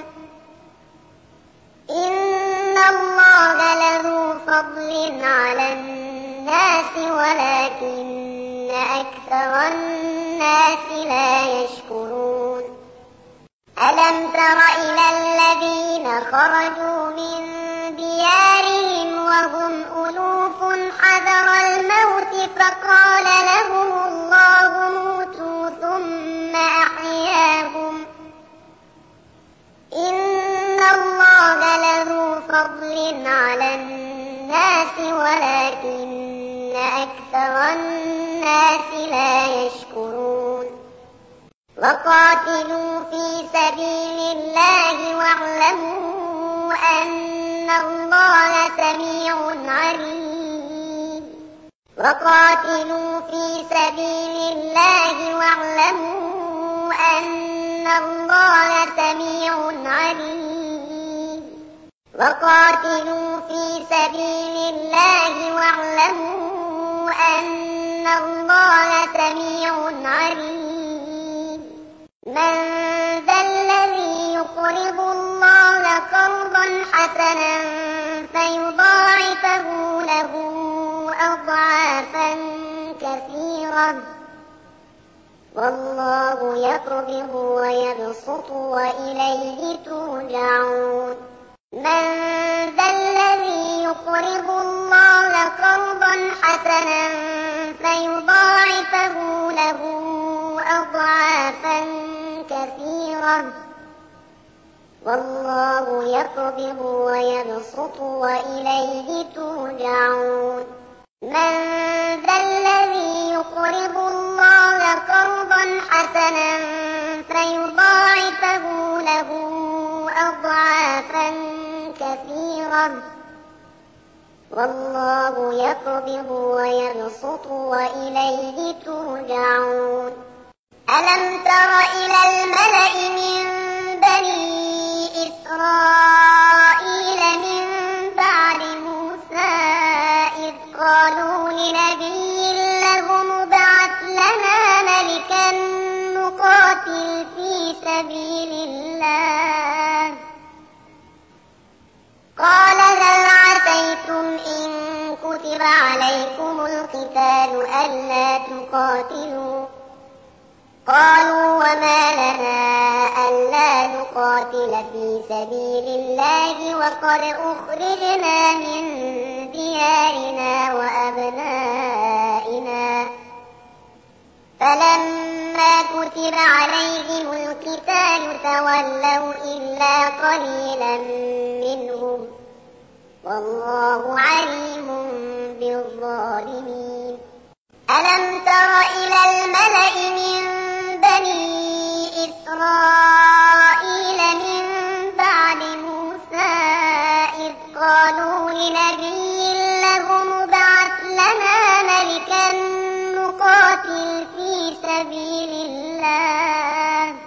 إن الله لذو فضل على الناس ولكن أكثر الناس لا يشكرون ألم تر إلى الذين خرجوا من ديارهم وهم ألوف حذر الموت فقال لهم الله موتوا ثم أحياهم إن الله لذو فضل على الناس ولكن أكثر الناس لا يشكرون وقاتلوا في سبيل الله واعلموا أن الله سميع عليم وقاتلوا في سبيل الله واعلموا أن الله سميع عليم وقاتلوا في سبيل الله واعلموا أن الله سميع عليم من ذا الذي يقرض الله قرضا حسنا فيضاعفه له أضعافا كثيرة والله يقبض ويبسط وإليه ترجعون من ذا الذي يقرض الله قرضا حسنا فيضاعفه له أضعافا كثيرة والله يقبض ويبسط وإليه ترجعون من ذا الذي يقرض الله قرضا حسنا فيضاعفه له أضعافا كثيرة والله يقبض ويبسط وإليه ترجعون ألم تر إلى الملأ من بني إسرائيل من بعد موسى إذ قالوا لنبي له ابعث لنا ملكا نقاتل في سبيل الله قال هل عسيتم إن كتب عليكم القتال ألا تقاتلوا قالوا وما لنا ألا نقاتل في سبيل الله وقد أخرجنا من ديارنا وأبنائنا فلما كتب عليهم القتال تولوا إلا قليلا منهم والله عليم بالظالمين ألم تر إلى الملأ من بني إسرائيل من بعد موسى إذ قالوا لنبي له ابعث لنا ملكا نقاتل في سبيل الله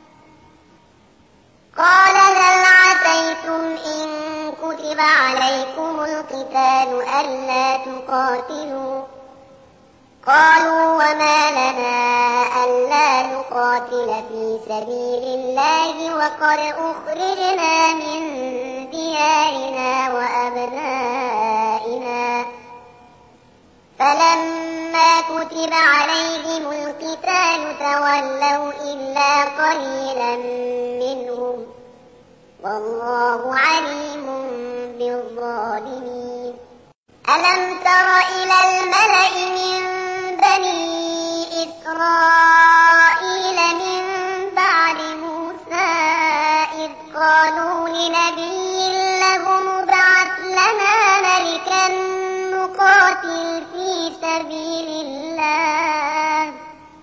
قال هل عسيتم إن كتب عليكم القتال ألا تقاتلوا قالوا وما لنا ألا نقاتل في سبيل الله وقد أخرجنا من ديارنا وأبنائنا فلما كتب عليهم القتال تولوا إلا قليلا منهم والله عليم بالظالمين ألم تر إلى الملأ من بني إسرائيل من بعد موسى إذ قالوا لنبي له ابعث لنا ملكا نقاتل في سبيل الله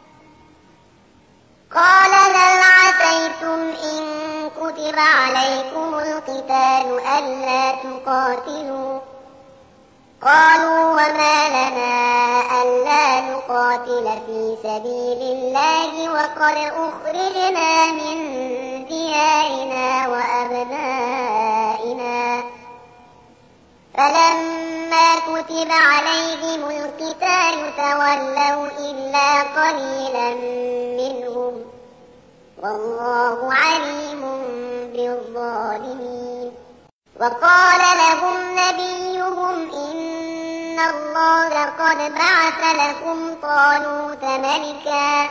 قال هل عسيتم إن كتب عليكم القتال ألا تقاتلوا قالوا وما لنا ألا نقاتل نقاتل في سبيل الله وقد أخرجنا من ديارنا وأبنائنا فلما كتب عليهم القتال تولوا إلا قليلا منهم والله عليم بالظالمين. وقال لهم نبيهم إن الله قد بعث لكم طالوت ملكا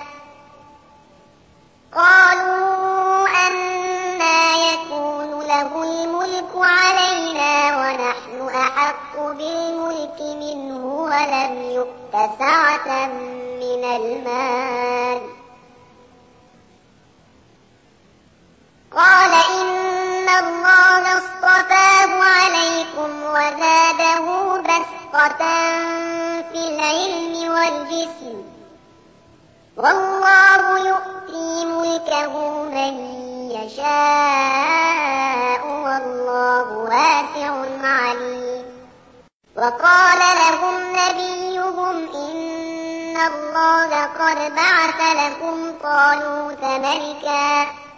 قالوا أنى يكون له الملك علينا ونحن أحق بالملك منه ولم يؤت سعة من المال قال إن الله اصطفاه عليكم وزاده بسطة في العلم والجسم والله يؤتي ملكه من يشاء والله واسع عليم. وقال لهم نبيهم إن الله قد بعث لكم طالوت ملكا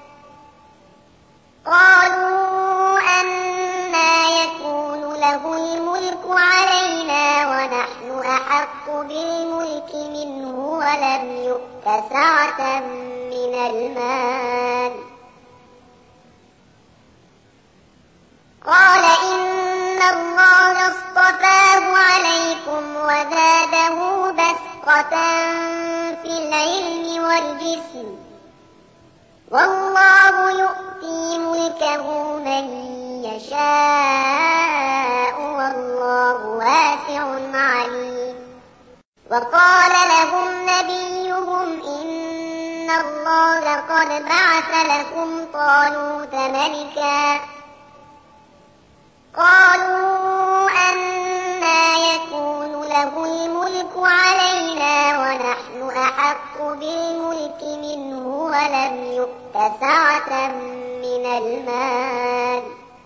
قالوا أنى يكون له الملك علينا ونحن أحق بالملك منه ولم يؤت سعة من المال قال إن الله اصطفاه عليكم وزاده بسطة في العلم والجسم والله يؤتي ملكه من يشاء والله واسع عليم. وقال لهم نبيهم إن الله قد بعث لكم طالوت ملكا قالوا أنى يكون له الملك علينا ونحن أحق بالملك منه ولم يؤت سعة من المال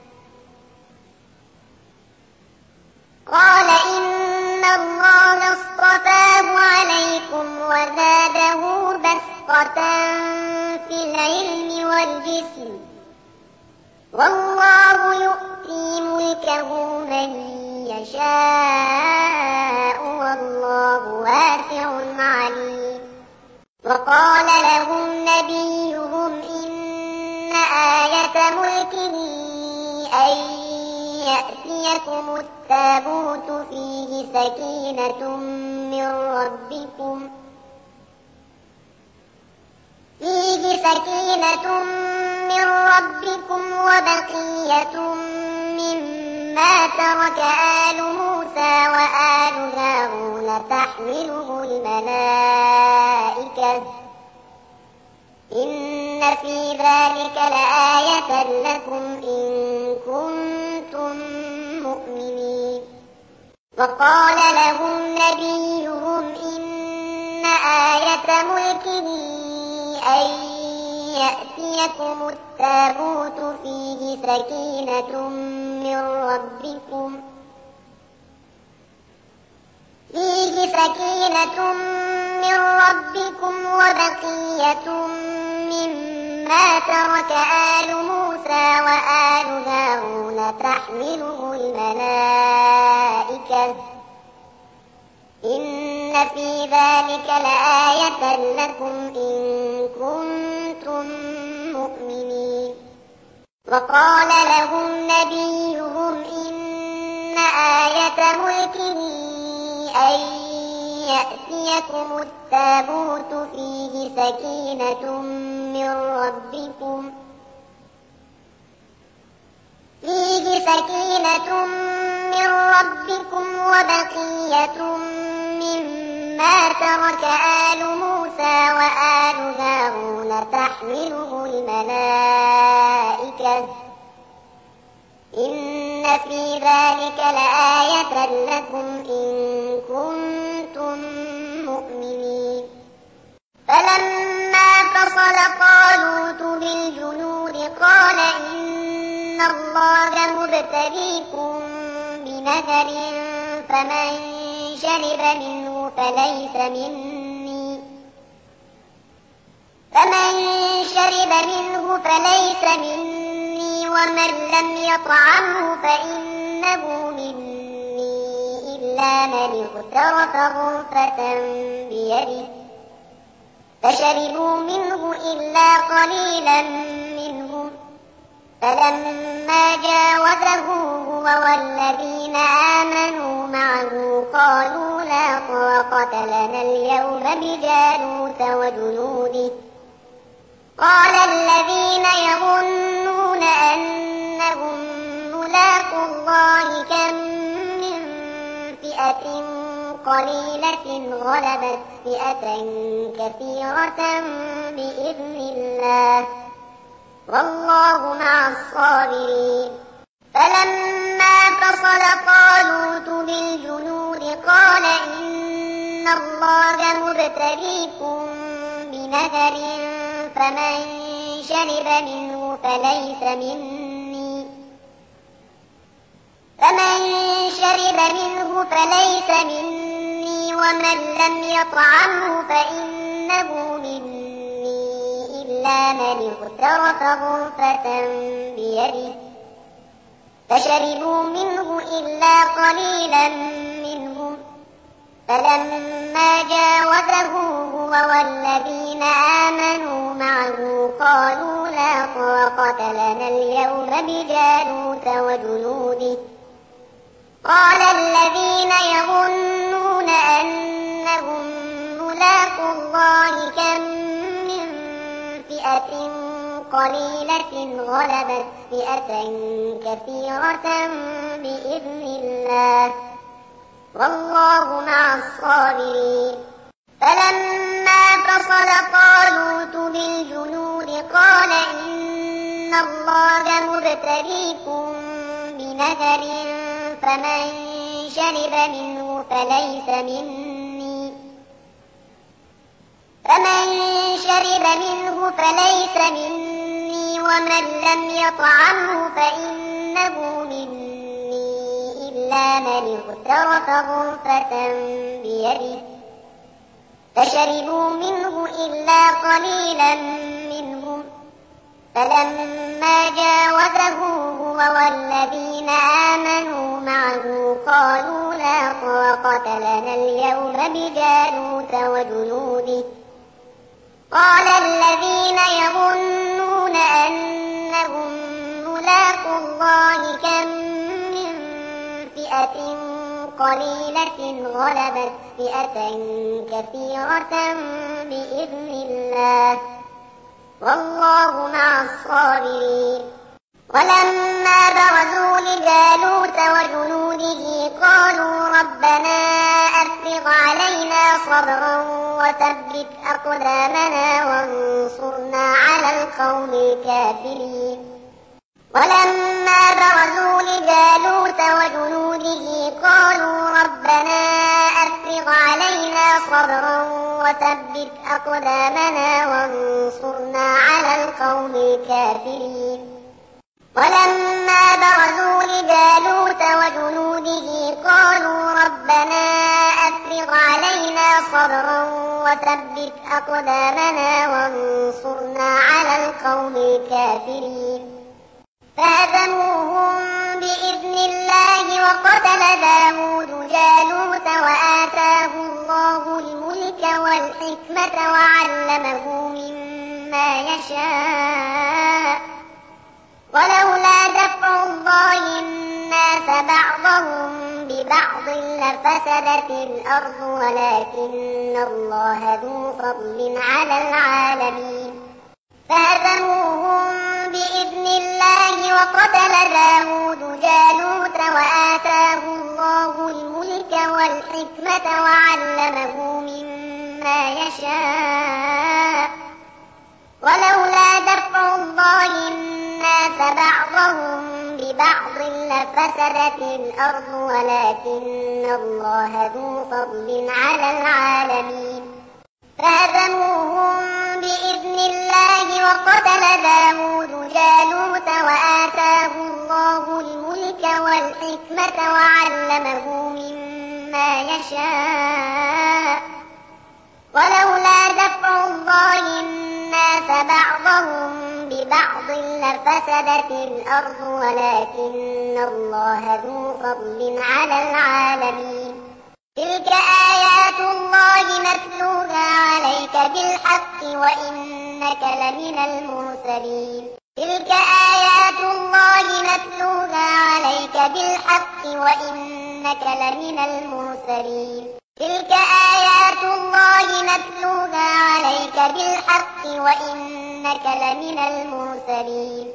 قال إن الله اصطفاه عليكم وزاده بسطة في العلم والجسم والله يؤتي ملكه من يشاء والله واسع عليم. وقال لهم نبيهم إن آية ملكه أن يأتيكم التابوت فيه سكينة من ربكم وبقية مما ترك آل موسى وآل هارون تحمله الملائكة إن في ذلك لآية لكم إن كنتم مؤمنين. وقال لهم نبيهم إن آية ملكه أن يأتيكم التابوت فيه سكينة من ربكم وبقية مما ترك آل موسى وآل هارون تحمله الملائكة إن في ذلك لآية لكم إن كنتم مؤمنين. وقال لهم نبيهم إن آية ملكه أن يأتيكم التابوت فيه سكينة من ربكم وبقية مما ترك آل موسى وآل هارون تحمله الملائكة إن في ذلك لآية لكم إن كنتم مؤمنين. فلما فصل طالوت بالجنود قال إن الله مبتليكم بنهر فمن شرب منه فليس مني مني ومن لم يطعمه فإنه مني إلا من اغترف غرفة بيده فشربوا منه إلا قليلا منهم فلما جاوزه هو والذين آمنوا معه قالوا لا طاقة لنا اليوم بجالوت وجنوده قال الذين يظنون أنهم ملاقو الله كم من فئة قليلة غلبت فئة كثيرة بإذن الله والله مع الصابرين فلما فصل طالوت بالجنود قال إن الله مبتليكم بنهر فمن شرب منه فليس مني ومن لم يطعمه فإنه مني إلا من اغترف غرفة بيده فشربوا منه إلا قليلا منهم فلما جاوزه هو والذين آمنوا معه قالوا لا طاقة لنا اليوم بجالوت وجنوده قال الذين يظنون أنهم ملاقو الله كم من فئة قليلة غلبت فئة كثيرة بإذن الله والله مع الصابرين فلما فصل طالوت بالجنود قال إن الله مبتليكم بنهر فمن شرب منه فليس مني ومن لم يطعمه فإنه مني إلا من اغترف غرفة بيده فشربوا منه إلا قليلا منهم فلما جاوزه هو والذين آمنوا معه قالوا لا طاقة لنا اليوم بجالوت وجنوده قال الذين يظنون أنهم ملاقو الله كم من فئة قليلة غلبت فئة كثيرة بإذن الله والله مع الصابرين ولما برزوا لجالوت وجنوده قالوا ربنا أفرغ علينا صبرا وثبت أقدامنا وانصرنا على القوم الكافرين ولما برزوا لجالوت وجنوده قالوا ربنا أفرغ علينا صبرا وثبت أقدامنا وانصرنا على القوم الكافرين ولما برزوا لجالوت وجنوده قالوا ربنا أفرغ علينا صبرا وثبت أقدامنا وانصرنا على القوم الكافرين فهزموهم بإذن الله وقتل داود جالوت وآتاه الله الملك والحكمة وعلمه مما يشاء ولولا دفع الله الناس بعضهم ببعض لفسدت الأرض ولكن الله ذو فضل على العالمين فهزموهم بإذن الله وقتل داود جالوت وآتاه الله الملك والحكمة وعلمه مما يشاء ولولا دفع الله الناس بعضهم ببعض لفسدت الأرض ولكن الله ذو فضل على العالمين فهزموهم بإذن الله وقتل داود جالوت وآتاه الله الملك والحكمة وعلمه مما يشاء ولولا دفع الله الناس بعضهم ببعض بعض لفسدت الأرض ولكن الله ذو فضل على العالمين تلك آيات الله نتلوها عليك بالحق وإنك لمن المرسلين تلك آيات الله نتلوها عليك بالحق وإنك لمن المرسلين تلك آيات الله نتلوها عليك بالحق وإنك لمن المرسلين